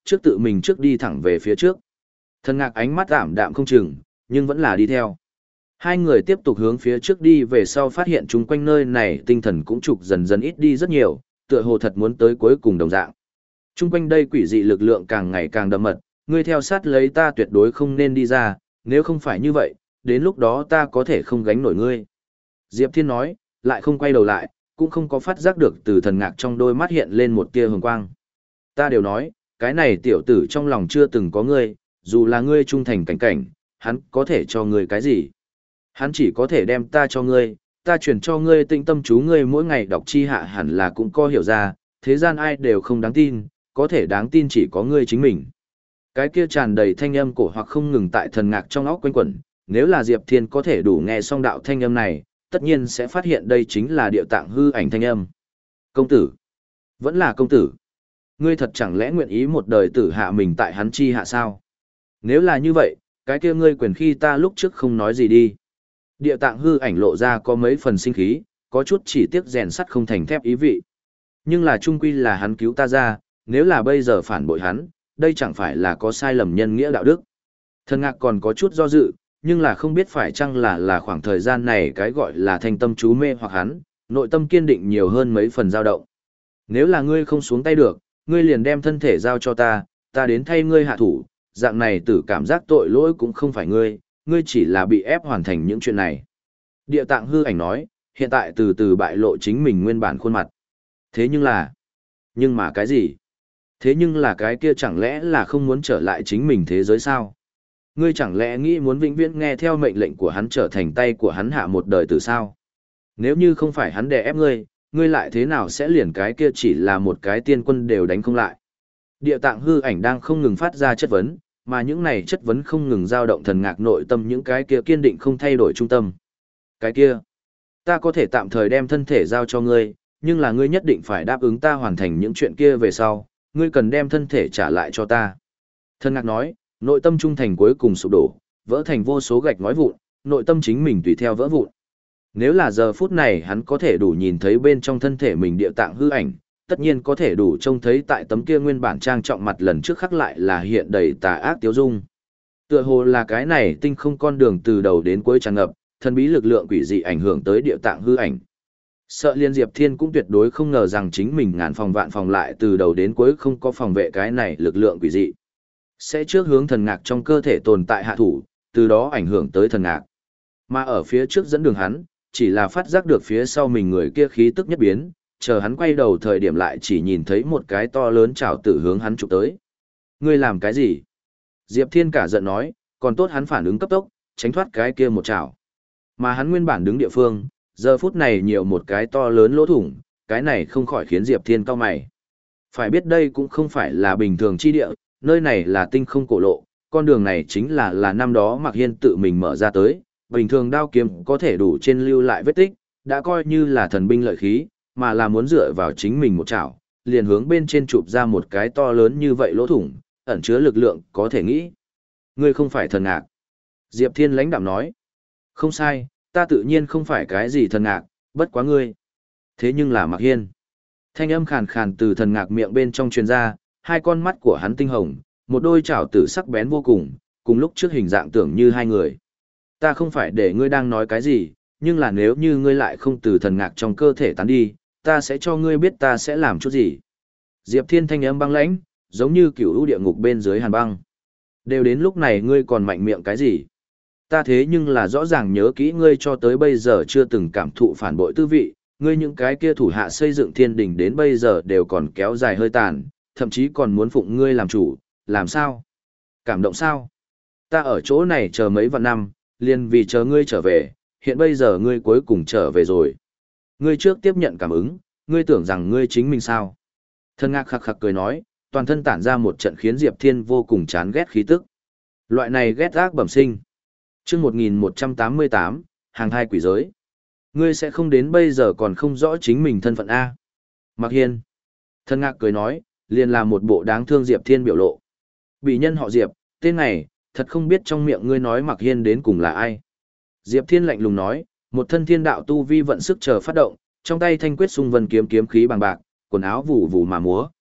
trước tự mình trước đi thẳng về phía trước. Thần Ngạc ánh mắt ảm đạm không chừng, nhưng vẫn là đi theo. Hai người tiếp tục hướng phía trước đi về sau phát hiện chung quanh nơi này tinh thần cũng trục dần dần ít đi rất nhiều, tựa hồ thật muốn tới cuối cùng đồng dạng. Chung quanh đây quỷ dị lực lượng càng ngày càng đậm mật, ngươi theo sát lấy ta tuyệt đối không nên đi ra, nếu không phải như vậy, đến lúc đó ta có thể không gánh nổi ngươi. Diệp Thiên nói, lại không quay đầu lại, cũng không có phát giác được từ Thần Ngạc trong đôi mắt hiện lên một tia hồng quang. Ta đều nói, cái này tiểu tử trong lòng chưa từng có ngươi, dù là ngươi trung thành cảnh cảnh, hắn có thể cho ngươi cái gì? Hắn chỉ có thể đem ta cho ngươi, ta chuyển cho ngươi tĩnh tâm chú ngươi mỗi ngày đọc chi hạ hẳn là cũng có hiểu ra, thế gian ai đều không đáng tin, có thể đáng tin chỉ có ngươi chính mình. Cái kia tràn đầy thanh âm cổ hoặc không ngừng tại Thần Ngạc trong óc quanh quẩn, nếu là Diệp Thiên có thể đủ nghe xong đạo thanh âm này, tất nhiên sẽ phát hiện đây chính là Điệu Tạng hư ảnh thanh âm. Công tử, vẫn là công tử. Ngươi thật chẳng lẽ nguyện ý một đời tử hạ mình tại hắn chi hạ sao? Nếu là như vậy, cái kia ngươi quyền khi ta lúc trước không nói gì đi. Địa Tạng hư ảnh lộ ra có mấy phần sinh khí, có chút chỉ tiếc rèn sắt không thành thép ý vị. Nhưng là trung quy là hắn cứu ta ra, nếu là bây giờ phản bội hắn, đây chẳng phải là có sai lầm nhân nghĩa đạo đức. Thần Ngạc còn có chút do dự, nhưng là không biết phải chăng là là khoảng thời gian này cái gọi là thanh tâm chú mê hoặc hắn, nội tâm kiên định nhiều hơn mấy phần dao động. Nếu là ngươi không xuống tay được, ngươi liền đem thân thể giao cho ta, ta đến thay ngươi hạ thủ, dạng này tử cảm giác tội lỗi cũng không phải ngươi, ngươi chỉ là bị ép hoàn thành những chuyện này. Địa Tạng hư ảnh nói, hiện tại từ từ bại lộ chính mình nguyên bản khuôn mặt. Thế nhưng là, nhưng mà cái gì? Thế nhưng là cái kia chẳng lẽ là không muốn trở lại chính mình thế giới sao? Ngươi chẳng lẽ nghĩ muốn vĩnh viễn nghe theo mệnh lệnh của hắn trở thành tay của hắn hạ một đời từ sao? Nếu như không phải hắn đè ép ngươi, ngươi lại thế nào sẽ liền cái kia chỉ là một cái tiên quân đều đánh không lại? Địa Tạng hư ảnh đang không ngừng phát ra chất vấn, mà những này chất vấn không ngừng dao động Thần Ngạc nội tâm những cái kia kiên định không thay đổi trung tâm. Cái kia, ta có thể tạm thời đem thân thể giao cho ngươi, nhưng là ngươi nhất định phải đáp ứng ta hoàn thành những chuyện kia về sau, ngươi cần đem thân thể trả lại cho ta. Thần Ngạc nói, nội tâm trung thành cuối cùng sụp đổ, vỡ thành vô số gạch ngói vụn, nội tâm chính mình tùy theo vỡ vụn. Nếu là giờ phút này hắn có thể đủ nhìn thấy bên trong thân thể mình địa tạng hư ảnh, tất nhiên có thể đủ trông thấy tại tấm kia nguyên bản trang trọng mặt lần trước khắc lại là hiện đầy tà ác tiêu dung. Tựa hồ là cái này tinh không con đường từ đầu đến cuối tràn ngập, thần bí lực lượng quỷ dị ảnh hưởng tới địa tạng hư ảnh. Sợ Liên Diệp Thiên cũng tuyệt đối không ngờ rằng chính mình ngàn phòng vạn phòng lại từ đầu đến cuối không có phòng vệ cái này lực lượng quỷ dị. Sẽ trước hướng Thần Ngạc trong cơ thể tồn tại hạ thủ, từ đó ảnh hưởng tới Thần Ngạc. Mà ở phía trước dẫn đường hắn, chỉ là phát giác được phía sau mình người kia khí tức nhất biến, chờ hắn quay đầu thời điểm lại chỉ nhìn thấy một cái to lớn chảo tử hướng hắn chụp tới. Ngươi làm cái gì? Diệp Thiên cả giận nói, còn tốt hắn phản ứng cấp tốc, tránh thoát cái kia một chảo. Mà hắn nguyên bản đứng địa phương, giờ phút này nhiều một cái to lớn lỗ thủng, cái này không khỏi khiến Diệp Thiên cau mày. Phải biết đây cũng không phải là bình thường chi địa, nơi này là tinh không cổ lộ, con đường này chính là là năm đó Mạc Hiên tự mình mở ra tới, bình thường đao kiếm có thể đủ trên lưu lại vết tích, đã coi như là thần binh lợi khí, mà là muốn dựa vào chính mình một chảo, liền hướng bên trên chụp ra một cái to lớn như vậy lỗ thủng, ẩn chứa lực lượng có thể nghĩ. Ngươi không phải Thần Ngạc. Diệp Thiên lãnh đạm nói. Không sai, ta tự nhiên không phải cái gì Thần Ngạc, bất quá ngươi. Thế nhưng là Mạc Hiên. Thanh âm khàn khàn từ Thần Ngạc miệng bên trong truyền ra, hai con mắt của hắn tinh hồng, một đôi chảo tử sắc bén vô cùng, cùng lúc trước hình dạng tưởng như hai người. Ta không phải để ngươi đang nói cái gì, nhưng là nếu như ngươi lại không từ Thần Ngạc trong cơ thể tán đi, ta sẽ cho ngươi biết ta sẽ làm chút gì. Diệp Thiên thanh âm băng lãnh, giống như cửu u địa ngục bên dưới hàn băng. Đều đến lúc này ngươi còn mạnh miệng cái gì? Ta thế nhưng là rõ ràng nhớ kỹ ngươi cho tới bây giờ chưa từng cảm thụ phản bội tư vị, ngươi những cái kia thủ hạ xây dựng thiên đình đến bây giờ đều còn kéo dài hơi tàn, thậm chí còn muốn phụng ngươi làm chủ, làm sao? Cảm động sao? Ta ở chỗ này chờ mấy vạn năm, liền vì chờ ngươi trở về, hiện bây giờ ngươi cuối cùng trở về rồi. Ngươi trước tiếp nhận cảm ứng, ngươi tưởng rằng ngươi chính mình sao? Thần Ngạc khặc khặc cười nói, toàn thân tản ra một trận khiến Diệp Thiên vô cùng chán ghét khí tức. Loại này ghét ác bẩm sinh. Chương một nghìn một trăm tám mươi tám, hàng hai quỷ giới. Ngươi sẽ không đến bây giờ còn không rõ chính mình thân phận a? Mạc Hiên. Thần Ngạc cười nói, liền là một bộ đáng thương Diệp Thiên biểu lộ. Bị nhân họ Diệp, tên này, thật không biết trong miệng ngươi nói Mạc Hiên đến cùng là ai. Diệp Thiên lạnh lùng nói, một thân thiên đạo tu vi vận sức chờ phát động, trong tay thanh quyết xung vân kiếm kiếm khí bằng bạc, quần áo vụ vụ mà múa.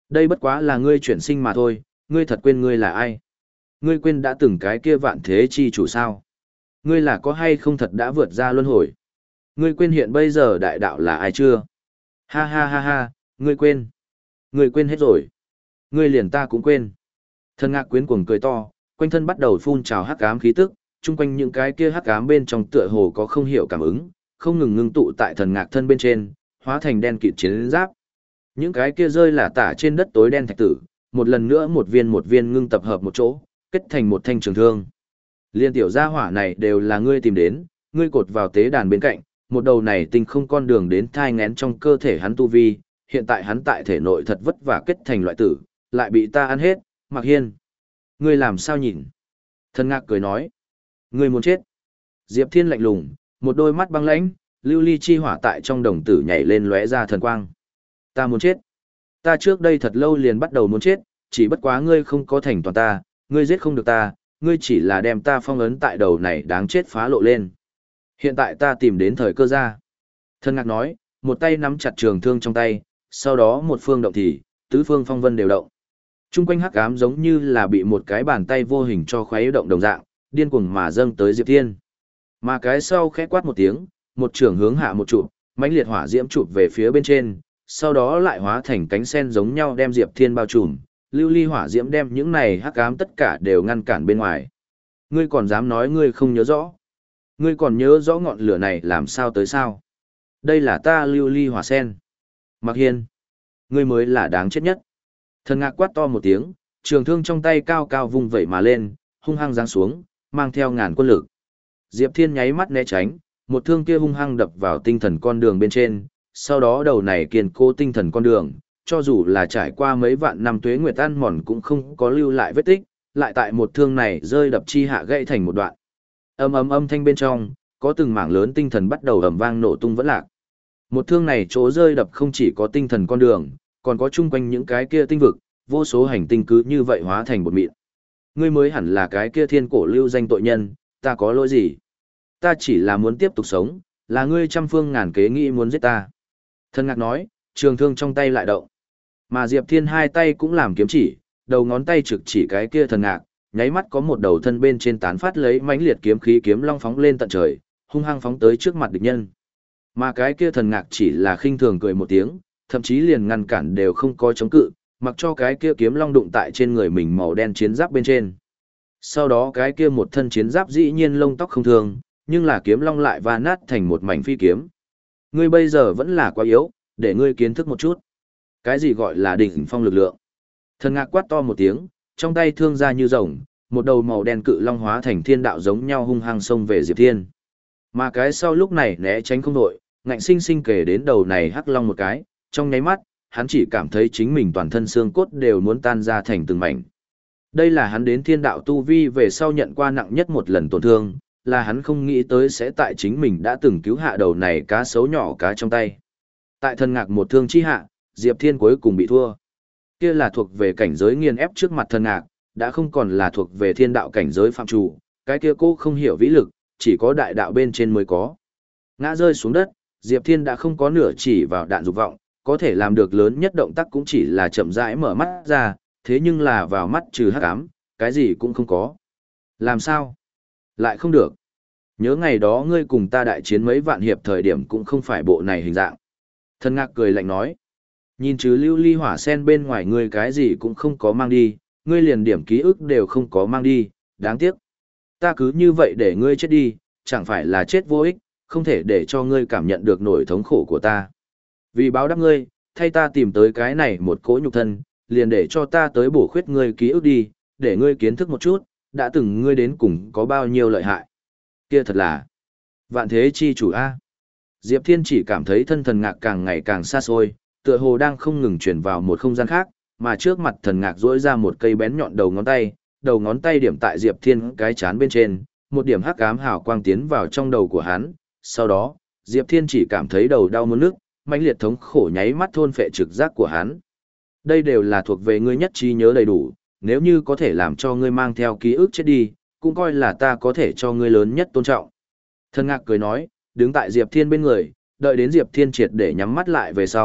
Đây bất quá là ngươi chuyển sinh mà thôi, ngươi thật quên ngươi là ai? Ngươi quên đã từng cái kia vạn thế chi chủ sao? Ngươi là có hay không thật đã vượt ra luân hồi? Ngươi quên hiện bây giờ đại đạo là ai chưa? Ha ha ha ha, ngươi quên. Ngươi quên hết rồi. Ngươi liền ta cũng quên. Thần Ngạc Quyến cuồng cười to, quanh thân bắt đầu phun trào hắc ám khí tức, chung quanh những cái kia hắc ám bên trong tựa hồ có không hiểu cảm ứng, không ngừng ngưng tụ tại thần ngạc thân bên trên, hóa thành đen kịt chiến giáp. Những cái kia rơi là tả trên đất tối đen thạch tử, một lần nữa một viên một viên ngưng tập hợp một chỗ, kết thành một thanh trường thương. Liên tiểu gia hỏa này đều là ngươi tìm đến, ngươi cột vào tế đàn bên cạnh, một đầu này tinh không con đường đến thai ngén trong cơ thể hắn tu vi, hiện tại hắn tại thể nội thật vất vả kết thành loại tử, lại bị ta ăn hết, Mạc Hiên. Ngươi làm sao nhìn? Thần Ngạc cười nói. Ngươi muốn chết. Diệp Thiên lạnh lùng, một đôi mắt băng lãnh, lưu ly chi hỏa tại trong đồng tử nhảy lên lóe ra thần quang. Ta muốn chết. Ta trước đây thật lâu liền bắt đầu muốn chết, chỉ bất quá ngươi không có thành toàn ta, ngươi giết không được ta, ngươi chỉ là đem ta phong ấn tại đầu này đáng chết phá lộ lên. Hiện tại ta tìm đến thời cơ ra. Thần Ngạc nói, một tay nắm chặt trường thương trong tay, sau đó một phương động thì, tứ phương phong vân đều động. Trung quanh hắc ám giống như là bị một cái bàn tay vô hình cho khuấy động đồng dạng, điên cuồng mà dâng tới Diệp Thiên. Mà cái sau khẽ quát một tiếng, một trường hướng hạ một chụp, mãnh liệt hỏa diễm chụp về phía bên trên, sau đó lại hóa thành cánh sen giống nhau đem Diệp Thiên bao trùm, lưu ly hỏa diễm đem những này hắc ám tất cả đều ngăn cản bên ngoài. Ngươi còn dám nói ngươi không nhớ rõ? Ngươi còn nhớ rõ ngọn lửa này làm sao tới sao? Đây là ta lưu ly hỏa sen. Mạc Hiên, ngươi mới là đáng chết nhất. Thần Ngạc quát to một tiếng, trường thương trong tay cao cao vung vẩy mà lên, hung hăng giáng xuống, mang theo ngàn quân lực. Diệp Thiên nháy mắt né tránh, một thương kia hung hăng đập vào tinh thần con đường bên trên, sau đó đầu này kiên cố tinh thần con đường, cho dù là trải qua mấy vạn năm tuế nguyệt ăn mòn cũng không có lưu lại vết tích, lại tại một thương này rơi đập chi hạ gãy thành một đoạn. Âm ầm âm thanh bên trong, có từng mảng lớn tinh thần bắt đầu ầm vang nổ tung vẫn lạc. Một thương này chỗ rơi đập không chỉ có tinh thần con đường, còn có chung quanh những cái kia tinh vực, vô số hành tinh cứ như vậy hóa thành bột mịn. Ngươi mới hẳn là cái kia thiên cổ lưu danh tội nhân, ta có lỗi gì? Ta chỉ là muốn tiếp tục sống, là ngươi trăm phương ngàn kế nghĩ muốn giết ta. Thần Ngạc nói, trường thương trong tay lại động. Mà Diệp Thiên hai tay cũng làm kiếm chỉ, đầu ngón tay trực chỉ cái kia Thần Ngạc, nháy mắt có một đầu thân bên trên tán phát lấy mãnh liệt kiếm khí kiếm long phóng lên tận trời, hung hăng phóng tới trước mặt địch nhân. Mà cái kia Thần Ngạc chỉ là khinh thường cười một tiếng, thậm chí liền ngăn cản đều không có chống cự, mặc cho cái kia kiếm long đụng tại trên người mình màu đen chiến giáp bên trên. Sau đó cái kia một thân chiến giáp dĩ nhiên lông tóc không thường, nhưng là kiếm long lại va nát thành một mảnh phi kiếm. Ngươi bây giờ vẫn là quá yếu, để ngươi kiến thức một chút. Cái gì gọi là đỉnh phong lực lượng? Thần Ngạc quát to một tiếng, trong tay thương ra như rồng, một đầu màu đen cự long hóa thành thiên đạo giống nhau hung hăng xông về Diệp Thiên. Mà cái sau lúc này né tránh không đội, ngạnh sinh sinh kể đến đầu này hắc long một cái, trong nháy mắt, hắn chỉ cảm thấy chính mình toàn thân xương cốt đều muốn tan ra thành từng mảnh. Đây là hắn đến thiên đạo tu vi về sau nhận qua nặng nhất một lần tổn thương, là hắn không nghĩ tới sẽ tại chính mình đã từng cứu hạ đầu này cá sấu nhỏ cá trong tay. Tại Thần Ngạc một thương chi hạ, Diệp Thiên cuối cùng bị thua. Kia là thuộc về cảnh giới nghiền ép trước mặt Thần Ngạc, đã không còn là thuộc về thiên đạo cảnh giới phạm chủ, cái kia cô không hiểu vĩ lực, chỉ có đại đạo bên trên mới có. Ngã rơi xuống đất, Diệp Thiên đã không có nửa chỉ vào đạn dục vọng, có thể làm được lớn nhất động tác cũng chỉ là chậm rãi mở mắt ra, thế nhưng là vào mắt trừ hắc ám, cái gì cũng không có. Làm sao? Lại không được. Nhớ ngày đó ngươi cùng ta đại chiến mấy vạn hiệp thời điểm cũng không phải bộ này hình dạng. Thần Ngạc cười lạnh nói. Nhìn chứ lưu ly hỏa sen bên ngoài ngươi cái gì cũng không có mang đi, ngươi liền điểm ký ức đều không có mang đi, đáng tiếc. Ta cứ như vậy để ngươi chết đi, chẳng phải là chết vô ích, không thể để cho ngươi cảm nhận được nỗi thống khổ của ta. Vì báo đáp ngươi, thay ta tìm tới cái này một cỗ nhục thân, liền để cho ta tới bổ khuyết ngươi ký ức đi, để ngươi kiến thức một chút, đã từng ngươi đến cùng có bao nhiêu lợi hại. Kia thật là vạn thế chi chủ A. Diệp Thiên chỉ cảm thấy thân Thần Ngạc càng ngày càng xa xôi, tựa hồ đang không ngừng chuyển vào một không gian khác, mà trước mặt Thần Ngạc duỗi ra một cây bén nhọn đầu ngón tay, đầu ngón tay điểm tại Diệp Thiên cái chán bên trên, một điểm hắc ám hào quang tiến vào trong đầu của hắn, sau đó, Diệp Thiên chỉ cảm thấy đầu đau muốn nức, mãnh liệt thống khổ nháy mắt thôn phệ trực giác của hắn. Đây đều là thuộc về ngươi nhất trí nhớ đầy đủ, nếu như có thể làm cho ngươi mang theo ký ức chết đi, cũng coi là ta có thể cho ngươi lớn nhất tôn trọng. Thần Ngạc cười nói, đứng tại Diệp Thiên bên người, đợi đến Diệp Thiên triệt để nhắm mắt lại về sau,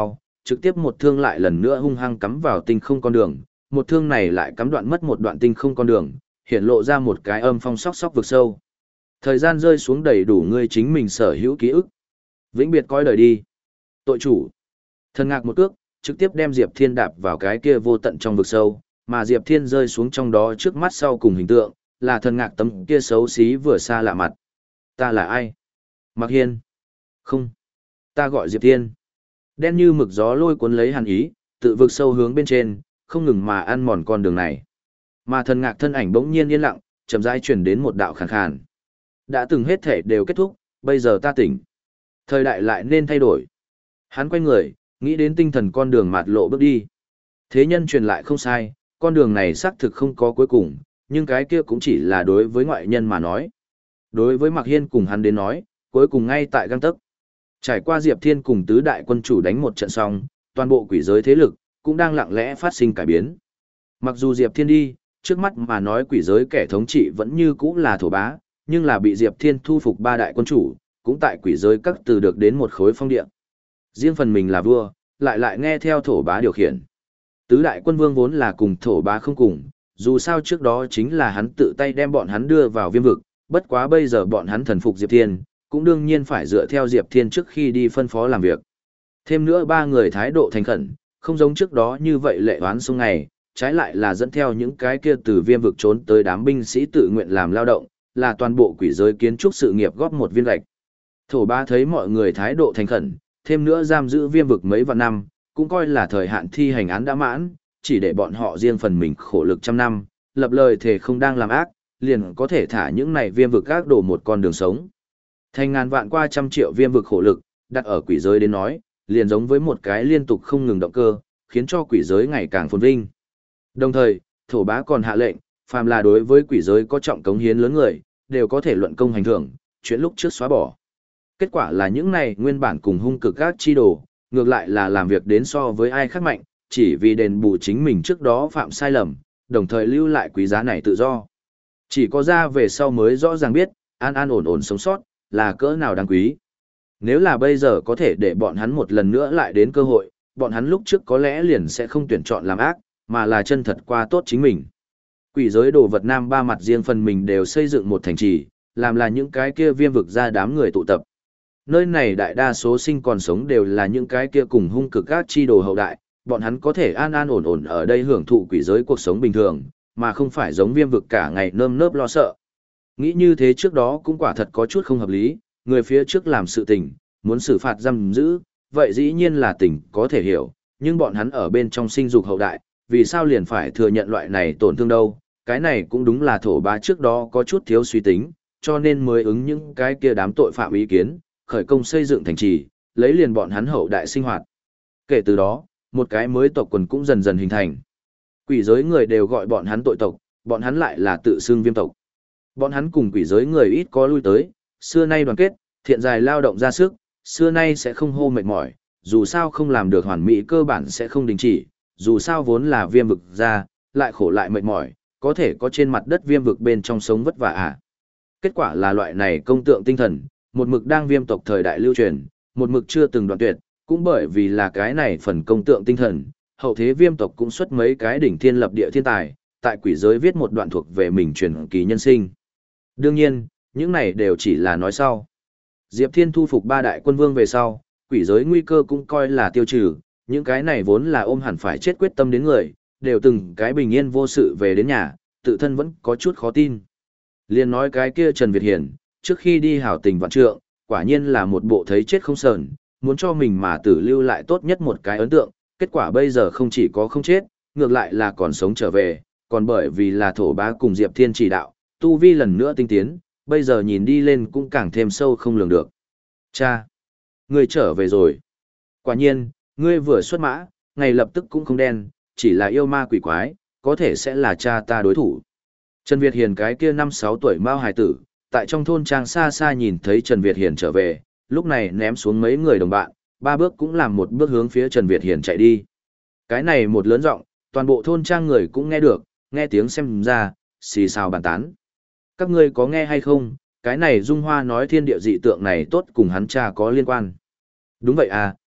trực tiếp một thương lại lần nữa hung hăng cắm vào tinh không con đường, một thương này lại cắm đoạn mất một đoạn tinh không con đường, hiện lộ ra một cái âm phong sóc sóc vực sâu. Thời gian rơi xuống đầy đủ ngươi chính mình sở hữu ký ức. Vĩnh biệt coi đời đi. Tội chủ. Thần ngạc một cước, trực tiếp đem Diệp Thiên đạp vào cái kia vô tận trong vực sâu, mà Diệp Thiên rơi xuống trong đó trước mắt sau cùng hình tượng, là thần ngạc tấm kia xấu xí vừa xa lạ mặt. Ta là ai? Mạc Hiên. Không. Ta gọi Diệp Thiên. Đen như mực gió lôi cuốn lấy hàn ý, tự vực sâu hướng bên trên, không ngừng mà ăn mòn con đường này. Mà thần ngạc thân ảnh bỗng nhiên yên lặng, chậm rãi chuyển đến một đạo khàn khàn. Đã từng hết thể đều kết thúc, bây giờ ta tỉnh. Thời đại lại nên thay đổi. Hắn quay người, nghĩ đến tinh thần con đường mạt lộ bước đi. Thế nhân truyền lại không sai, con đường này xác thực không có cuối cùng, nhưng cái kia cũng chỉ là đối với ngoại nhân mà nói. Đối với Mạc Hiên cùng hắn đến nói, cuối cùng ngay tại gang tấc. Trải qua Diệp Thiên cùng tứ đại quân chủ đánh một trận xong, toàn bộ quỷ giới thế lực cũng đang lặng lẽ phát sinh cải biến. Mặc dù Diệp Thiên đi, trước mắt mà nói quỷ giới kẻ thống trị vẫn như cũ là thổ bá, nhưng là bị Diệp Thiên thu phục ba đại quân chủ, cũng tại quỷ giới các từ được đến một khối phong địa. Riêng phần mình là vua, lại lại nghe theo thổ bá điều khiển. Tứ đại quân vương vốn là cùng thổ bá không cùng, dù sao trước đó chính là hắn tự tay đem bọn hắn đưa vào viêm vực, bất quá bây giờ bọn hắn thần phục Diệp Thiên, cũng đương nhiên phải dựa theo Diệp Thiên trước khi đi phân phó làm việc. Thêm nữa ba người thái độ thành khẩn, không giống trước đó như vậy lệ oán sông ngày, trái lại là dẫn theo những cái kia từ viêm vực trốn tới đám binh sĩ tự nguyện làm lao động, là toàn bộ quỷ giới kiến trúc sự nghiệp góp một viên gạch. Thổ ba thấy mọi người thái độ thành khẩn, thêm nữa giam giữ viêm vực mấy vạn năm, cũng coi là thời hạn thi hành án đã mãn, chỉ để bọn họ riêng phần mình khổ lực trăm năm, lập lời thề không đang làm ác, liền có thể thả những này viêm vực ác đổ một con đường sống. Thành ngàn vạn qua trăm triệu viêm vực khổ lực, đặt ở quỷ giới đến nói, liền giống với một cái liên tục không ngừng động cơ, khiến cho quỷ giới ngày càng phồn vinh. Đồng thời, thổ bá còn hạ lệnh, phàm là đối với quỷ giới có trọng cống hiến lớn người, đều có thể luận công hành thưởng, chuyện lúc trước xóa bỏ. Kết quả là những này nguyên bản cùng hung cực các chi đồ, ngược lại là làm việc đến so với ai khác mạnh, chỉ vì đền bù chính mình trước đó phạm sai lầm, đồng thời lưu lại quý giá này tự do. Chỉ có ra về sau mới rõ ràng biết, an an ổn ổn sống sót, là cỡ nào đáng quý. Nếu là bây giờ có thể để bọn hắn một lần nữa lại đến cơ hội, bọn hắn lúc trước có lẽ liền sẽ không tuyển chọn làm ác, mà là chân thật qua tốt chính mình. Quỷ giới đồ vật nam ba mặt riêng phần mình đều xây dựng một thành trì, làm là những cái kia viêm vực ra đám người tụ tập. Nơi này đại đa số sinh còn sống đều là những cái kia cùng hung cực các chi đồ hậu đại, bọn hắn có thể an an ổn ổn ở đây hưởng thụ quỷ giới cuộc sống bình thường, mà không phải giống viêm vực cả ngày nơm nớp lo sợ. Nghĩ như thế trước đó cũng quả thật có chút không hợp lý, người phía trước làm sự tình, muốn xử phạt giam giữ, vậy dĩ nhiên là tình có thể hiểu, nhưng bọn hắn ở bên trong sinh dục hậu đại, vì sao liền phải thừa nhận loại này tổn thương đâu, cái này cũng đúng là thổ bá trước đó có chút thiếu suy tính, cho nên mới ứng những cái kia đám tội phạm ý kiến, khởi công xây dựng thành trì, lấy liền bọn hắn hậu đại sinh hoạt. Kể từ đó, một cái mới tộc quần cũng dần dần hình thành. Quỷ giới người đều gọi bọn hắn tội tộc, bọn hắn lại là tự xưng viêm tộc. Bọn hắn cùng quỷ giới người ít có lui tới, xưa nay đoàn kết, thiện dài lao động ra sức, xưa nay sẽ không hô mệt mỏi, dù sao không làm được hoàn mỹ cơ bản sẽ không đình chỉ, dù sao vốn là viêm vực ra, lại khổ lại mệt mỏi, có thể có trên mặt đất viêm vực bên trong sống vất vả à. Kết quả là loại này công tượng tinh thần, một mực đang viêm tộc thời đại lưu truyền, một mực chưa từng đoạn tuyệt, cũng bởi vì là cái này phần công tượng tinh thần, hậu thế viêm tộc cũng xuất mấy cái đỉnh thiên lập địa thiên tài, tại quỷ giới viết một đoạn thuộc về mình truyền kỳ nhân sinh. Đương nhiên, những này đều chỉ là nói sau. Diệp Thiên thu phục ba đại quân vương về sau, quỷ giới nguy cơ cũng coi là tiêu trừ, những cái này vốn là ôm hẳn phải chết quyết tâm đến người, đều từng cái bình yên vô sự về đến nhà, tự thân vẫn có chút khó tin. Liên nói cái kia Trần Việt Hiển, trước khi đi hảo tình vạn trượng, quả nhiên là một bộ thấy chết không sờn, muốn cho mình mà tử lưu lại tốt nhất một cái ấn tượng, kết quả bây giờ không chỉ có không chết, ngược lại là còn sống trở về, còn bởi vì là thổ bá cùng Diệp Thiên chỉ đạo, tu vi lần nữa tinh tiến, bây giờ nhìn đi lên cũng càng thêm sâu không lường được. Cha! Ngươi trở về rồi. Quả nhiên, ngươi vừa xuất mã, ngày lập tức cũng không đen, chỉ là yêu ma quỷ quái, có thể sẽ là cha ta đối thủ. Trần Việt Hiền cái kia năm sáu tuổi mao hài tử, tại trong thôn trang xa xa nhìn thấy Trần Việt Hiền trở về, lúc này ném xuống mấy người đồng bạn, ba bước cũng làm một bước hướng phía Trần Việt Hiền chạy đi. Cái này một lớn giọng, toàn bộ thôn trang người cũng nghe được, nghe tiếng xem ra, xì xào bàn tán. Các ngươi có nghe hay không, cái này Dung Hoa nói thiên địa dị tượng này tốt cùng hắn cha có liên quan. Đúng vậy à,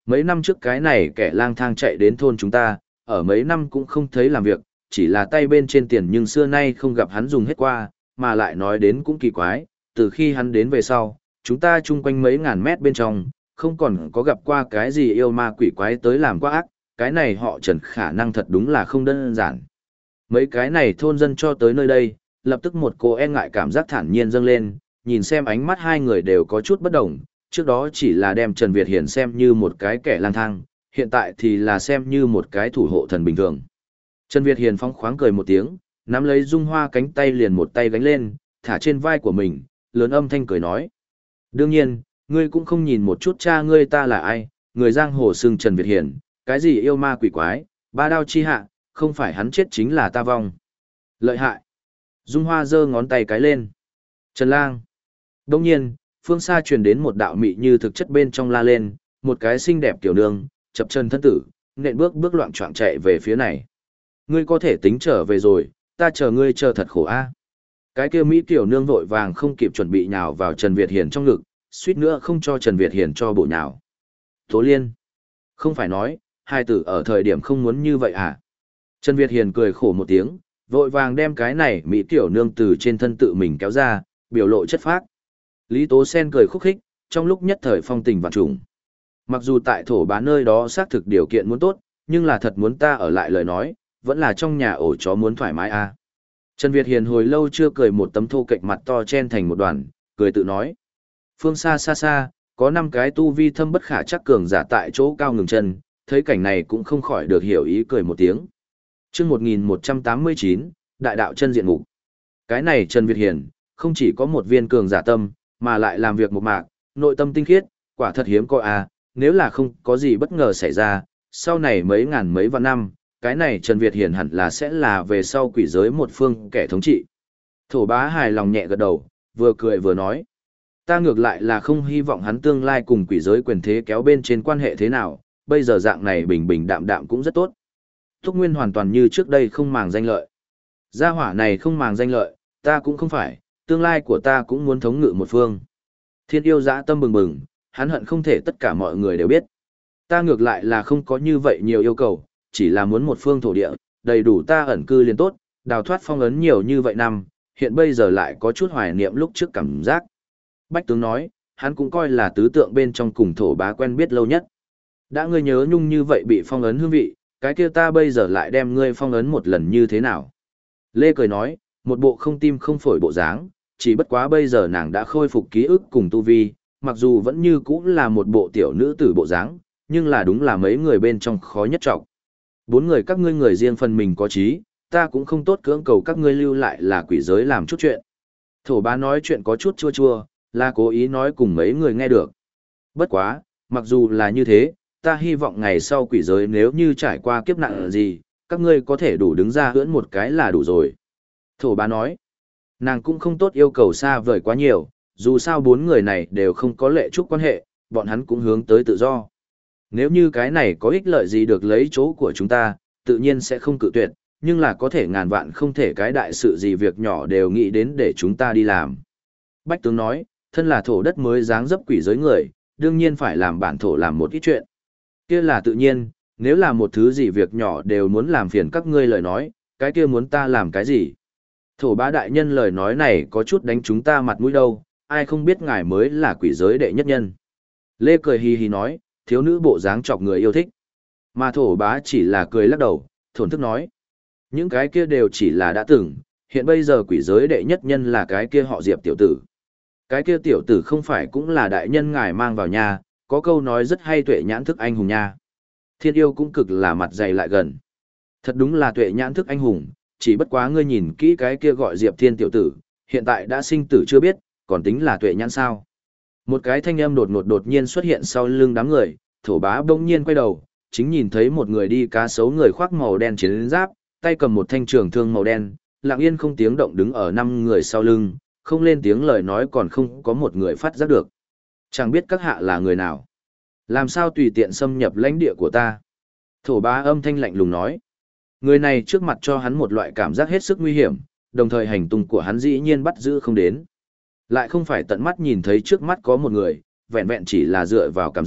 Mấy năm trước cái này kẻ lang thang chạy đến thôn chúng ta, ở mấy năm cũng không thấy làm việc, chỉ là tay bên trên tiền nhưng xưa nay không gặp hắn dùng hết qua, mà lại nói đến cũng kỳ quái, từ khi hắn đến về sau, chúng ta chung quanh mấy ngàn mét bên trong, không còn có gặp qua cái gì yêu ma quỷ quái tới làm quá ác, cái này họ Trần khả năng thật đúng là không đơn giản. Mấy cái này thôn dân cho tới nơi đây, lập tức một cô e ngại cảm giác thản nhiên dâng lên, nhìn xem ánh mắt hai người đều có chút bất đồng, trước đó chỉ là đem Trần Việt Hiển xem như một cái kẻ lang thang, hiện tại thì là xem như một cái thủ hộ thần bình thường. Trần Việt Hiền phóng khoáng cười một tiếng, nắm lấy Dung Hoa cánh tay liền một tay gánh lên, thả trên vai của mình, lớn âm thanh cười nói. Đương nhiên, ngươi cũng không nhìn một chút cha ngươi ta là ai, người giang hồ xưng Trần Việt Hiền, cái gì yêu ma quỷ quái, ba đao chi hạ, không phải hắn chết chính là ta vong. Lợi hại. Dung Hoa giơ ngón tay cái lên. Trần Lang. Đông nhiên, phương xa truyền đến một đạo mị như thực chất bên trong la lên, một cái xinh đẹp tiểu nương, chập chân thân tử, nện bước bước loạn choạng chạy về phía này. Ngươi có thể tính trở về rồi, ta chờ ngươi chờ thật khổ a. Cái kia mỹ tiểu nương vội vàng không kịp chuẩn bị nhào vào Trần Việt Hiền trong ngực, suýt nữa không cho Trần Việt Hiền cho bộ nhào. Tố Liên. Không phải nói, hai tử ở thời điểm không muốn như vậy à? Trần Việt Hiền cười khổ một tiếng, vội vàng đem cái này mỹ tiểu nương từ trên thân tự mình kéo ra, biểu lộ chất phác. Lý Tố Sen cười khúc khích, trong lúc nhất thời phong tình vạn trùng. Mặc dù tại thổ bán nơi đó xác thực điều kiện muốn tốt, nhưng là thật muốn ta ở lại lời nói, vẫn là trong nhà ổ chó muốn thoải mái à. Trần Việt Hiền hồi lâu chưa cười một tấm thô kệch mặt to chen thành một đoàn, cười tự nói. Phương xa xa xa, có năm cái tu vi thâm bất khả chắc cường giả tại chỗ cao ngừng chân, thấy cảnh này cũng không khỏi được hiểu ý cười một tiếng. Chương một nghìn một trăm tám mươi chín, Đại đạo chân diện mục. Cái này Trần Việt Hiền, không chỉ có một viên cường giả tâm, mà lại làm việc một mạc, nội tâm tinh khiết, quả thật hiếm có à, nếu là không có gì bất ngờ xảy ra, sau này mấy ngàn mấy vạn năm, cái này Trần Việt Hiền hẳn là sẽ là về sau quỷ giới một phương kẻ thống trị. Thổ bá hài lòng nhẹ gật đầu, vừa cười vừa nói. Ta ngược lại là không hy vọng hắn tương lai cùng quỷ giới quyền thế kéo bên trên quan hệ thế nào, bây giờ dạng này bình bình đạm đạm cũng rất tốt. Thúc Nguyên hoàn toàn như trước đây không màng danh lợi. Gia hỏa này không màng danh lợi, ta cũng không phải, tương lai của ta cũng muốn thống ngự một phương. Thiên yêu dã tâm bừng bừng, hắn hận không thể tất cả mọi người đều biết. Ta ngược lại là không có như vậy nhiều yêu cầu, chỉ là muốn một phương thổ địa, đầy đủ ta ẩn cư liền tốt, đào thoát phong ấn nhiều như vậy năm, hiện bây giờ lại có chút hoài niệm lúc trước cảm giác. Bách tướng nói, hắn cũng coi là tứ tượng bên trong cùng thổ bá quen biết lâu nhất. Đã ngươi nhớ nhung như vậy bị phong ấn hương vị, cái kia ta bây giờ lại đem ngươi phong ấn một lần như thế nào? Lê cười nói, một bộ không tim không phổi bộ dáng, chỉ bất quá bây giờ nàng đã khôi phục ký ức cùng tu vi, mặc dù vẫn như cũ là một bộ tiểu nữ tử bộ dáng, nhưng là đúng là mấy người bên trong khó nhất trọng. Bốn người các ngươi người riêng phần mình có trí, ta cũng không tốt cưỡng cầu các ngươi lưu lại là quỷ giới làm chút chuyện. Thổ bá nói chuyện có chút chua chua, là cố ý nói cùng mấy người nghe được. Bất quá, mặc dù là như thế, ta hy vọng ngày sau quỷ giới nếu như trải qua kiếp nạn gì, các ngươi có thể đủ đứng ra hưỡn một cái là đủ rồi. Thổ bá nói, nàng cũng không tốt yêu cầu xa vời quá nhiều, dù sao bốn người này đều không có lệ trúc quan hệ, bọn hắn cũng hướng tới tự do. Nếu như cái này có ích lợi gì được lấy chỗ của chúng ta, tự nhiên sẽ không cự tuyệt, nhưng là có thể ngàn vạn không thể cái đại sự gì việc nhỏ đều nghĩ đến để chúng ta đi làm. Bách tướng nói, thân là thổ đất mới dáng dấp quỷ giới người, đương nhiên phải làm bản thổ làm một ít chuyện. Kia là tự nhiên, nếu là một thứ gì việc nhỏ đều muốn làm phiền các ngươi lời nói, cái kia muốn ta làm cái gì? Thổ bá đại nhân lời nói này có chút đánh chúng ta mặt mũi đâu, ai không biết ngài mới là quỷ giới đệ nhất nhân. Lê cười hì hì nói, thiếu nữ bộ dáng chọc người yêu thích. Mà thổ bá chỉ là cười lắc đầu, thổn thức nói. Những cái kia đều chỉ là đã từng, hiện bây giờ quỷ giới đệ nhất nhân là cái kia họ Diệp tiểu tử. Cái kia tiểu tử không phải cũng là đại nhân ngài mang vào nhà, có câu nói rất hay tuệ nhãn thức anh hùng nha. Thiên yêu cũng cực là mặt dày lại gần. Thật đúng là tuệ nhãn thức anh hùng, chỉ bất quá ngươi nhìn kỹ cái kia gọi Diệp Thiên tiểu tử, hiện tại đã sinh tử chưa biết, còn tính là tuệ nhãn sao. Một cái thanh âm đột ngột đột nhiên xuất hiện sau lưng đám người, thổ bá bỗng nhiên quay đầu, chính nhìn thấy một người đi cá sấu người khoác màu đen chiến giáp, tay cầm một thanh trường thương màu đen, lặng yên không tiếng động đứng ở năm người sau lưng, không lên tiếng lời nói còn không có một người phát giác được. Chẳng biết các hạ là người nào. Làm sao tùy tiện xâm nhập lãnh địa của ta. Thổ bá âm thanh lạnh lùng nói. Người này trước mặt cho hắn một loại cảm giác hết sức nguy hiểm, đồng thời hành tung của hắn dĩ nhiên bắt giữ không đến. Lại không phải tận mắt nhìn thấy trước mắt có một người, vẹn vẹn chỉ là dựa vào cảm giác,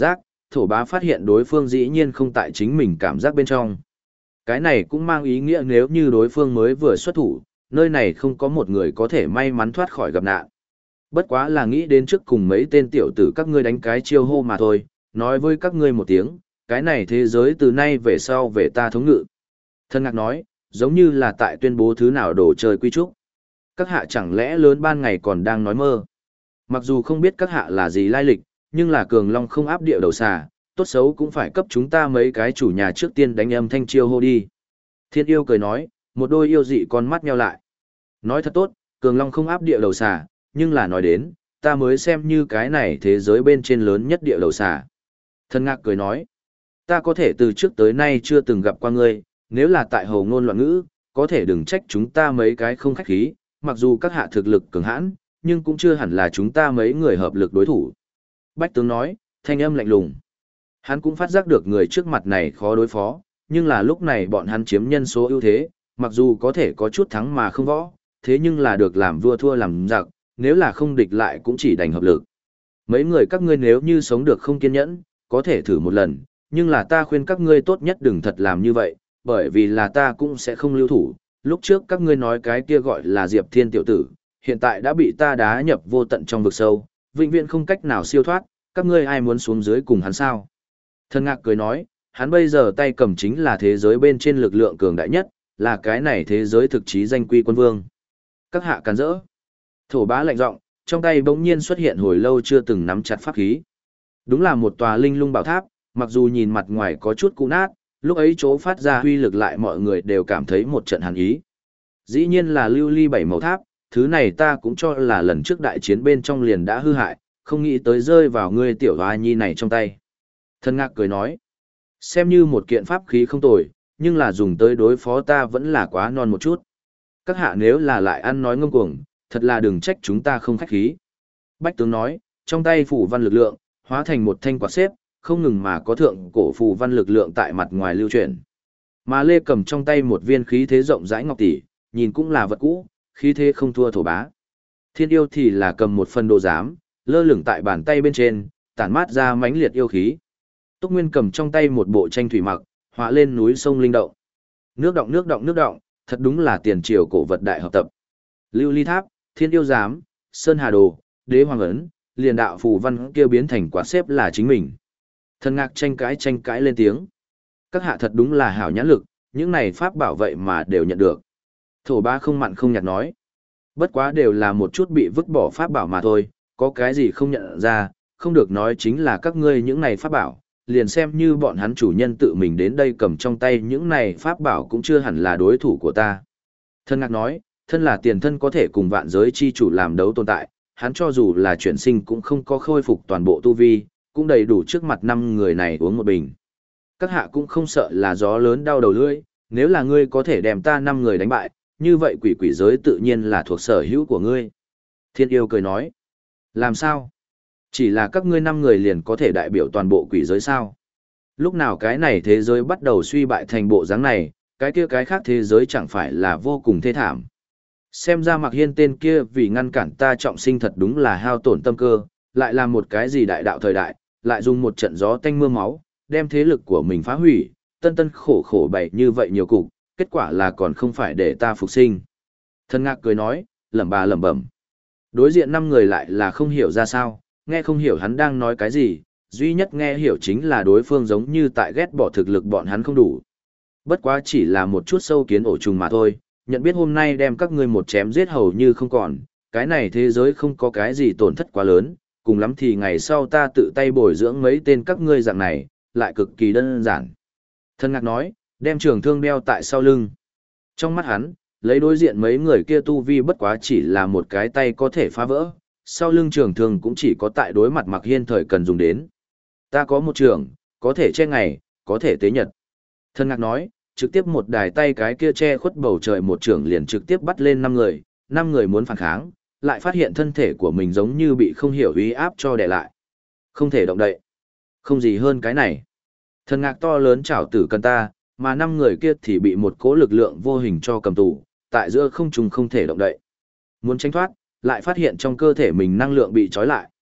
thổ bá phát hiện đối phương dĩ nhiên không tại chính mình cảm giác bên trong. Cái này cũng mang ý nghĩa nếu như đối phương mới vừa xuất thủ, nơi này không có một người có thể may mắn thoát khỏi gặp nạn. Bất quá là nghĩ đến trước cùng mấy tên tiểu tử các ngươi đánh cái chiêu hô mà thôi, nói với các ngươi một tiếng, cái này thế giới từ nay về sau về ta thống ngự. Thân ngạc nói, giống như là tại tuyên bố thứ nào đồ chơi quy trúc. Các hạ chẳng lẽ lớn ban ngày còn đang nói mơ. Mặc dù không biết các hạ là gì lai lịch, nhưng là cường long không áp địa đầu xà, tốt xấu cũng phải cấp chúng ta mấy cái chủ nhà trước tiên đánh âm thanh chiêu hô đi. Thiên yêu cười nói, một đôi yêu dị con mắt nheo lại. Nói thật tốt, cường long không áp địa đầu xà, nhưng là nói đến, ta mới xem như cái này thế giới bên trên lớn nhất địa đầu xà. Thân ngạc cười nói, ta có thể từ trước tới nay chưa từng gặp qua ngươi, nếu là tại hồ ngôn loạn ngữ, có thể đừng trách chúng ta mấy cái không khách khí, mặc dù các hạ thực lực cường hãn, nhưng cũng chưa hẳn là chúng ta mấy người hợp lực đối thủ. Bách tướng nói, thanh âm lạnh lùng. Hắn cũng phát giác được người trước mặt này khó đối phó, nhưng là lúc này bọn hắn chiếm nhân số ưu thế, mặc dù có thể có chút thắng mà không võ, thế nhưng là được làm vua thua làm giặc, nếu là không địch lại cũng chỉ đành hợp lực. Mấy người các ngươi nếu như sống được không kiên nhẫn, có thể thử một lần, nhưng là ta khuyên các ngươi tốt nhất đừng thật làm như vậy, bởi vì là ta cũng sẽ không lưu thủ. Lúc trước các ngươi nói cái kia gọi là Diệp Thiên tiểu tử, hiện tại đã bị ta đá nhập vô tận trong vực sâu, vĩnh viễn không cách nào siêu thoát, các ngươi ai muốn xuống dưới cùng hắn sao? Thân ngạc cười nói, hắn bây giờ tay cầm chính là thế giới bên trên lực lượng cường đại nhất, là cái này thế giới thực chí danh quy quân vương. Các hạ càn rỡ. Thổ bá lạnh giọng, trong tay bỗng nhiên xuất hiện hồi lâu chưa từng nắm chặt pháp khí. Đúng là một tòa linh lung bảo tháp, mặc dù nhìn mặt ngoài có chút cũ nát, lúc ấy chỗ phát ra huy lực lại mọi người đều cảm thấy một trận hàn ý. Dĩ nhiên là lưu ly bảy màu tháp, thứ này ta cũng cho là lần trước đại chiến bên trong liền đã hư hại, không nghĩ tới rơi vào ngươi tiểu hoa nhi này trong tay. Thân ngạc cười nói, xem như một kiện pháp khí không tồi, nhưng là dùng tới đối phó ta vẫn là quá non một chút. Các hạ nếu là lại ăn nói ngông cuồng, thật là đừng trách chúng ta không khách khí. Bách tướng nói, trong tay phủ văn lực lượng, hóa thành một thanh quạt xếp, không ngừng mà có thượng cổ phù văn lực lượng tại mặt ngoài lưu chuyển. Mà Lê cầm trong tay một viên khí thế rộng rãi ngọc tỷ, nhìn cũng là vật cũ, khí thế không thua thổ bá. Thiên yêu thì là cầm một phần đồ giám, lơ lửng tại bàn tay bên trên, tản mát ra mãnh liệt yêu khí. Túc Nguyên cầm trong tay một bộ tranh thủy mặc, họa lên núi sông linh động. Nước động nước động nước động, thật đúng là tiền triều cổ vật đại hợp tập. Lưu ly tháp, thiên yêu giám, sơn hà đồ, đế hoàng ấn, liền đạo phù văn kia biến thành quạt xếp là chính mình. Thần ngạc tranh cãi tranh cãi lên tiếng. Các hạ thật đúng là hảo nhãn lực, những này pháp bảo vậy mà đều nhận được. Thổ ba không mặn không nhạt nói. Bất quá đều là một chút bị vứt bỏ pháp bảo mà thôi, có cái gì không nhận ra, không được nói chính là các ngươi những này pháp bảo, liền xem như bọn hắn chủ nhân tự mình đến đây cầm trong tay những này pháp bảo cũng chưa hẳn là đối thủ của ta. Thân ngạc nói, thân là tiền thân có thể cùng vạn giới chi chủ làm đấu tồn tại, hắn cho dù là chuyển sinh cũng không có khôi phục toàn bộ tu vi, cũng đầy đủ trước mặt năm người này uống một bình. Các hạ cũng không sợ là gió lớn đau đầu lưỡi, nếu là ngươi có thể đem ta năm người đánh bại, như vậy quỷ quỷ giới tự nhiên là thuộc sở hữu của ngươi. Thiên yêu cười nói, làm sao? Chỉ là các ngươi năm người liền có thể đại biểu toàn bộ quỷ giới sao? Lúc nào cái này thế giới bắt đầu suy bại thành bộ dáng này, cái kia cái khác thế giới chẳng phải là vô cùng thê thảm. Xem ra Mạc Hiên tên kia vì ngăn cản ta trọng sinh thật đúng là hao tổn tâm cơ, lại làm một cái gì đại đạo thời đại, lại dùng một trận gió tanh mưa máu, đem thế lực của mình phá hủy, tân tân khổ khổ bày như vậy nhiều cục, kết quả là còn không phải để ta phục sinh. Thân ngạc cười nói, lẩm bà lẩm bẩm. Đối diện năm người lại là không hiểu ra sao, nghe không hiểu hắn đang nói cái gì, duy nhất nghe hiểu chính là đối phương giống như tại ghét bỏ thực lực bọn hắn không đủ. Bất quá chỉ là một chút sâu kiến ổ trùng mà thôi, nhận biết hôm nay đem các ngươi một chém giết hầu như không còn, cái này thế giới không có cái gì tổn thất quá lớn, cùng lắm thì ngày sau ta tự tay bồi dưỡng mấy tên các ngươi dạng này, lại cực kỳ đơn giản. Thân ngạc nói, đem trường thương đeo tại sau lưng. Trong mắt hắn, lấy đối diện mấy người kia tu vi bất quá chỉ là một cái tay có thể phá vỡ, sau lưng trường thương cũng chỉ có tại đối mặt Mạc Hiên thời cần dùng đến. Ta có một trường, có thể che ngày, có thể tế nhật. Thân ngạc nói, trực tiếp một đài tay cái kia che khuất bầu trời một trường liền trực tiếp bắt lên năm người, năm người muốn phản kháng, lại phát hiện thân thể của mình giống như bị không hiểu uy áp cho đè lại. Không thể động đậy. Không gì hơn cái này. Thần ngạc to lớn chảo tử cần ta, mà năm người kia thì bị một cỗ lực lượng vô hình cho cầm tù, tại giữa không trung không thể động đậy. Muốn tránh thoát, lại phát hiện trong cơ thể mình năng lượng bị trói lại.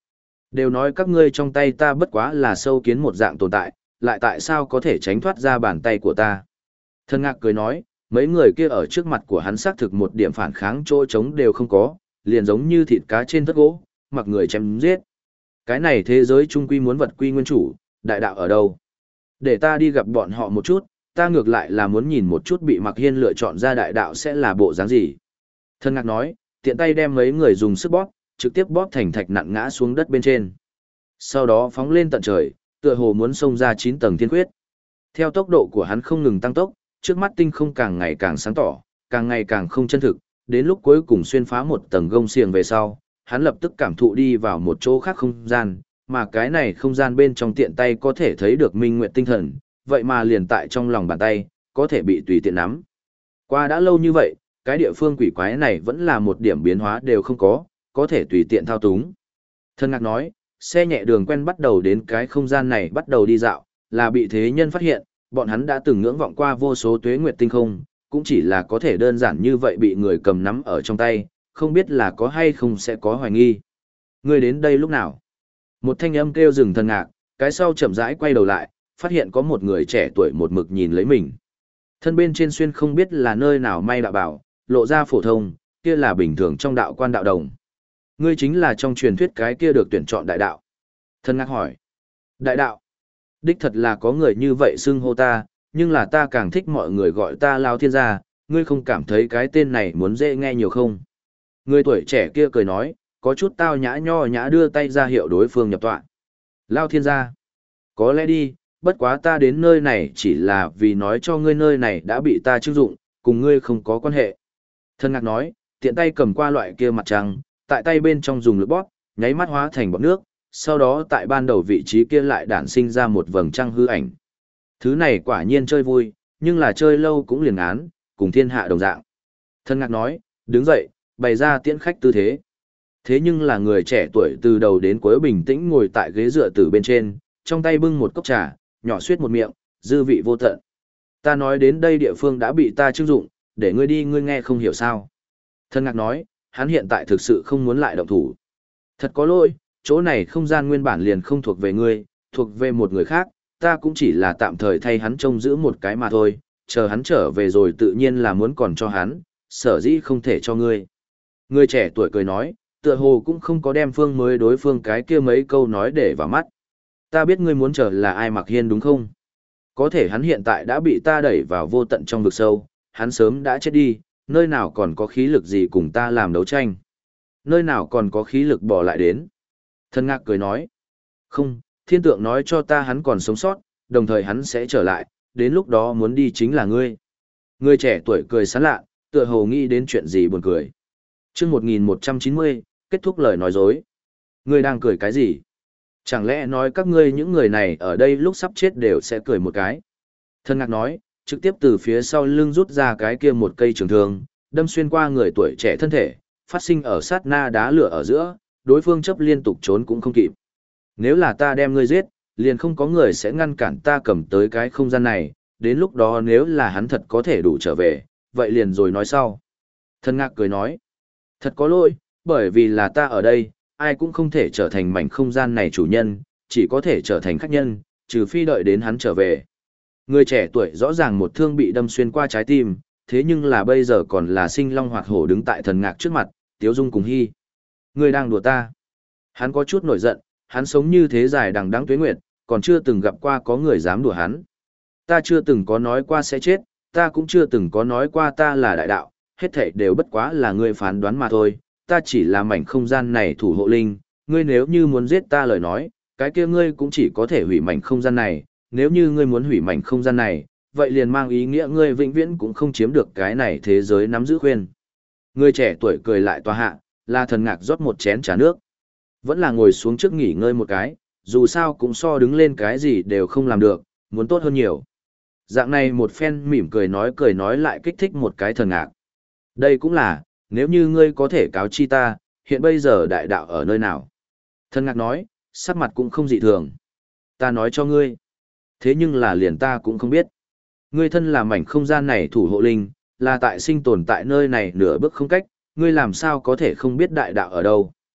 Đều nói các ngươi trong tay ta bất quá là sâu kiến một dạng tồn tại, lại tại sao có thể tránh thoát ra bàn tay của ta? Thần Ngạc cười nói, mấy người kia ở trước mặt của hắn xác thực một điểm phản kháng chỗ trống đều không có, liền giống như thịt cá trên thất gỗ, mặc người chém giết. Cái này thế giới trung quy muốn vật quy nguyên chủ, đại đạo ở đâu? Để ta đi gặp bọn họ một chút, ta ngược lại là muốn nhìn một chút bị Mạc Hiên lựa chọn ra đại đạo sẽ là bộ dáng gì. Thần Ngạc nói, tiện tay đem mấy người dùng sức bóp, trực tiếp bóp thành thạch nặng ngã xuống đất bên trên. Sau đó phóng lên tận trời, tựa hồ muốn xông ra chín tầng thiên quyết. Theo tốc độ của hắn không ngừng tăng tốc, trước mắt tinh không càng ngày càng sáng tỏ, càng ngày càng không chân thực, đến lúc cuối cùng xuyên phá một tầng gông xiềng về sau, hắn lập tức cảm thụ đi vào một chỗ khác không gian, mà cái này không gian bên trong tiện tay có thể thấy được minh nguyện tinh thần, vậy mà liền tại trong lòng bàn tay, có thể bị tùy tiện nắm. Qua đã lâu như vậy, cái địa phương quỷ quái này vẫn là một điểm biến hóa đều không có, có thể tùy tiện thao túng. Thần Ngạc nói, xe nhẹ đường quen bắt đầu đến cái không gian này bắt đầu đi dạo, là bị thế nhân phát hiện, bọn hắn đã từng ngưỡng vọng qua vô số tuế nguyệt tinh không, cũng chỉ là có thể đơn giản như vậy bị người cầm nắm ở trong tay, không biết là có hay không sẽ có hoài nghi. Ngươi đến đây lúc nào? Một thanh âm kêu dừng Thần Ngạc, cái sau chậm rãi quay đầu lại, phát hiện có một người trẻ tuổi một mực nhìn lấy mình. Thân bên trên xuyên không biết là nơi nào may đạo bảo, lộ ra phổ thông, kia là bình thường trong đạo quan đạo đồng. Ngươi chính là trong truyền thuyết cái kia được tuyển chọn đại đạo. Thần Ngạc hỏi. Đại đạo? Đích thật là có người như vậy xưng hô ta, nhưng là ta càng thích mọi người gọi ta Lao Thiên gia, ngươi không cảm thấy cái tên này muốn dễ nghe nhiều không? Người tuổi trẻ kia cười nói, có chút tao nhã nho nhã đưa tay ra hiệu đối phương nhập tọa. Lao Thiên gia. Có lẽ đi, bất quá ta đến nơi này chỉ là vì nói cho ngươi nơi này đã bị ta trưng dụng, cùng ngươi không có quan hệ. Thần Ngạc nói, tiện tay cầm qua loại kia mặt trăng, tại tay bên trong dùng lực bóp, nháy mắt hóa thành bọt nước, sau đó tại ban đầu vị trí kia lại đản sinh ra một vầng trăng hư ảnh. Thứ này quả nhiên chơi vui, nhưng là chơi lâu cũng liền án, cùng thiên hạ đồng dạng. Thần Ngạc nói, đứng dậy, bày ra tiễn khách tư thế. Thế nhưng là người trẻ tuổi từ đầu đến cuối bình tĩnh ngồi tại ghế dựa từ bên trên, trong tay bưng một cốc trà, nhỏ suýt một miệng, dư vị vô tận. Ta nói đến đây địa phương đã bị ta trưng dụng, để ngươi đi ngươi nghe không hiểu sao. Thần Ngạc nói, hắn hiện tại thực sự không muốn lại động thủ. Thật có lỗi, chỗ này không gian nguyên bản liền không thuộc về ngươi, thuộc về một người khác, ta cũng chỉ là tạm thời thay hắn trông giữ một cái mà thôi, chờ hắn trở về rồi tự nhiên là muốn còn cho hắn, sở dĩ không thể cho ngươi. Người trẻ tuổi cười nói, tựa hồ cũng không có đem phương mới đối phương cái kia mấy câu nói để vào mắt. Ta biết ngươi muốn chờ là ai Mạc Hiên đúng không? Có thể hắn hiện tại đã bị ta đẩy vào vô tận trong vực sâu, hắn sớm đã chết đi, nơi nào còn có khí lực gì cùng ta làm đấu tranh? Nơi nào còn có khí lực bỏ lại đến? Thần Ngạc cười nói, không, thiên tượng nói cho ta hắn còn sống sót, đồng thời hắn sẽ trở lại, đến lúc đó muốn đi chính là ngươi. Người trẻ tuổi cười sán lạ, tựa hồ nghĩ đến chuyện gì buồn cười. Chương một nghìn một trăm chín mươi, kết thúc lời nói dối. Ngươi đang cười cái gì? Chẳng lẽ nói các ngươi những người này ở đây lúc sắp chết đều sẽ cười một cái? Thần Ngạc nói, trực tiếp từ phía sau lưng rút ra cái kia một cây trường thương, đâm xuyên qua người tuổi trẻ thân thể, phát sinh ở sát na đá lửa ở giữa, đối phương chấp liên tục trốn cũng không kịp. Nếu là ta đem ngươi giết, liền không có người sẽ ngăn cản ta cầm tới cái không gian này, đến lúc đó nếu là hắn thật có thể đủ trở về, vậy liền rồi nói sau. Thần Ngạc cười nói, thật có lỗi, bởi vì là ta ở đây, ai cũng không thể trở thành mảnh không gian này chủ nhân, chỉ có thể trở thành khách nhân, trừ phi đợi đến hắn trở về. Người trẻ tuổi rõ ràng một thương bị đâm xuyên qua trái tim, thế nhưng là bây giờ còn là sinh long hoạt hổ đứng tại Thần Ngạc trước mặt, Tiếu Dung cùng hy. Ngươi đang đùa ta. Hắn có chút nổi giận, hắn sống như thế dài đằng đẵng tuế nguyệt, còn chưa từng gặp qua có người dám đùa hắn. Ta chưa từng có nói qua sẽ chết, ta cũng chưa từng có nói qua ta là đại đạo, hết thảy đều bất quá là ngươi phán đoán mà thôi, ta chỉ là mảnh không gian này thủ hộ linh, ngươi nếu như muốn giết ta lời nói, cái kia ngươi cũng chỉ có thể hủy mảnh không gian này, nếu như ngươi muốn hủy mảnh không gian này, vậy liền mang ý nghĩa ngươi vĩnh viễn cũng không chiếm được cái này thế giới nắm giữ khuyên. Người trẻ tuổi cười lại tòa hạ, là Thần Ngạc rót một chén trà nước. Vẫn là ngồi xuống trước nghỉ ngơi một cái, dù sao cũng so đứng lên cái gì đều không làm được, muốn tốt hơn nhiều. Dạng này một phen mỉm cười nói cười nói lại kích thích một cái Thần Ngạc. Đây cũng là, nếu như ngươi có thể cáo chi ta, hiện bây giờ đại đạo ở nơi nào? Thần Ngạc nói, sắc mặt cũng không dị thường. Ta nói cho ngươi. Thế nhưng là liền ta cũng không biết. Ngươi thân là mảnh không gian này thủ hộ linh, là tại sinh tồn tại nơi này nửa bước không cách, ngươi làm sao có thể không biết đại đạo ở đâu?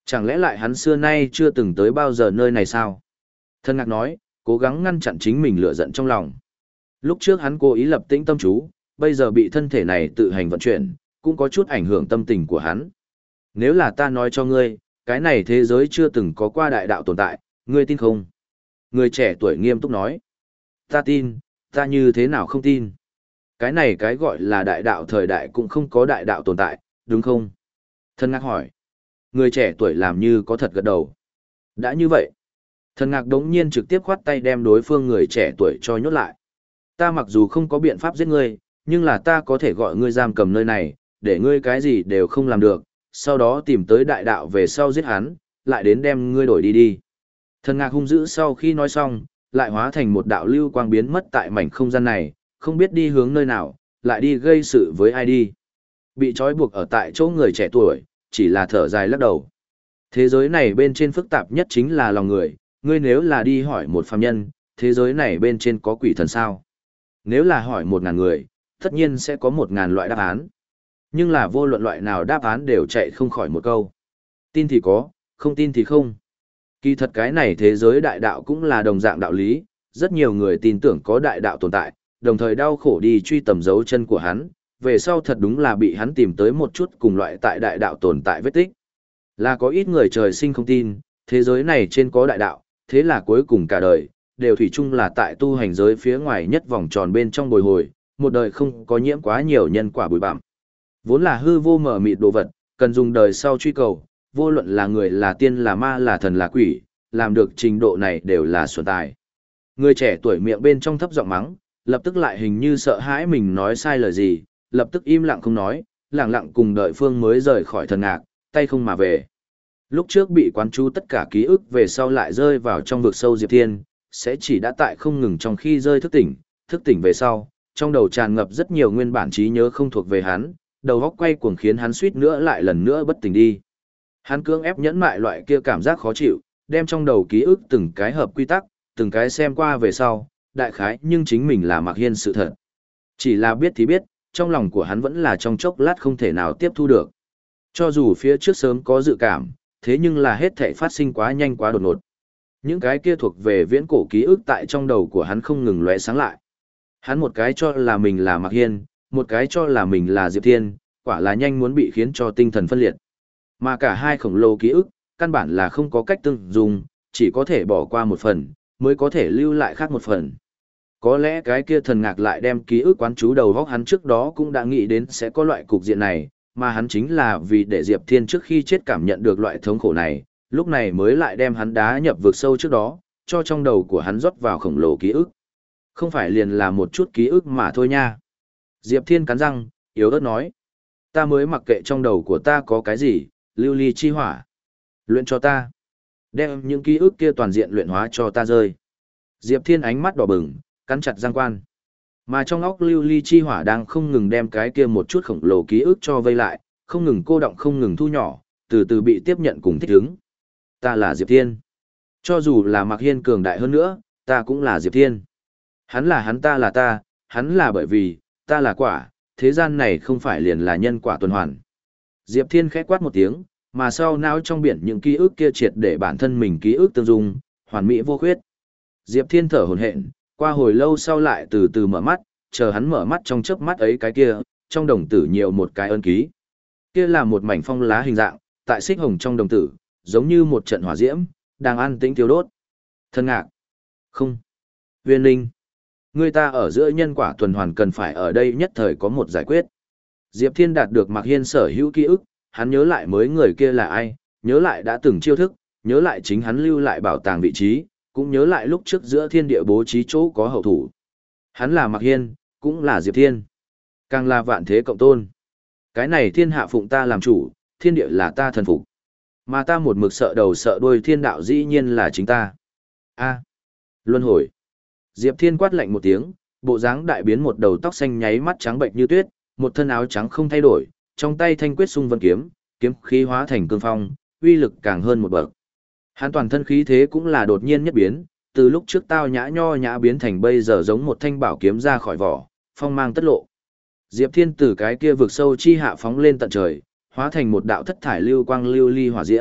Chẳng lẽ lại hắn xưa nay chưa từng tới bao giờ nơi này sao? Thần Ngạc nói, cố gắng ngăn chặn chính mình lửa giận trong lòng. Lúc trước hắn cố ý lập tĩnh tâm chú, bây giờ bị thân thể này tự hành vận chuyển, cũng có chút ảnh hưởng tâm tình của hắn. Nếu là ta nói cho ngươi, cái này thế giới chưa từng có qua đại đạo tồn tại, ngươi tin không? Người trẻ tuổi nghiêm túc nói. Ta tin, ta như thế nào không tin? Cái này cái gọi là đại đạo thời đại cũng không có đại đạo tồn tại, đúng không? Thần Ngạc hỏi. Người trẻ tuổi làm như có thật gật đầu. Đã như vậy. Thần Ngạc đống nhiên trực tiếp khoát tay đem đối phương người trẻ tuổi cho nhốt lại. Ta mặc dù không có biện pháp giết ngươi, nhưng là ta có thể gọi ngươi giam cầm nơi này, để ngươi cái gì đều không làm được, sau đó tìm tới đại đạo về sau giết hắn, lại đến đem ngươi đổi đi đi. Thần Ngạc hung dữ sau khi nói xong, lại hóa thành một đạo lưu quang biến mất tại mảnh không gian này, không biết đi hướng nơi nào, lại đi gây sự với ai đi. Bị trói buộc ở tại chỗ người trẻ tuổi, chỉ là thở dài lắc đầu. Thế giới này bên trên phức tạp nhất chính là lòng người, ngươi nếu là đi hỏi một phàm nhân, thế giới này bên trên có quỷ thần sao? Nếu là hỏi một ngàn người, tất nhiên sẽ có một ngàn loại đáp án. Nhưng là vô luận loại nào đáp án đều chạy không khỏi một câu. Tin thì có, không tin thì không. Kỳ thật cái này thế giới đại đạo cũng là đồng dạng đạo lý, rất nhiều người tin tưởng có đại đạo tồn tại, đồng thời đau khổ đi truy tầm dấu chân của hắn, về sau thật đúng là bị hắn tìm tới một chút cùng loại tại đại đạo tồn tại vết tích. Là có ít người trời sinh không tin, thế giới này trên có đại đạo, thế là cuối cùng cả đời, đều thủy chung là tại tu hành giới phía ngoài nhất vòng tròn bên trong bồi hồi, một đời không có nhiễm quá nhiều nhân quả bụi bặm. Vốn là hư vô mở mịt đồ vật, cần dùng đời sau truy cầu, vô luận là người là tiên là ma là thần là quỷ, làm được trình độ này đều là xuân tài. Người trẻ tuổi miệng bên trong thấp giọng mắng, lập tức lại hình như sợ hãi mình nói sai lời gì, lập tức im lặng không nói, lặng lặng cùng đợi phương mới rời khỏi Thần Ngạc, tay không mà về. Lúc trước bị quán chú tất cả ký ức về sau lại rơi vào trong vực sâu Diệp Thiên, sẽ chỉ đã tại không ngừng trong khi rơi thức tỉnh, thức tỉnh về sau, trong đầu tràn ngập rất nhiều nguyên bản trí nhớ không thuộc về hắn, đầu óc quay cuồng khiến hắn suýt nữa lại lần nữa bất tỉnh đi. Hắn cưỡng ép nhẫn mại loại kia cảm giác khó chịu, đem trong đầu ký ức từng cái hợp quy tắc, từng cái xem qua về sau, đại khái nhưng chính mình là Mạc Hiên sự thật. Chỉ là biết thì biết, trong lòng của hắn vẫn là trong chốc lát không thể nào tiếp thu được. Cho dù phía trước sớm có dự cảm, thế nhưng là hết thảy phát sinh quá nhanh quá đột ngột. Những cái kia thuộc về viễn cổ ký ức tại trong đầu của hắn không ngừng lóe sáng lại. Hắn một cái cho là mình là Mạc Hiên, một cái cho là mình là Diệp Thiên, quả là nhanh muốn bị khiến cho tinh thần phân liệt. Mà cả hai khổng lồ ký ức, căn bản là không có cách tương dùng, chỉ có thể bỏ qua một phần, mới có thể lưu lại khác một phần. Có lẽ cái kia Thần Ngạc lại đem ký ức quán chú đầu góc hắn trước đó cũng đã nghĩ đến sẽ có loại cục diện này, mà hắn chính là vì để Diệp Thiên trước khi chết cảm nhận được loại thống khổ này, lúc này mới lại đem hắn đá nhập vực sâu trước đó, cho trong đầu của hắn rót vào khổng lồ ký ức. Không phải liền là một chút ký ức mà thôi nha. Diệp Thiên cắn răng, yếu ớt nói. Ta mới mặc kệ trong đầu của ta có cái gì, lưu ly chi hỏa. Luyện cho ta. Đem những ký ức kia toàn diện luyện hóa cho ta rơi. Diệp Thiên ánh mắt đỏ bừng, cắn chặt răng quan. Mà trong óc lưu ly chi hỏa đang không ngừng đem cái kia một chút khổng lồ ký ức cho vây lại, không ngừng cô động không ngừng thu nhỏ, từ từ bị tiếp nhận cùng thích ứng. Ta là Diệp Thiên. Cho dù là Mạc Hiên cường đại hơn nữa, ta cũng là Diệp Thiên. Hắn là hắn, ta là ta, hắn là bởi vì, ta là quả, thế gian này không phải liền là nhân quả tuần hoàn. Diệp Thiên khẽ quát một tiếng, mà sau não trong biển những ký ức kia triệt để bản thân mình ký ức tương dung, hoàn mỹ vô khuyết. Diệp Thiên thở hổn hển, qua hồi lâu sau lại từ từ mở mắt, chờ hắn mở mắt trong chớp mắt ấy cái kia, trong đồng tử nhiều một cái ân ký. Kia là một mảnh phong lá hình dạng, tại xích hồng trong đồng tử, giống như một trận hỏa diễm, đang an tĩnh thiêu đốt. Thần Ngạc. Không. Viên Linh. Người ta ở giữa nhân quả tuần hoàn cần phải ở đây nhất thời có một giải quyết. Diệp Thiên đạt được Mạc Hiên sở hữu ký ức, hắn nhớ lại mới người kia là ai, nhớ lại đã từng chiêu thức, nhớ lại chính hắn lưu lại bảo tàng vị trí, cũng nhớ lại lúc trước giữa thiên địa bố trí chỗ có hậu thủ. Hắn là Mạc Hiên, cũng là Diệp Thiên. Càng là vạn thế cộng tôn. Cái này thiên hạ phụng ta làm chủ, thiên địa là ta thần phục. Mà ta một mực sợ đầu sợ đuôi thiên đạo dĩ nhiên là chính ta. A. Luân hồi. Diệp Thiên quát lạnh một tiếng, bộ dáng đại biến, một đầu tóc xanh nháy mắt trắng bệnh như tuyết, một thân áo trắng không thay đổi, trong tay thanh quyết xung vân kiếm, kiếm khí hóa thành cương phong, uy lực càng hơn một bậc. Hắn toàn thân khí thế cũng là đột nhiên nhất biến, từ lúc trước tao nhã nho nhã biến thành bây giờ giống một thanh bảo kiếm ra khỏi vỏ, phong mang tất lộ. Diệp Thiên từ cái kia vực sâu chi hạ phóng lên tận trời, hóa thành một đạo thất thải lưu quang lưu ly hỏa diễm,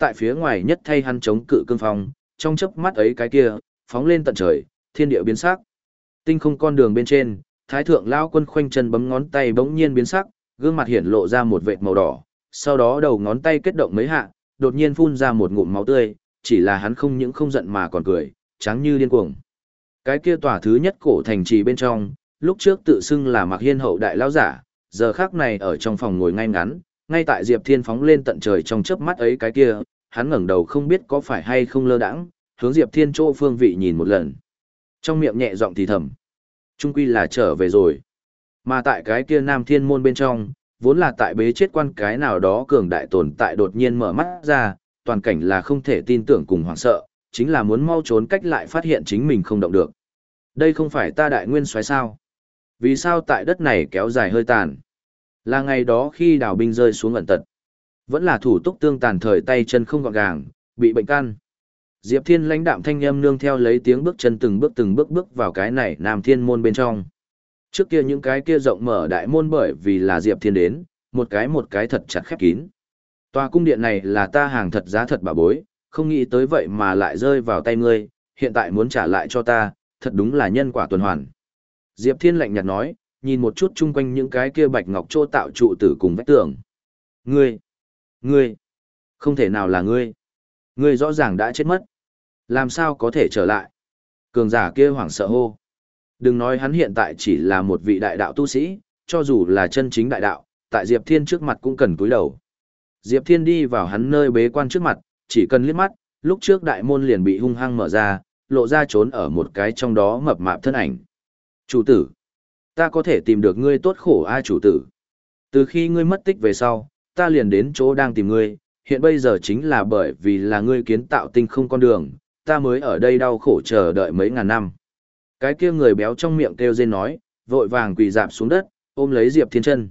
tại phía ngoài nhất thay hắn chống cự cương phong, trong chớp mắt ấy cái kia, phóng lên tận trời, thiên địa biến sắc. Tinh không con đường bên trên, Thái thượng lão quân khoanh chân bấm ngón tay bỗng nhiên biến sắc, gương mặt hiện lộ ra một vệt màu đỏ, sau đó đầu ngón tay kết động mấy hạ, đột nhiên phun ra một ngụm máu tươi, chỉ là hắn không những không giận mà còn cười, trắng như điên cuồng. Cái kia tòa thứ nhất cổ thành trì bên trong, lúc trước tự xưng là Mạc Hiên hậu đại lão giả, giờ khắc này ở trong phòng ngồi ngay ngắn, ngay tại Diệp Thiên phóng lên tận trời trong chớp mắt ấy cái kia, hắn ngẩng đầu không biết có phải hay không lơ đãng, hướng Diệp Thiên chỗ phương vị nhìn một lần. Trong miệng nhẹ giọng thì thầm, trung quy là trở về rồi. Mà tại cái kia Nam Thiên môn bên trong, vốn là tại bế chết quan cái nào đó cường đại tồn tại đột nhiên mở mắt ra, toàn cảnh là không thể tin tưởng cùng hoảng sợ, chính là muốn mau trốn cách lại phát hiện chính mình không động được. Đây không phải ta đại nguyên soái sao? Vì sao tại đất này kéo dài hơi tàn? Là ngày đó khi đào binh rơi xuống ẩn tật. Vẫn là thủ túc tương tàn thời tay chân không gọn gàng, bị bệnh căn. Diệp Thiên lãnh đạm thanh âm nương theo lấy tiếng bước chân từng bước từng bước bước vào cái này Nam Thiên môn bên trong. Trước kia những cái kia rộng mở đại môn bởi vì là Diệp Thiên đến, một cái một cái thật chặt khép kín. Tòa cung điện này là ta hàng thật giá thật bà bối, không nghĩ tới vậy mà lại rơi vào tay ngươi, hiện tại muốn trả lại cho ta, thật đúng là nhân quả tuần hoàn. Diệp Thiên lạnh nhạt nói, nhìn một chút chung quanh những cái kia bạch ngọc trô tạo trụ tử cùng vách tường. Ngươi, ngươi, không thể nào là ngươi. Ngươi rõ ràng đã chết mất. Làm sao có thể trở lại? Cường giả kia hoảng sợ hô. Đừng nói hắn hiện tại chỉ là một vị đại đạo tu sĩ, cho dù là chân chính đại đạo, tại Diệp Thiên trước mặt cũng cần cúi đầu. Diệp Thiên đi vào hắn nơi bế quan trước mặt, chỉ cần liếc mắt, lúc trước đại môn liền bị hung hăng mở ra, lộ ra trốn ở một cái trong đó mập mạp thân ảnh. Chủ tử, ta có thể tìm được ngươi tốt khổ ai chủ tử. Từ khi ngươi mất tích về sau, ta liền đến chỗ đang tìm ngươi, hiện bây giờ chính là bởi vì là ngươi kiến tạo tinh không con đường, ta mới ở đây đau khổ chờ đợi mấy ngàn năm. Cái kia người béo trong miệng kêu rên nói, vội vàng quỳ dạp xuống đất, ôm lấy Diệp Thiên chân.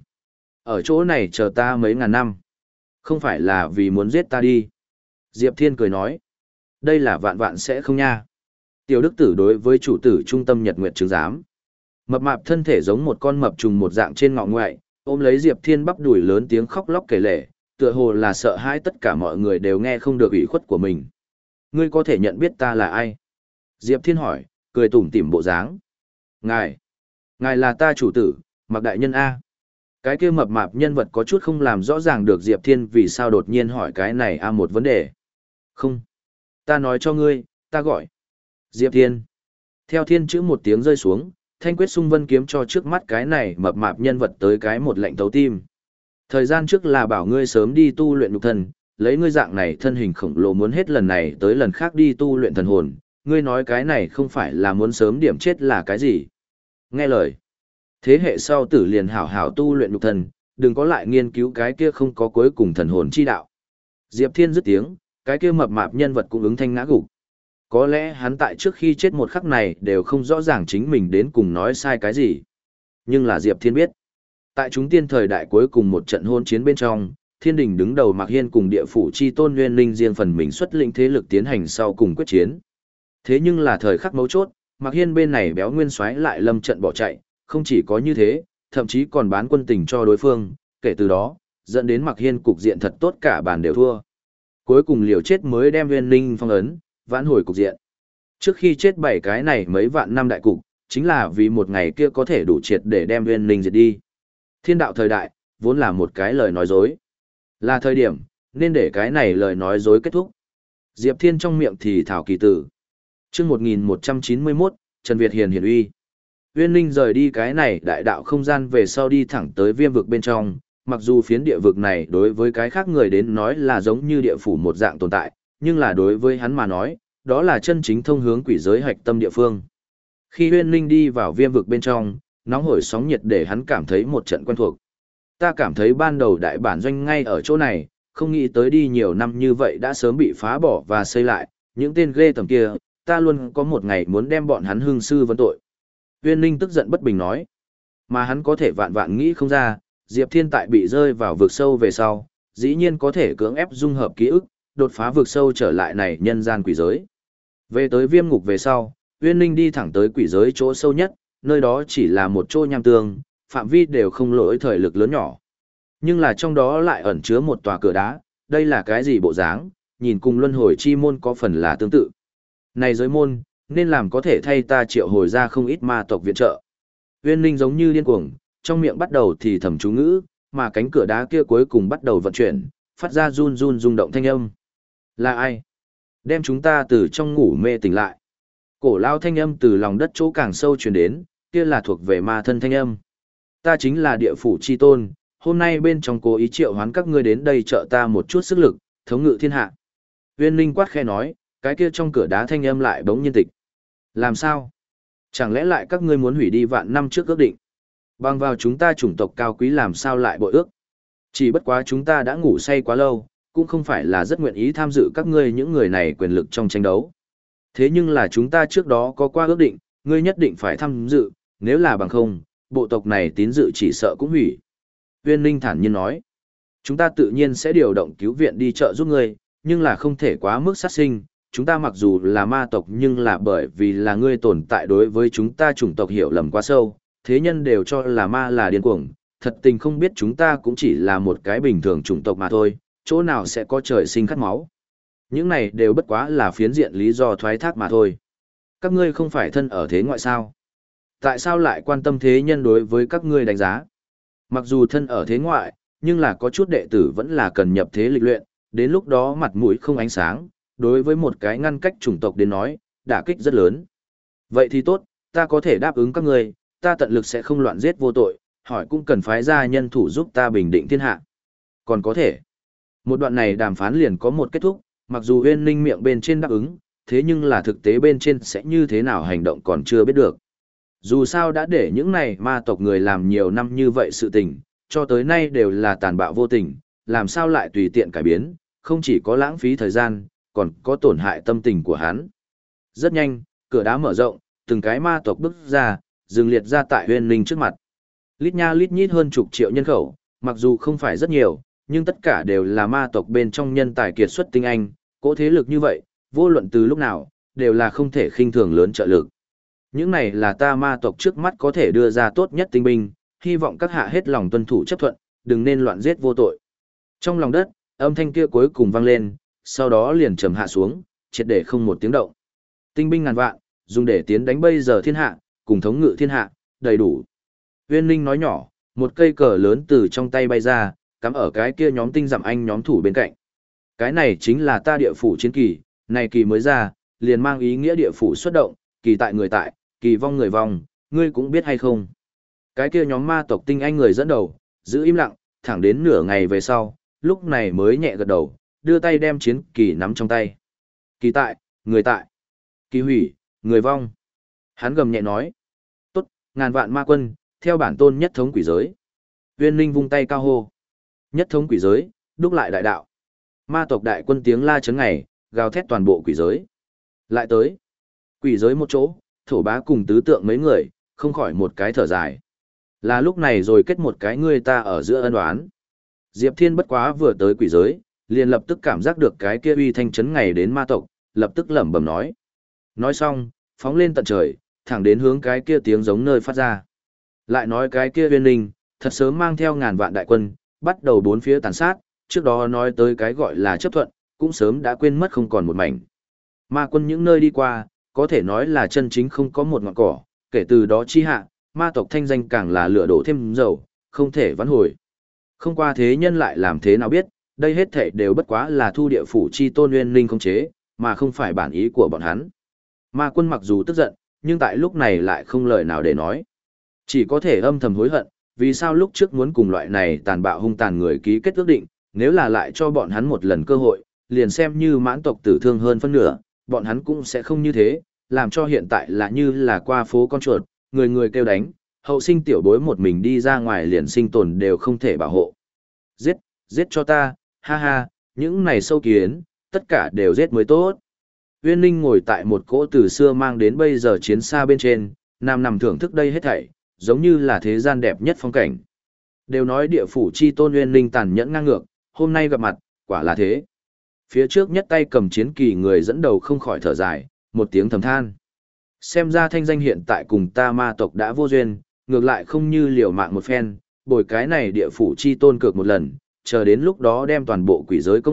Ở chỗ này chờ ta mấy ngàn năm. Không phải là vì muốn giết ta đi. Diệp Thiên cười nói, đây là vạn vạn sẽ không nha. Tiểu đức tử đối với chủ tử trung tâm Nhật Nguyệt chứng giám. Mập mạp thân thể giống một con mập trùng một dạng trên ngọ ngoại, ôm lấy Diệp Thiên bắp đùi lớn tiếng khóc lóc kể lể, tựa hồ là sợ hãi tất cả mọi người đều nghe không được ủy khuất của mình. Ngươi có thể nhận biết ta là ai? Diệp Thiên hỏi, cười tủm tỉm bộ dáng. Ngài, ngài là ta chủ tử, Mạc đại nhân A. Cái kia mập mạp nhân vật có chút không làm rõ ràng được Diệp Thiên vì sao đột nhiên hỏi cái này A một vấn đề. Không, ta nói cho ngươi, ta gọi. Diệp Thiên. Theo thiên chữ một tiếng rơi xuống, thanh quyết sung vân kiếm cho trước mắt cái này mập mạp nhân vật tới cái một lệnh thấu tim. Thời gian trước là bảo ngươi sớm đi tu luyện nhục thân, lấy ngươi dạng này thân hình khổng lồ muốn hết lần này tới lần khác đi tu luyện thần hồn, ngươi nói cái này không phải là muốn sớm điểm chết là cái gì. Nghe lời. Thế hệ sau tử liền hảo hảo tu luyện nhục thân, đừng có lại nghiên cứu cái kia không có cuối cùng thần hồn chi đạo. Diệp Thiên dứt tiếng, cái kia mập mạp nhân vật cũng ứng thanh ngã gục. Có lẽ hắn tại trước khi chết một khắc này đều không rõ ràng chính mình đến cùng nói sai cái gì. Nhưng là Diệp Thiên biết. Tại chúng tiên thời đại cuối cùng một trận hôn chiến bên trong, thiên đình đứng đầu Mạc Hiên cùng địa phủ chi tôn Nguyên Linh riêng phần mình xuất lĩnh thế lực tiến hành sau cùng quyết chiến. Thế nhưng là thời khắc mấu chốt, Mạc Hiên bên này béo nguyên soái lại lâm trận bỏ chạy, không chỉ có như thế, thậm chí còn bán quân tình cho đối phương, kể từ đó, dẫn đến Mạc Hiên cục diện thật tốt cả bàn đều thua. Cuối cùng liều chết mới đem Nguyên Linh phong ấn, vãn hồi cục diện. Trước khi chết bảy cái này mấy vạn năm đại cục, chính là vì một ngày kia có thể đủ triệt để đem Nguyên Linh diệt đi. Thiên đạo thời đại, vốn là một cái lời nói dối. Là thời điểm, nên để cái này lời nói dối kết thúc. Diệp Thiên trong miệng thì thảo kỳ tử. Trước một nghìn một trăm chín mươi mốt, Trần Việt Hiền hiển uy. Uyên Linh rời đi cái này đại đạo không gian về sau đi thẳng tới viêm vực bên trong, mặc dù phiến địa vực này đối với cái khác người đến nói là giống như địa phủ một dạng tồn tại, nhưng là đối với hắn mà nói, đó là chân chính thông hướng quỷ giới hạch tâm địa phương. Khi Uyên Linh đi vào viêm vực bên trong, nóng hổi sóng nhiệt để hắn cảm thấy một trận quen thuộc. Ta cảm thấy ban đầu đại bản doanh ngay ở chỗ này, không nghĩ tới đi nhiều năm như vậy đã sớm bị phá bỏ và xây lại, những tên ghê tầm kia, ta luôn có một ngày muốn đem bọn hắn hương sư vấn tội. Uyên Linh tức giận bất bình nói, mà hắn có thể vạn vạn nghĩ không ra, Diệp Thiên tại bị rơi vào vực sâu về sau, dĩ nhiên có thể cưỡng ép dung hợp ký ức, đột phá vực sâu trở lại này nhân gian quỷ giới. Về tới viêm ngục về sau, Uyên Linh đi thẳng tới quỷ giới chỗ sâu nhất, nơi đó chỉ là một chỗ nham tương, phạm vi đều không lỗi thời lực lớn nhỏ. Nhưng là trong đó lại ẩn chứa một tòa cửa đá, đây là cái gì bộ dáng, nhìn cùng luân hồi chi môn có phần là tương tự. Này giới môn, nên làm có thể thay ta triệu hồi ra không ít ma tộc viện trợ. Uyên Linh giống như điên cuồng, trong miệng bắt đầu thì thầm chú ngữ, mà cánh cửa đá kia cuối cùng bắt đầu vận chuyển, phát ra run run rung động thanh âm. Là ai? Đem chúng ta từ trong ngủ mê tỉnh lại. Cổ lao thanh âm từ lòng đất chỗ càng sâu truyền đến, kia là thuộc về ma thân thanh âm. Ta chính là địa phủ chi tôn, hôm nay bên trong cố ý triệu hoán các ngươi đến đây trợ ta một chút sức lực, thống ngự thiên hạ. Uyên Linh quát khẽ nói, cái kia trong cửa đá thanh âm lại bỗng nhiên tịch. Làm sao? Chẳng lẽ lại các ngươi muốn hủy đi vạn năm trước ước định? Bằng vào chúng ta chủng tộc cao quý làm sao lại bội ước? Chỉ bất quá chúng ta đã ngủ say quá lâu, cũng không phải là rất nguyện ý tham dự các ngươi những người này quyền lực trong tranh đấu. Thế nhưng là chúng ta trước đó có qua ước định, ngươi nhất định phải tham dự, nếu là bằng không, bộ tộc này tín dự chỉ sợ cũng hủy. Uyên Linh thản nhiên nói, chúng ta tự nhiên sẽ điều động cứu viện đi trợ giúp ngươi, nhưng là không thể quá mức sát sinh. Chúng ta mặc dù là ma tộc nhưng là bởi vì là ngươi tồn tại đối với chúng ta chủng tộc hiểu lầm quá sâu, thế nhân đều cho là ma là điên cuồng, thật tình không biết chúng ta cũng chỉ là một cái bình thường chủng tộc mà thôi, chỗ nào sẽ có trời sinh khát máu. Những này đều bất quá là phiến diện lý do thoái thác mà thôi. Các ngươi không phải thân ở thế ngoại sao? Tại sao lại quan tâm thế nhân đối với các ngươi đánh giá? Mặc dù thân ở thế ngoại, nhưng là có chút đệ tử vẫn là cần nhập thế lịch luyện, đến lúc đó mặt mũi không ánh sáng, đối với một cái ngăn cách chủng tộc đến nói, đả kích rất lớn. Vậy thì tốt, ta có thể đáp ứng các ngươi, ta tận lực sẽ không loạn giết vô tội, hỏi cũng cần phái ra nhân thủ giúp ta bình định thiên hạ. Còn có thể, một đoạn này đàm phán liền có một kết thúc, mặc dù Uyên Linh miệng bên trên đáp ứng, thế nhưng là thực tế bên trên sẽ như thế nào hành động còn chưa biết được. Dù sao đã để những này ma tộc người làm nhiều năm như vậy sự tình, cho tới nay đều là tàn bạo vô tình, làm sao lại tùy tiện cải biến, không chỉ có lãng phí thời gian, còn có tổn hại tâm tình của hắn. Rất nhanh, cửa đá mở rộng, từng cái ma tộc bước ra, dừng liệt ra tại Uyên Linh trước mặt. Lít nha lít nhít hơn chục triệu nhân khẩu, mặc dù không phải rất nhiều, nhưng tất cả đều là ma tộc bên trong nhân tài kiệt xuất tinh anh, cỗ thế lực như vậy, vô luận từ lúc nào, đều là không thể khinh thường lớn trợ lực. Những này là ta ma tộc trước mắt có thể đưa ra tốt nhất tinh binh, hy vọng các hạ hết lòng tuân thủ chấp thuận, đừng nên loạn giết vô tội. Trong lòng đất, âm thanh kia cuối cùng vang lên, sau đó liền trầm hạ xuống, triệt để không một tiếng động. Tinh binh ngàn vạn, dùng để tiến đánh bây giờ thiên hạ, cùng thống ngự thiên hạ, đầy đủ. Uyên Linh nói nhỏ, một cây cờ lớn từ trong tay bay ra, cắm ở cái kia nhóm tinh giảm anh nhóm thủ bên cạnh. Cái này chính là ta địa phủ chiến kỳ, này kỳ mới ra, liền mang ý nghĩa địa phủ xuất động, kỳ tại người tại, kỳ vong người vong, ngươi cũng biết hay không. Cái kia nhóm ma tộc tinh anh người dẫn đầu, giữ im lặng, thẳng đến nửa ngày về sau, lúc này mới nhẹ gật đầu, đưa tay đem chiến kỳ nắm trong tay. Kỳ tại, người tại, kỳ hủy, người vong. Hắn gầm nhẹ nói, tốt, ngàn vạn ma quân, theo bản tôn nhất thống quỷ giới. Uyên Linh vung tay cao hô. Nhất thống quỷ giới, đúc lại đại đạo. Ma tộc đại quân tiếng la chấn ngày, gào thét toàn bộ quỷ giới. Lại tới. Quỷ giới một chỗ, thổ bá cùng tứ tượng mấy người, không khỏi một cái thở dài. Là lúc này rồi kết một cái người ta ở giữa ân oán. Diệp Thiên bất quá vừa tới quỷ giới, liền lập tức cảm giác được cái kia uy thanh chấn ngày đến ma tộc, lập tức lẩm bẩm nói. Nói xong, phóng lên tận trời, thẳng đến hướng cái kia tiếng giống nơi phát ra. Lại nói cái kia Uyên Linh, thật sớm mang theo ngàn vạn đại quân, bắt đầu bốn phía tàn sát, trước đó nói tới cái gọi là chấp thuận, cũng sớm đã quên mất không còn một mảnh. Ma quân những nơi đi qua, có thể nói là chân chính không có một ngọn cỏ, kể từ đó chi hạ, ma tộc thanh danh càng là lửa đổ thêm dầu, không thể vãn hồi. Không qua thế nhân lại làm thế nào biết, đây hết thảy đều bất quá là thu địa phủ chi tôn Uyên Linh không chế, mà không phải bản ý của bọn hắn. Ma quân mặc dù tức giận, nhưng tại lúc này lại không lời nào để nói. Chỉ có thể âm thầm hối hận, vì sao lúc trước muốn cùng loại này tàn bạo hung tàn người ký kết ước định, nếu là lại cho bọn hắn một lần cơ hội, liền xem như mãn tộc tử thương hơn phân nửa, bọn hắn cũng sẽ không như thế, làm cho hiện tại là như là qua phố con chuột, người người kêu đánh, hậu sinh tiểu bối một mình đi ra ngoài liền sinh tồn đều không thể bảo hộ. Giết, giết cho ta, ha ha, những này sâu kiến, tất cả đều giết mới tốt. Uyên Linh ngồi tại một cỗ từ xưa mang đến bây giờ chiến xa bên trên, nằm nằm thưởng thức đây hết thảy, giống như là thế gian đẹp nhất phong cảnh. Đều nói địa phủ chi tôn Uyên Linh tàn nhẫn ngang ngược, hôm nay gặp mặt, quả là thế. Phía trước nhất tay cầm chiến kỳ người dẫn đầu không khỏi thở dài, một tiếng thầm than. Xem ra thanh danh hiện tại cùng ta ma tộc đã vô duyên, ngược lại không như liều mạng một phen, bồi cái này địa phủ chi tôn cược một lần, chờ đến lúc đó đem toàn bộ quỷ giới công hạ,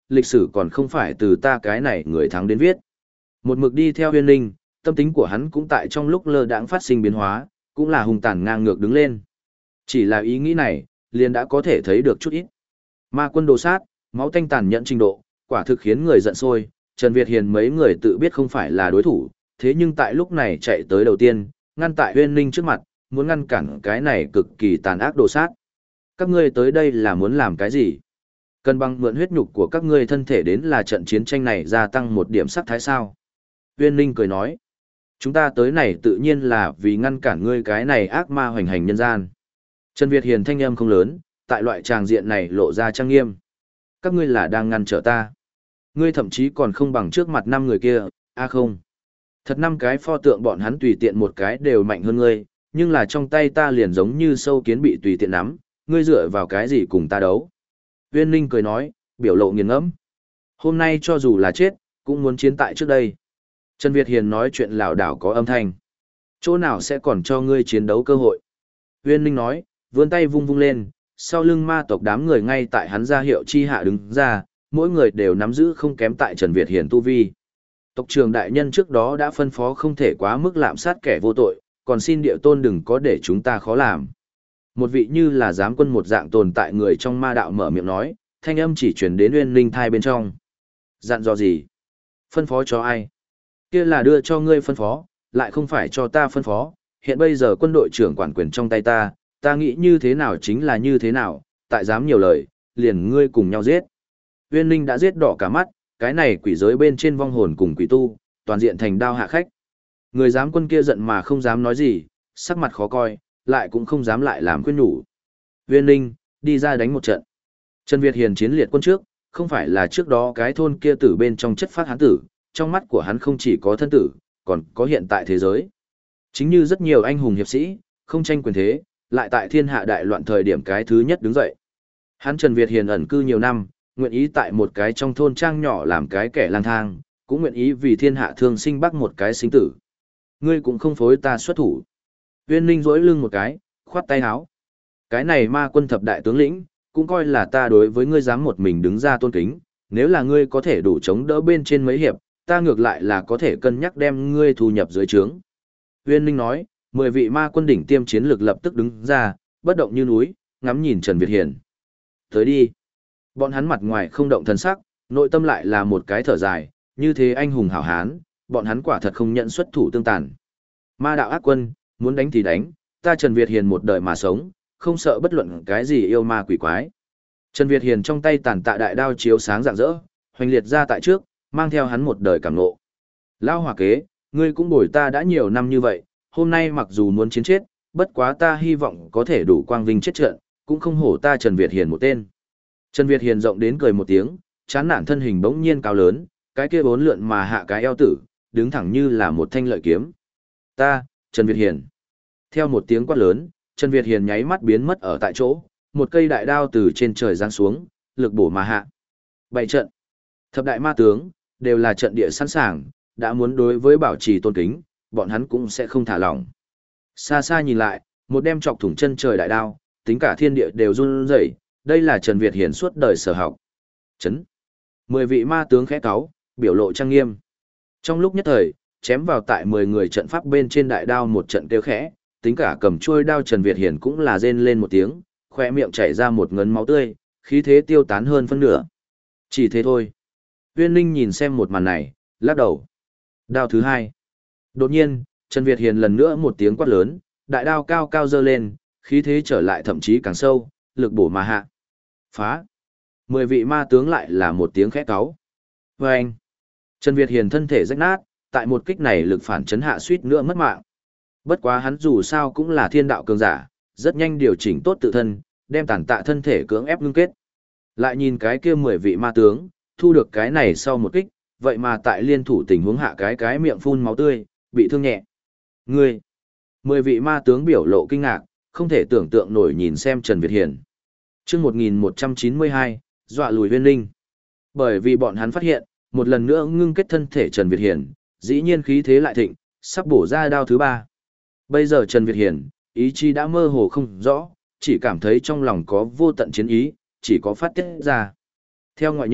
lịch sử còn không phải từ ta cái này người thắng đến viết. Một mực đi theo Huyên Ninh, tâm tính của hắn cũng tại trong lúc lơ đãng phát sinh biến hóa, cũng là hung tàn ngang ngược đứng lên. Chỉ là ý nghĩ này, liền đã có thể thấy được chút ít. Ma quân đồ sát, máu tanh tàn nhẫn trình độ, quả thực khiến người giận sôi, Trần Việt Hiền mấy người tự biết không phải là đối thủ, thế nhưng tại lúc này chạy tới đầu tiên, ngăn tại Huyên Ninh trước mặt, muốn ngăn cản cái này cực kỳ tàn ác đồ sát. Các ngươi tới đây là muốn làm cái gì? Cân bằng mượn huyết nhục của các ngươi thân thể đến là trận chiến tranh này gia tăng một điểm sắc thái sao? Huyên Ninh cười nói, chúng ta tới này tự nhiên là vì ngăn cản ngươi cái này ác ma hoành hành nhân gian. Trần Việt Hiền thanh âm không lớn, tại loại tràng diện này lộ ra trang nghiêm. Các ngươi là đang ngăn trở ta. Ngươi thậm chí còn không bằng trước mặt năm người kia, a không. Thật năm cái pho tượng bọn hắn tùy tiện một cái đều mạnh hơn ngươi, nhưng là trong tay ta liền giống như sâu kiến bị tùy tiện nắm, ngươi dựa vào cái gì cùng ta đấu. Uyên Ninh cười nói, biểu lộ nghiền ngẫm. Hôm nay cho dù là chết, cũng muốn chiến tại trước đây. Trần Việt Hiền nói chuyện lảo đảo có âm thanh. Chỗ nào sẽ còn cho ngươi chiến đấu cơ hội? Uyên Ninh nói, vươn tay vung vung lên, sau lưng ma tộc đám người ngay tại hắn ra hiệu chi hạ đứng ra, mỗi người đều nắm giữ không kém tại Trần Việt Hiền tu vi. Tộc trưởng đại nhân trước đó đã phân phó không thể quá mức lạm sát kẻ vô tội, còn xin địa tôn đừng có để chúng ta khó làm. Một vị như là giám quân một dạng tồn tại người trong ma đạo mở miệng nói, thanh âm chỉ truyền đến Uyên Ninh thai bên trong. Dặn dò gì? Phân phó cho ai? Kia là đưa cho ngươi phân phó, lại không phải cho ta phân phó. Hiện bây giờ quân đội trưởng quản quyền trong tay ta, ta nghĩ như thế nào chính là như thế nào, tại dám nhiều lời, liền ngươi cùng nhau giết. Uyên Ninh đã giết đỏ cả mắt, cái này quỷ giới bên trên vong hồn cùng quỷ tu, toàn diện thành đao hạ khách. Người giám quân kia giận mà không dám nói gì, sắc mặt khó coi, lại cũng không dám lại làm khuyên nhủ. Uyên Ninh, đi ra đánh một trận. Trần Việt Hiền chiến liệt quân trước, không phải là trước đó cái thôn kia tử bên trong chất phát hán tử, trong mắt của hắn không chỉ có thân tử, còn có hiện tại thế giới. Chính như rất nhiều anh hùng hiệp sĩ, không tranh quyền thế, lại tại thiên hạ đại loạn thời điểm cái thứ nhất đứng dậy. Hắn Trần Việt Hiền ẩn cư nhiều năm, nguyện ý tại một cái trong thôn trang nhỏ làm cái kẻ lang thang, cũng nguyện ý vì thiên hạ thương sinh bắt một cái sinh tử. Ngươi cũng không phối ta xuất thủ. Uyên Ninh duỗi lưng một cái, khoát tay áo. Cái này ma quân thập đại tướng lĩnh, cũng coi là ta đối với ngươi dám một mình đứng ra tôn kính, nếu là ngươi có thể đủ chống đỡ bên trên mấy hiệp, ta ngược lại là có thể cân nhắc đem ngươi thu nhập dưới trướng. Uyên Ninh nói, mười vị ma quân đỉnh tiêm chiến lược lập tức đứng ra, bất động như núi, ngắm nhìn Trần Việt Hiền. Tới đi. Bọn hắn mặt ngoài không động thần sắc, nội tâm lại là một cái thở dài, như thế anh hùng hảo hán, bọn hắn quả thật không nhận xuất thủ tương tàn. Ma đạo ác quân, muốn đánh thì đánh, ta Trần Việt Hiền một đời mà sống, không sợ bất luận cái gì yêu ma quỷ quái. Trần Việt Hiền trong tay tàn tạ đại đao chiếu sáng rạng rỡ, hoành liệt ra tại trước, mang theo hắn một đời cảm ngộ. Lao hòa kế, ngươi cũng bồi ta đã nhiều năm như vậy, hôm nay mặc dù muốn chiến chết, bất quá ta hy vọng có thể đủ quang vinh chết trận, cũng không hổ ta Trần Việt Hiền một tên. Trần Việt Hiền rộng đến cười một tiếng, chán nản thân hình bỗng nhiên cao lớn, cái kia bốn lượn mà hạ cái eo tử, đứng thẳng như là một thanh lợi kiếm. Ta, Trần Việt Hiền. Theo một tiếng quát lớn, Trần Việt Hiền nháy mắt biến mất ở tại chỗ, một cây đại đao từ trên trời giáng xuống, lực bổ mà hạ. Bảy trận. Thập đại ma tướng, đều là trận địa sẵn sàng, đã muốn đối với bảo trì tôn kính, bọn hắn cũng sẽ không thả lỏng. Xa xa nhìn lại, một đem chọc thủng chân trời đại đao, tính cả thiên địa đều run rẩy, đây là Trần Việt Hiền suốt đời sở học. Chấn. Mười vị ma tướng khẽ cáu, biểu lộ trang nghiêm. Trong lúc nhất thời, chém vào tại mười người trận pháp bên trên đại đao một trận kêu khẽ, tính cả cầm chuôi đao Trần Việt Hiền cũng là rên lên một tiếng, khóe miệng chảy ra một ngấn máu tươi, khí thế tiêu tán hơn phân nửa. Chỉ thế thôi. Uyên Ninh nhìn xem một màn này, lắc đầu. Đao thứ hai. Đột nhiên, Trần Việt Hiền lần nữa một tiếng quát lớn, đại đao cao cao dơ lên, khí thế trở lại thậm chí càng sâu, lực bổ mà hạ. Phá. Mười vị ma tướng lại là một tiếng khẽ cáu. Và anh. Trần Việt Hiền thân thể rách nát, tại một kích này lực phản chấn hạ suýt nữa mất mạng. Bất quá hắn dù sao cũng là thiên đạo cường giả, rất nhanh điều chỉnh tốt tự thân, đem tàn tạ thân thể cưỡng ép ngưng kết. Lại nhìn cái kia mười vị ma tướng, thu được cái này sau một kích, vậy mà tại liên thủ tình huống hạ cái cái miệng phun máu tươi, bị thương nhẹ. Ngươi! Mười vị ma tướng biểu lộ kinh ngạc, không thể tưởng tượng nổi nhìn xem Trần Việt Hiền. Trước một nghìn một trăm chín mươi hai, dọa lùi Uyên Ninh. Bởi vì bọn hắn phát hiện, một lần nữa ngưng kết thân thể Trần Việt Hiền, dĩ nhiên khí thế lại thịnh, sắp bổ ra đao thứ ba. Bây giờ Trần Việt Hiền, ý chí đã mơ hồ không rõ, chỉ cảm thấy trong lòng có vô tận chiến ý, chỉ có phát tiết ra. Theo ngoại nhân,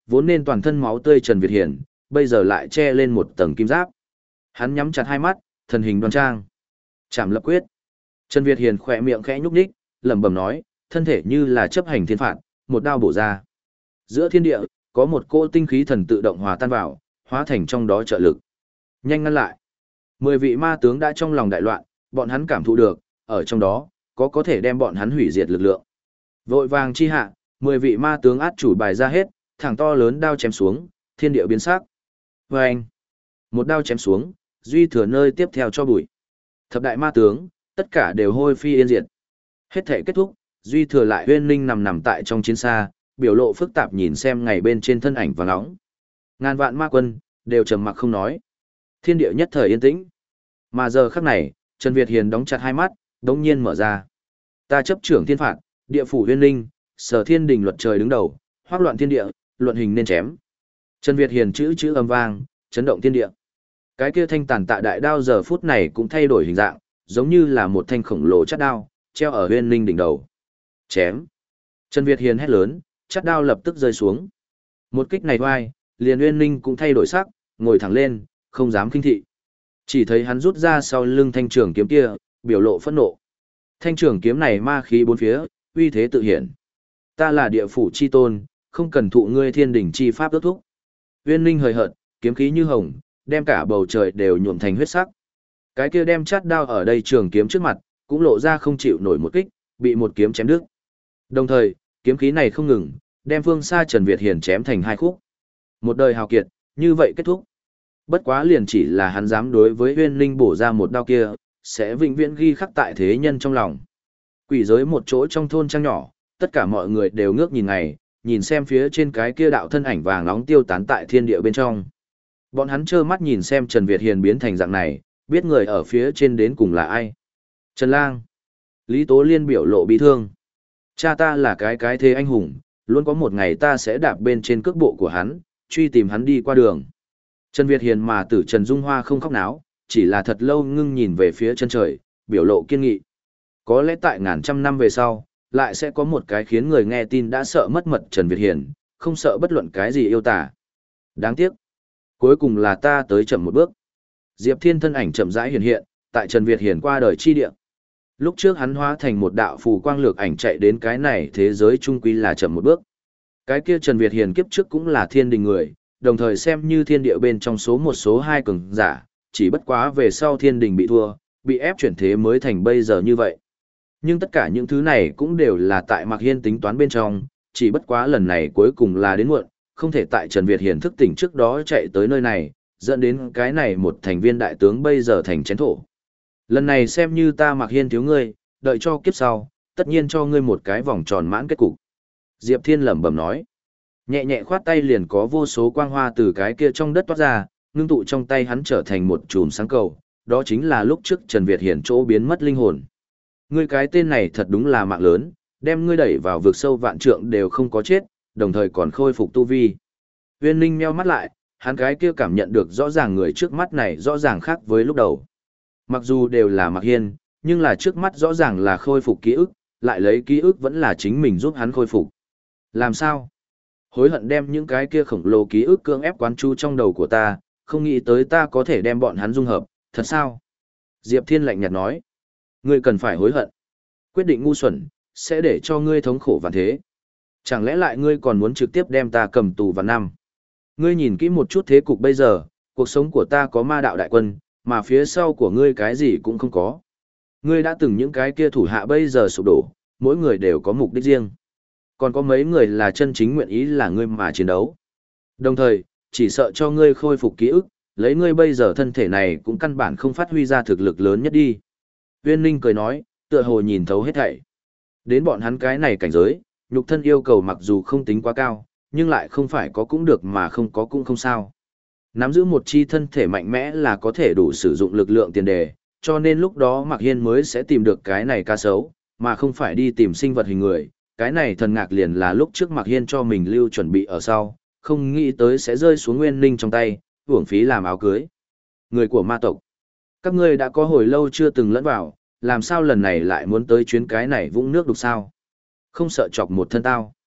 vốn nên toàn thân máu tươi Trần Việt Hiển, bây giờ lại che lên một tầng kim giáp. Hắn nhắm chặt hai mắt, thần hình đoan trang. Chạm lập quyết. Trần Việt Hiền khỏe miệng khẽ nhúc nhích, lẩm bẩm nói, thân thể như là chấp hành thiên phạt, một đao bổ ra. Giữa thiên địa, có một cỗ tinh khí thần tự động hòa tan vào, hóa thành trong đó trợ lực. Nhanh ngăn lại. Mười vị ma tướng đã trong lòng đại loạn, bọn hắn cảm thụ được, ở trong đó, có có thể đem bọn hắn hủy diệt lực lượng. Vội vàng chi hạ, mười vị ma tướng át chủ bài ra hết, thẳng to lớn đao chém xuống, thiên địa biến sắc. Vâng! Một đao chém xuống, duy thừa nơi tiếp theo cho bụi. Thập đại ma tướng, tất cả đều hôi phi yên diệt. Hết thể kết thúc, duy thừa lại Huyên Ninh nằm nằm tại trong chiến xa, biểu lộ phức tạp nhìn xem ngày bên trên thân ảnh vàng nóng. Ngàn vạn ma quân, đều trầm mặc không nói. Thiên địa nhất thời yên tĩnh. Mà giờ khắc này, Trần Việt Hiền đóng chặt hai mắt, đống nhiên mở ra. Ta chấp trưởng thiên phạt, địa phủ Huyên Ninh, sở thiên đình luật trời đứng đầu, hoác loạn thiên địa, luận hình nên chém. Trần Việt Hiền chữ chữ âm vang, chấn động thiên địa. Cái kia thanh tàn tạ đại đao giờ phút này cũng thay đổi hình dạng, giống như là một thanh khổng lồ chát đao, treo ở Huyên Ninh đỉnh đầu. Chém. Trần Việt Hiền hét lớn, chát đao lập tức rơi xuống. Một kích này oai, liền Huyên Ninh cũng thay đổi sắc, ngồi thẳng lên, không dám kinh thị. Chỉ thấy hắn rút ra sau lưng thanh trường kiếm kia, biểu lộ phẫn nộ. Thanh trường kiếm này ma khí bốn phía, uy thế tự hiển. Ta là địa phủ chi tôn, không cần thụ ngươi thiên đỉnh chi pháp ước thúc. Huyên Ninh hời hợt, kiếm khí như hồng, đem cả bầu trời đều nhuộm thành huyết sắc. Cái kia đem chát đao ở đây trường kiếm trước mặt, cũng lộ ra không chịu nổi một kích, bị một kiếm chém đứt. Đồng thời, kiếm khí này không ngừng, đem phương xa Trần Việt Hiền chém thành hai khúc. Một đời hào kiệt, như vậy kết thúc. Bất quá liền chỉ là hắn dám đối với Huyên Ninh bổ ra một đao kia, sẽ vĩnh viễn ghi khắc tại thế nhân trong lòng. Quỷ giới một chỗ trong thôn trang nhỏ, tất cả mọi người đều ngước nhìn ngày, nhìn xem phía trên cái kia đạo thân ảnh vàng nóng tiêu tán tại thiên địa bên trong. Bọn hắn trơ mắt nhìn xem Trần Việt Hiền biến thành dạng này, biết người ở phía trên đến cùng là ai. Trần Lang. Lý Tố Liên biểu lộ bi thương. Cha ta là cái cái thế anh hùng, luôn có một ngày ta sẽ đạp bên trên cước bộ của hắn, truy tìm hắn đi qua đường. Trần Việt Hiền mà tử Trần Dung Hoa không khóc náo, chỉ là thật lâu ngưng nhìn về phía chân trời, biểu lộ kiên nghị. Có lẽ tại ngàn trăm năm về sau, lại sẽ có một cái khiến người nghe tin đã sợ mất mật Trần Việt Hiền, không sợ bất luận cái gì yêu tả. Đáng tiếc. Cuối cùng là ta tới chậm một bước. Diệp Thiên thân ảnh chậm rãi hiện hiện, tại Trần Việt Hiền qua đời chi địa. Lúc trước hắn hóa thành một đạo phù quang lược ảnh chạy đến cái này thế giới trung quy là chậm một bước. Cái kia Trần Việt Hiền kiếp trước cũng là thiên đình người, đồng thời xem như thiên địa bên trong số một số hai cường giả, chỉ bất quá về sau thiên đình bị thua, bị ép chuyển thế mới thành bây giờ như vậy. Nhưng tất cả những thứ này cũng đều là tại Mạc Hiên tính toán bên trong, chỉ bất quá lần này cuối cùng là đến muộn, không thể tại Trần Việt Hiền thức tỉnh trước đó chạy tới nơi này, dẫn đến cái này một thành viên đại tướng bây giờ thành chén thổ. Lần này xem như ta Mạc Hiên thiếu ngươi, đợi cho kiếp sau, tất nhiên cho ngươi một cái vòng tròn mãn kết cục. Diệp Thiên lẩm bẩm nói. Nhẹ nhẹ khoát tay liền có vô số quang hoa từ cái kia trong đất toát ra, ngưng tụ trong tay hắn trở thành một chùm sáng cầu, đó chính là lúc trước Trần Việt Hiển chỗ biến mất linh hồn. Ngươi cái tên này thật đúng là mạng lớn, đem ngươi đẩy vào vực sâu vạn trượng đều không có chết, đồng thời còn khôi phục tu vi. Uyên Ninh meo mắt lại, hắn cái kia cảm nhận được rõ ràng người trước mắt này rõ ràng khác với lúc đầu. Mặc dù đều là Mạc Hiên, nhưng là trước mắt rõ ràng là khôi phục ký ức, lại lấy ký ức vẫn là chính mình giúp hắn khôi phục. Làm sao? Hối hận đem những cái kia khổng lồ ký ức cưỡng ép quán chu trong đầu của ta, không nghĩ tới ta có thể đem bọn hắn dung hợp, thật sao? Diệp Thiên lạnh nhạt nói. Ngươi cần phải hối hận. Quyết định ngu xuẩn, sẽ để cho ngươi thống khổ vạn thế. Chẳng lẽ lại ngươi còn muốn trực tiếp đem ta cầm tù vào năm? Ngươi nhìn kỹ một chút thế cục bây giờ, cuộc sống của ta có ma đạo đại quân, mà phía sau của ngươi cái gì cũng không có. Ngươi đã từng những cái kia thủ hạ bây giờ sụp đổ, mỗi người đều có mục đích riêng. Còn có mấy người là chân chính nguyện ý là ngươi mà chiến đấu. Đồng thời, chỉ sợ cho ngươi khôi phục ký ức, lấy ngươi bây giờ thân thể này cũng căn bản không phát huy ra thực lực lớn nhất đi. Uyên Ninh cười nói, tựa hồ nhìn thấu hết thảy. Đến bọn hắn cái này cảnh giới, nhục thân yêu cầu mặc dù không tính quá cao, nhưng lại không phải có cũng được mà không có cũng không sao. Nắm giữ một chi thân thể mạnh mẽ là có thể đủ sử dụng lực lượng tiền đề, cho nên lúc đó Mạc Hiên mới sẽ tìm được cái này ca sấu, mà không phải đi tìm sinh vật hình người. Cái này thần ngạc liền là lúc trước Mạc Hiên cho mình lưu chuẩn bị ở sau, không nghĩ tới sẽ rơi xuống Nguyên Ninh trong tay, uổng phí làm áo cưới. Người của ma tộc, các ngươi đã có hồi lâu chưa từng lẫn vào, làm sao lần này lại muốn tới chuyến cái này vũng nước đục sao? Không sợ chọc một thân tao.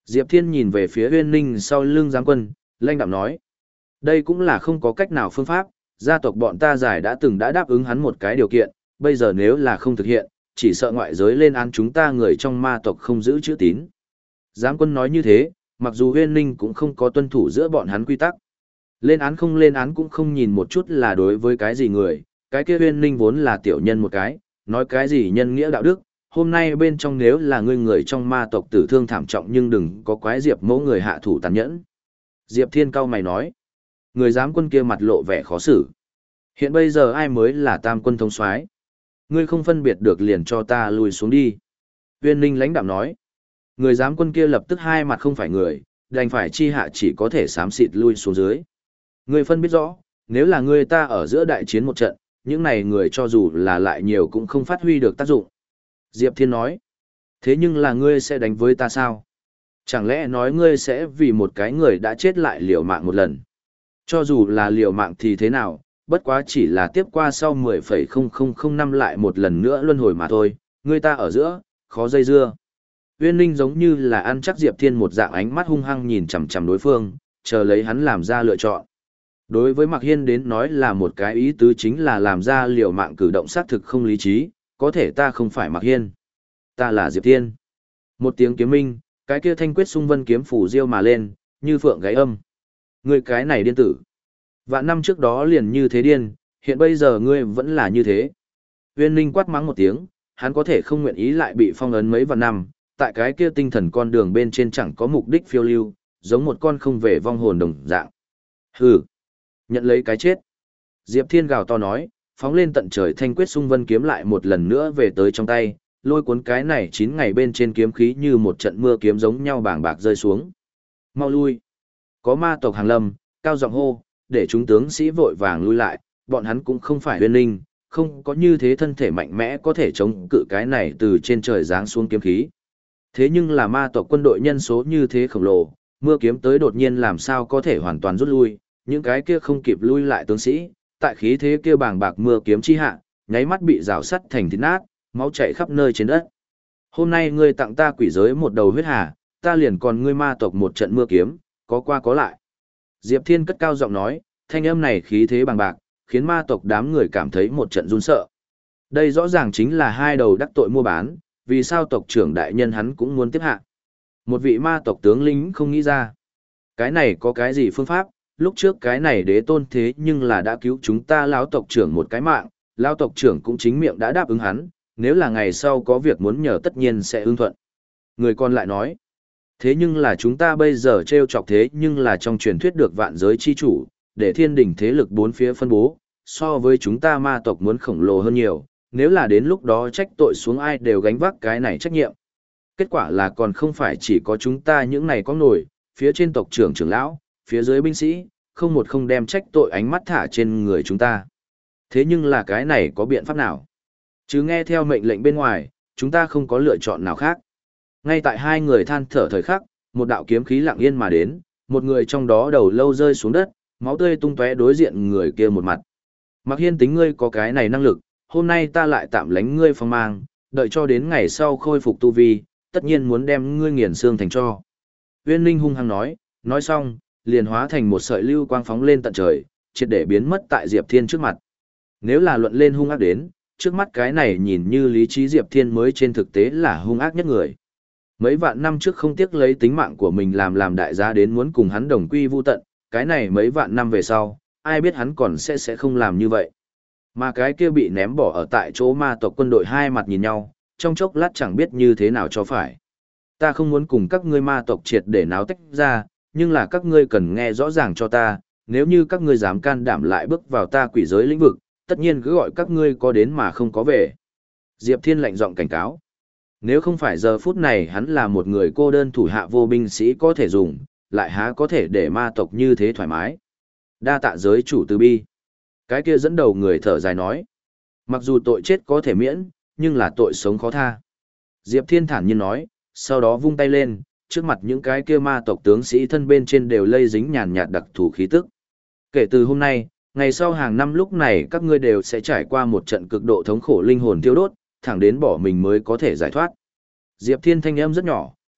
Diệp Thiên nhìn về phía Uyên Ninh sau lưng giám quân, lanh đạm nói. Đây cũng là không có cách nào phương pháp, gia tộc bọn ta giải đã từng đã đáp ứng hắn một cái điều kiện, bây giờ nếu là không thực hiện, chỉ sợ ngoại giới lên án chúng ta người trong ma tộc không giữ chữ tín. Giám quân nói như thế, mặc dù Uyên Ninh cũng không có tuân thủ giữa bọn hắn quy tắc. Lên án không lên án cũng không nhìn một chút là đối với cái gì người, cái kia Uyên Ninh vốn là tiểu nhân một cái, nói cái gì nhân nghĩa đạo đức, hôm nay bên trong nếu là ngươi người trong ma tộc tử thương thảm trọng nhưng đừng có quái Diệp mẫu người hạ thủ tàn nhẫn. Diệp Thiên cao mày nói, người giám quân kia mặt lộ vẻ khó xử. Hiện bây giờ ai mới là tam quân thống soái? Ngươi không phân biệt được liền cho ta lùi xuống đi. Uyên Ninh lãnh đạm nói, người giám quân kia lập tức hai mặt không phải người, đành phải chi hạ chỉ có thể xám xịt lui xuống dưới. Ngươi phân biết rõ, nếu là ngươi ta ở giữa đại chiến một trận, những này người cho dù là lại nhiều cũng không phát huy được tác dụng. Diệp Thiên nói, thế nhưng là ngươi sẽ đánh với ta sao? Chẳng lẽ nói ngươi sẽ vì một cái người đã chết lại liều mạng một lần? Cho dù là liều mạng thì thế nào, bất quá chỉ là tiếp qua sau mười phẩy không không không năm lại một lần nữa luân hồi mà thôi, ngươi ta ở giữa, khó dây dưa. Uyên Ninh giống như là ăn chắc Diệp Thiên một dạng ánh mắt hung hăng nhìn chằm chằm đối phương, chờ lấy hắn làm ra lựa chọn. Đối với Mạc Hiên đến nói là một cái ý tứ chính là làm ra liều mạng cử động xác thực không lý trí, có thể ta không phải Mạc Hiên. Ta là Diệp Thiên. Một tiếng kiếm minh, cái kia thanh quyết xung vân kiếm phủ diêu mà lên, như phượng gáy âm. Ngươi cái này điên tử. Vạn năm trước đó liền như thế điên, hiện bây giờ ngươi vẫn là như thế. Uyên Ninh quát mắng một tiếng, hắn có thể không nguyện ý lại bị phong ấn mấy vạn năm, tại cái kia tinh thần con đường bên trên chẳng có mục đích phiêu lưu, giống một con không về vong hồn đồng dạng. Hừ, nhận lấy cái chết. Diệp Thiên gào to nói, phóng lên tận trời thanh quyết xung vân kiếm lại một lần nữa về tới trong tay, lôi cuốn cái này chín ngày bên trên kiếm khí như một trận mưa kiếm giống nhau bàng bạc rơi xuống. Mau lui. Có ma tộc hàng lâm, cao giọng hô, để chúng tướng sĩ vội vàng lui lại, bọn hắn cũng không phải Uyên Ninh, không có như thế thân thể mạnh mẽ có thể chống cự cái này từ trên trời giáng xuống kiếm khí. Thế nhưng là ma tộc quân đội nhân số như thế khổng lồ, mưa kiếm tới đột nhiên làm sao có thể hoàn toàn rút lui, những cái kia không kịp lui lại tướng sĩ, tại khí thế kia bàng bạc mưa kiếm chi hạ, nháy mắt bị rào sắt thành thịt nát, máu chảy khắp nơi trên đất. Hôm nay ngươi tặng ta quỷ giới một đầu huyết hà, ta liền còn ngươi ma tộc một trận mưa kiếm, có qua có lại. Diệp Thiên cất cao giọng nói, thanh âm này khí thế bàng bạc, khiến ma tộc đám người cảm thấy một trận run sợ. Đây rõ ràng chính là hai đầu đắc tội mua bán, vì sao tộc trưởng đại nhân hắn cũng muốn tiếp hạ. Một vị ma tộc tướng lĩnh không nghĩ ra. Cái này có cái gì phương pháp, lúc trước cái này đế tôn thế nhưng là đã cứu chúng ta lão tộc trưởng một cái mạng, lão tộc trưởng cũng chính miệng đã đáp ứng hắn, nếu là ngày sau có việc muốn nhờ tất nhiên sẽ ưng thuận. Người còn lại nói, thế nhưng là chúng ta bây giờ trêu chọc thế nhưng là trong truyền thuyết được vạn giới chi chủ, để thiên đỉnh thế lực bốn phía phân bố, so với chúng ta ma tộc muốn khổng lồ hơn nhiều, nếu là đến lúc đó trách tội xuống ai đều gánh vác cái này trách nhiệm. Kết quả là còn không phải chỉ có chúng ta những này có nổi, phía trên tộc trưởng trưởng lão, phía dưới binh sĩ, không một không đem trách tội ánh mắt thả trên người chúng ta. Thế nhưng là cái này có biện pháp nào? Chứ nghe theo mệnh lệnh bên ngoài, chúng ta không có lựa chọn nào khác. Ngay tại hai người than thở thời khắc, một đạo kiếm khí lặng yên mà đến, một người trong đó đầu lâu rơi xuống đất, máu tươi tung tóe đối diện người kia một mặt. Mạc Hiên tính ngươi có cái này năng lực, hôm nay ta lại tạm lánh ngươi phong mang, đợi cho đến ngày sau khôi phục tu vi, tất nhiên muốn đem ngươi nghiền xương thành cho. Uyên Ninh hung hăng nói, nói xong, liền hóa thành một sợi lưu quang phóng lên tận trời, triệt để biến mất tại Diệp Thiên trước mặt. Nếu là luận lên hung ác đến, trước mắt cái này nhìn như lý trí Diệp Thiên mới trên thực tế là hung ác nhất người. Mấy vạn năm trước không tiếc lấy tính mạng của mình làm làm đại giá đến muốn cùng hắn đồng quy vu tận, cái này mấy vạn năm về sau, ai biết hắn còn sẽ sẽ không làm như vậy. Mà cái kia bị ném bỏ ở tại chỗ ma tộc quân đội hai mặt nhìn nhau, trong chốc lát chẳng biết như thế nào cho phải. Ta không muốn cùng các ngươi ma tộc triệt để náo tách ra, nhưng là các ngươi cần nghe rõ ràng cho ta, nếu như các ngươi dám can đảm lại bước vào ta quỷ giới lĩnh vực, tất nhiên cứ gọi các ngươi có đến mà không có về. Diệp Thiên lạnh giọng cảnh cáo. Nếu không phải giờ phút này hắn là một người cô đơn thủ hạ vô binh sĩ có thể dùng, lại há có thể để ma tộc như thế thoải mái. Đa tạ giới chủ từ bi. Cái kia dẫn đầu người thở dài nói. Mặc dù tội chết có thể miễn, nhưng là tội sống khó tha. Diệp Thiên thản nhiên nói, sau đó vung tay lên, trước mặt những cái kia ma tộc tướng sĩ thân bên trên đều lây dính nhàn nhạt đặc thù khí tức. Kể từ hôm nay, ngày sau hàng năm lúc này các ngươi đều sẽ trải qua một trận cực độ thống khổ linh hồn tiêu đốt, thẳng đến bỏ mình mới có thể giải thoát. Diệp Thiên thanh âm rất nhỏ,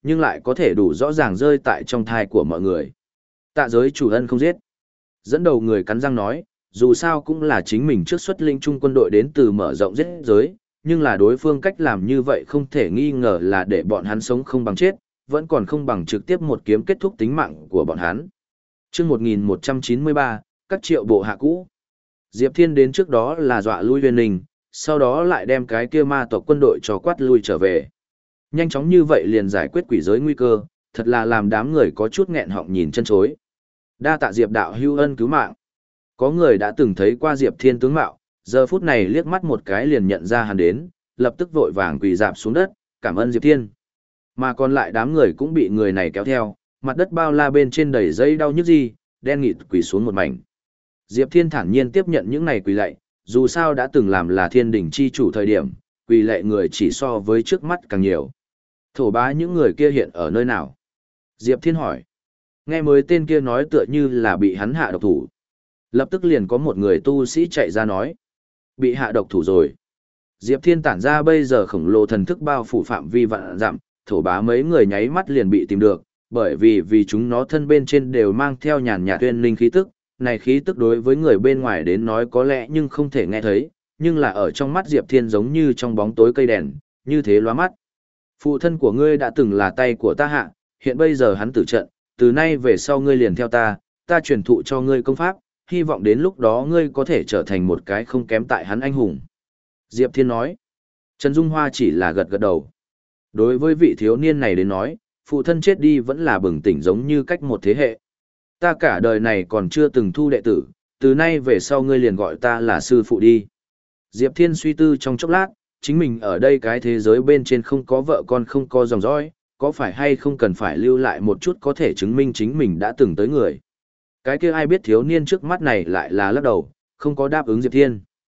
nhưng lại có thể đủ rõ ràng rơi tại trong thai của mọi người. Tạ giới chủ ân không giết. Dẫn đầu người cắn răng nói, dù sao cũng là chính mình trước xuất linh trung quân đội đến từ mở rộng giết giới, nhưng là đối phương cách làm như vậy không thể nghi ngờ là để bọn hắn sống không bằng chết, vẫn còn không bằng trực tiếp một kiếm kết thúc tính mạng của bọn hắn. Chương một nghìn một trăm chín mươi ba, các triệu bộ hạ cũ. Diệp Thiên đến trước đó là dọa lui Huyền Ninh, sau đó lại đem cái kia ma tộc quân đội cho quát lui trở về. Nhanh chóng như vậy liền giải quyết quỷ giới nguy cơ, thật là làm đám người có chút nghẹn họng nhìn chân chối. Đa tạ Diệp đạo hữu ân cứu mạng. Có người đã từng thấy qua Diệp Thiên tướng mạo, giờ phút này liếc mắt một cái liền nhận ra hắn đến, lập tức vội vàng quỳ rạp xuống đất, cảm ơn Diệp Thiên. Mà còn lại đám người cũng bị người này kéo theo, mặt đất bao la bên trên đầy dây đau nhức gì, đen nghịt quỳ xuống một mảnh. Diệp Thiên thản nhiên tiếp nhận những này quỳ lạy, dù sao đã từng làm là thiên đỉnh chi chủ thời điểm, quỳ lạy người chỉ so với trước mắt càng nhiều. Thổ bá những người kia hiện ở nơi nào? Diệp Thiên hỏi. Nghe mới tên kia nói tựa như là bị hắn hạ độc thủ. Lập tức liền có một người tu sĩ chạy ra nói. Bị hạ độc thủ rồi. Diệp Thiên tản ra bây giờ khổng lồ thần thức bao phủ phạm vi vạn dặm, thổ bá mấy người nháy mắt liền bị tìm được, bởi vì vì chúng nó thân bên trên đều mang theo nhàn nhạt tuyên linh khí tức, này khí tức đối với người bên ngoài đến nói có lẽ nhưng không thể nghe thấy, nhưng là ở trong mắt Diệp Thiên giống như trong bóng tối cây đèn, như thế lóa mắt. Phụ thân của ngươi đã từng là tay của ta hạ, hiện bây giờ hắn tử trận, từ nay về sau ngươi liền theo ta, ta truyền thụ cho ngươi công pháp, hy vọng đến lúc đó ngươi có thể trở thành một cái không kém tại hắn anh hùng. Diệp Thiên nói. Trần Dung Hoa chỉ là gật gật đầu. Đối với vị thiếu niên này đến nói, phụ thân chết đi vẫn là bừng tỉnh giống như cách một thế hệ. Ta cả đời này còn chưa từng thu đệ tử, từ nay về sau ngươi liền gọi ta là sư phụ đi. Diệp Thiên suy tư trong chốc lát, chính mình ở đây cái thế giới bên trên không có vợ con không có dòng dõi, có phải hay không cần phải lưu lại một chút có thể chứng minh chính mình đã từng tới người. Cái kia ai biết thiếu niên trước mắt này lại là lắc đầu, không có đáp ứng Diệp Thiên.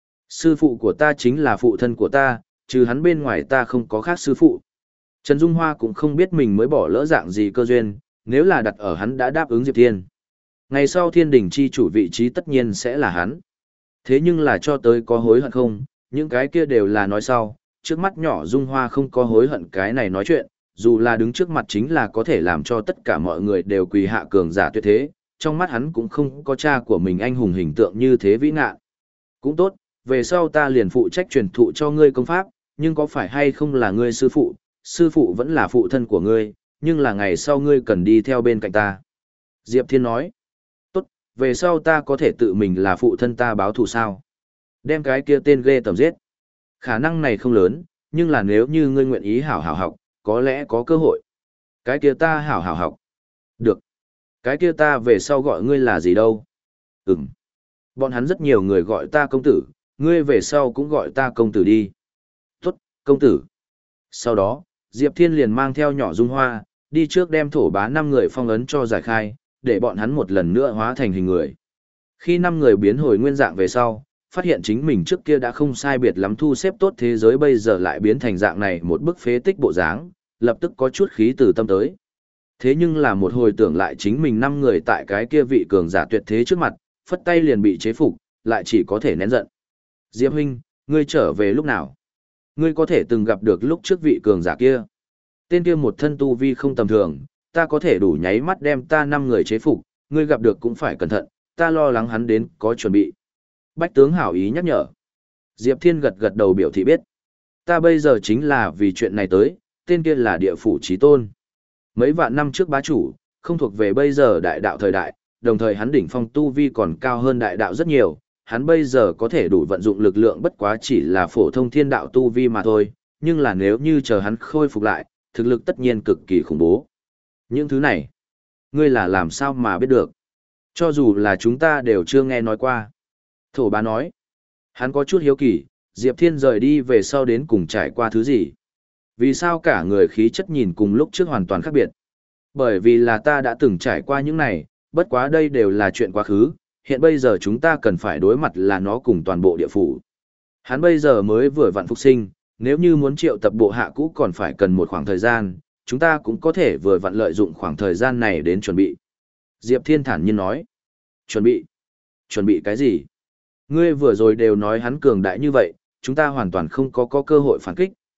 Sư phụ của ta chính là phụ thân của ta, trừ hắn bên ngoài ta không có khác sư phụ. Trần Dung Hoa cũng không biết mình mới bỏ lỡ dạng gì cơ duyên, nếu là đặt ở hắn đã đáp ứng Diệp Thiên. Ngày sau thiên đình chi chủ vị trí tất nhiên sẽ là hắn. Thế nhưng là cho tới có hối hận không, những cái kia đều là nói sau, trước mắt nhỏ Dung Hoa không có hối hận cái này nói chuyện, dù là đứng trước mặt chính là có thể làm cho tất cả mọi người đều quỳ hạ cường giả tuyệt thế, trong mắt hắn cũng không có cha của mình anh hùng hình tượng như thế vĩ ngạn. Cũng tốt, về sau ta liền phụ trách truyền thụ cho ngươi công pháp, nhưng có phải hay không là ngươi sư phụ, sư phụ vẫn là phụ thân của ngươi, nhưng là ngày sau ngươi cần đi theo bên cạnh ta. Diệp Thiên nói, tốt, về sau ta có thể tự mình là phụ thân ta báo thù sao? Đem cái kia tên ghê tầm giết. Khả năng này không lớn, nhưng là nếu như ngươi nguyện ý hảo hảo học, có lẽ có cơ hội. Cái kia ta hảo hảo học. Được. Cái kia ta về sau gọi ngươi là gì đâu? Ừm. Bọn hắn rất nhiều người gọi ta công tử, ngươi về sau cũng gọi ta công tử đi. Tốt, công tử. Sau đó, Diệp Thiên liền mang theo nhỏ Dung Hoa, đi trước đem thổ bá năm người phong ấn cho giải khai, để bọn hắn một lần nữa hóa thành hình người. Khi năm người biến hồi nguyên dạng về sau, phát hiện chính mình trước kia đã không sai biệt lắm thu xếp tốt thế giới bây giờ lại biến thành dạng này một bức phế tích bộ dáng, lập tức có chút khí từ tâm tới. Thế nhưng là một hồi tưởng lại chính mình năm người tại cái kia vị cường giả tuyệt thế trước mặt, phất tay liền bị chế phục, lại chỉ có thể nén giận. Diệp huynh, ngươi trở về lúc nào? Ngươi có thể từng gặp được lúc trước vị cường giả kia. Tên kia một thân tu vi không tầm thường, ta có thể đủ nháy mắt đem ta năm người chế phục, ngươi gặp được cũng phải cẩn thận, ta lo lắng hắn đến có chuẩn bị. Bách tướng hảo ý nhắc nhở. Diệp Thiên gật gật đầu biểu thị biết. Ta bây giờ chính là vì chuyện này tới, tên kia là địa phủ chí tôn. Mấy vạn năm trước bá chủ, không thuộc về bây giờ đại đạo thời đại, đồng thời hắn đỉnh phong tu vi còn cao hơn đại đạo rất nhiều, hắn bây giờ có thể đủ vận dụng lực lượng bất quá chỉ là phổ thông thiên đạo tu vi mà thôi, nhưng là nếu như chờ hắn khôi phục lại, thực lực tất nhiên cực kỳ khủng bố. Những thứ này, ngươi là làm sao mà biết được? Cho dù là chúng ta đều chưa nghe nói qua. Thổ bá nói, hắn có chút hiếu kỳ, Diệp Thiên rời đi về sau đến cùng trải qua thứ gì? Vì sao cả người khí chất nhìn cùng lúc trước hoàn toàn khác biệt? Bởi vì là ta đã từng trải qua những này, bất quá đây đều là chuyện quá khứ, hiện bây giờ chúng ta cần phải đối mặt là nó cùng toàn bộ địa phủ. Hắn bây giờ mới vừa vặn phục sinh, nếu như muốn triệu tập bộ hạ cũ còn phải cần một khoảng thời gian, chúng ta cũng có thể vừa vặn lợi dụng khoảng thời gian này đến chuẩn bị. Diệp Thiên thản nhiên nói. Chuẩn bị? Chuẩn bị cái gì? Ngươi vừa rồi đều nói hắn cường đại như vậy, chúng ta hoàn toàn không có có cơ hội phản kích,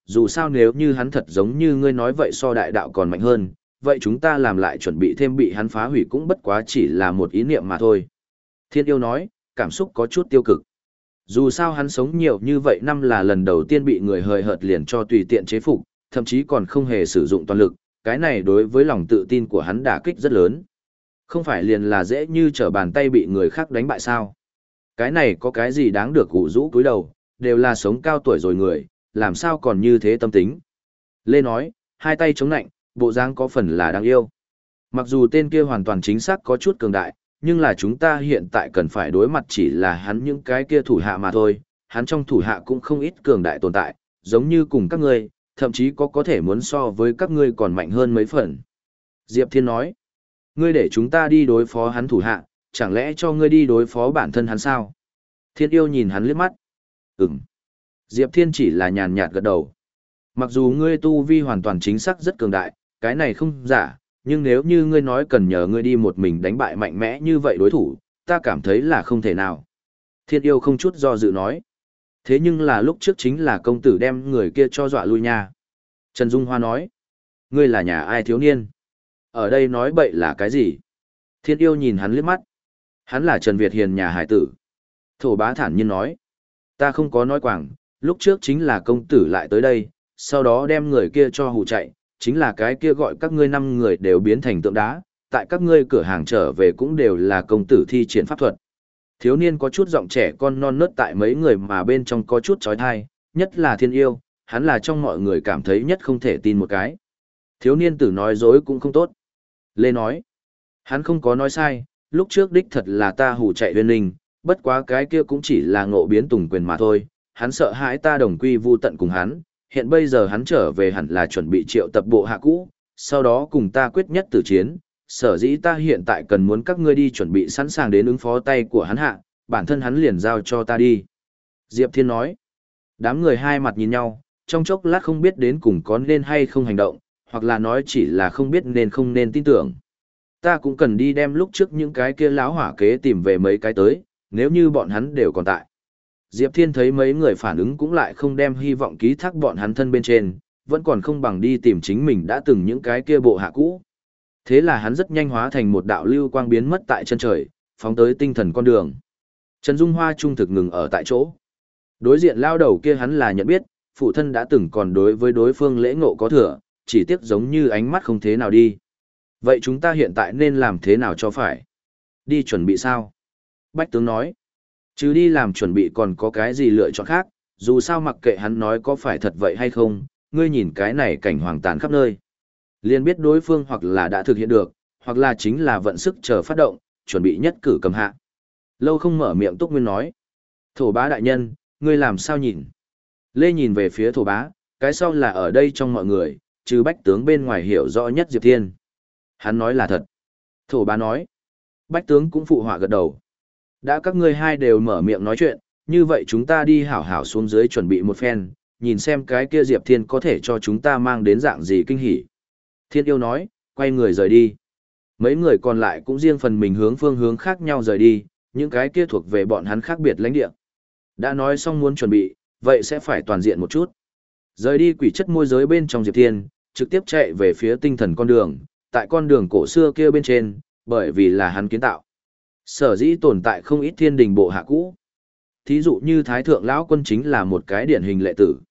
dù sao nếu như hắn thật giống như ngươi nói vậy so đại đạo còn mạnh hơn, vậy chúng ta làm lại chuẩn bị thêm bị hắn phá hủy cũng bất quá chỉ là một ý niệm mà thôi. Thiên yêu nói, cảm xúc có chút tiêu cực. Dù sao hắn sống nhiều như vậy năm là lần đầu tiên bị người hời hợt liền cho tùy tiện chế phục, thậm chí còn không hề sử dụng toàn lực, cái này đối với lòng tự tin của hắn đả kích rất lớn. Không phải liền là dễ như trở bàn tay bị người khác đánh bại sao. Cái này có cái gì đáng được ủ rũ cúi đầu, đều là sống cao tuổi rồi người, làm sao còn như thế tâm tính. Lê nói, hai tay chống nạnh, bộ dáng có phần là đáng yêu. Mặc dù tên kia hoàn toàn chính xác có chút cường đại, nhưng là chúng ta hiện tại cần phải đối mặt chỉ là hắn những cái kia thủ hạ mà thôi, hắn trong thủ hạ cũng không ít cường đại tồn tại, giống như cùng các ngươi, thậm chí có có thể muốn so với các ngươi còn mạnh hơn mấy phần. Diệp Thiên nói, ngươi để chúng ta đi đối phó hắn thủ hạ, chẳng lẽ cho ngươi đi đối phó bản thân hắn sao? Thiên yêu nhìn hắn liếc mắt. Ừm. Diệp Thiên chỉ là nhàn nhạt gật đầu. Mặc dù ngươi tu vi hoàn toàn chính xác rất cường đại, cái này không giả, nhưng nếu như ngươi nói cần nhờ ngươi đi một mình đánh bại mạnh mẽ như vậy đối thủ, ta cảm thấy là không thể nào. Thiên yêu không chút do dự nói. Thế nhưng là lúc trước chính là công tử đem người kia cho dọa lui nha. Trần Dung Hoa nói. Ngươi là nhà ai thiếu niên? Ở đây nói bậy là cái gì? Thiên yêu nhìn hắn liếc mắt. Hắn là Trần Việt Hiền nhà hải tử. Thổ bá thản nhiên nói. Ta không có nói quảng, lúc trước chính là công tử lại tới đây, sau đó đem người kia cho hù chạy, chính là cái kia gọi các ngươi năm người đều biến thành tượng đá, tại các ngươi cửa hàng trở về cũng đều là công tử thi triển pháp thuật. Thiếu niên có chút giọng trẻ con non nớt tại mấy người mà bên trong có chút trói thai, nhất là Thiên yêu, hắn là trong mọi người cảm thấy nhất không thể tin một cái. Thiếu niên tử nói dối cũng không tốt. Lê nói, hắn không có nói sai, lúc trước đích thật là ta hù chạy Uyên Linh, bất quá cái kia cũng chỉ là ngộ biến tùng quyền mà thôi, hắn sợ hãi ta đồng quy vu tận cùng hắn, hiện bây giờ hắn trở về hẳn là chuẩn bị triệu tập bộ hạ cũ, sau đó cùng ta quyết nhất tử chiến, sở dĩ ta hiện tại cần muốn các ngươi đi chuẩn bị sẵn sàng đến ứng phó tay của hắn hạ, bản thân hắn liền giao cho ta đi. Diệp Thiên nói, đám người hai mặt nhìn nhau, trong chốc lát không biết đến cùng có nên hay không hành động, hoặc là nói chỉ là không biết nên không nên tin tưởng. Ta cũng cần đi đem lúc trước những cái kia láo hỏa kế tìm về mấy cái tới, nếu như bọn hắn đều còn tại. Diệp Thiên thấy mấy người phản ứng cũng lại không đem hy vọng ký thác bọn hắn thân bên trên, vẫn còn không bằng đi tìm chính mình đã từng những cái kia bộ hạ cũ. Thế là hắn rất nhanh hóa thành một đạo lưu quang biến mất tại chân trời, phóng tới tinh thần con đường. Trần Dung Hoa trung thực ngừng ở tại chỗ. Đối diện lao đầu kia hắn là nhận biết, phụ thân đã từng còn đối với đối phương lễ ngộ có thừa, chỉ tiếc giống như ánh mắt không thế nào đi. Vậy chúng ta hiện tại nên làm thế nào cho phải? Đi chuẩn bị sao? Bách tướng nói. Chứ đi làm chuẩn bị còn có cái gì lựa chọn khác, dù sao mặc kệ hắn nói có phải thật vậy hay không, ngươi nhìn cái này cảnh hoàng tàn khắp nơi. Liền biết đối phương hoặc là đã thực hiện được, hoặc là chính là vận sức chờ phát động, chuẩn bị nhất cử cầm hạ. Lâu không mở miệng Túc Nguyên nói. Thổ bá đại nhân, ngươi làm sao nhìn? Lê nhìn về phía thổ bá, cái sau là ở đây trong mọi người, trừ bách tướng bên ngoài hiểu rõ nhất Diệp Thiên. Hắn nói là thật. Thổ bá nói. Bách tướng cũng phụ họa gật đầu. Đã các ngươi hai đều mở miệng nói chuyện, như vậy chúng ta đi hảo hảo xuống dưới chuẩn bị một phen, nhìn xem cái kia Diệp Thiên có thể cho chúng ta mang đến dạng gì kinh hỉ. Thiên yêu nói, quay người rời đi. Mấy người còn lại cũng riêng phần mình hướng phương hướng khác nhau rời đi, những cái kia thuộc về bọn hắn khác biệt lãnh địa. Đã nói xong muốn chuẩn bị, vậy sẽ phải toàn diện một chút. Rời đi quỷ chất môi giới bên trong Diệp Thiên, trực tiếp chạy về phía tinh thần con đường, tại con đường cổ xưa kia bên trên, bởi vì là hắn kiến tạo. Sở dĩ tồn tại không ít thiên đình bộ hạ cũ. Thí dụ như Thái Thượng Lão Quân chính là một cái điển hình lệ tử.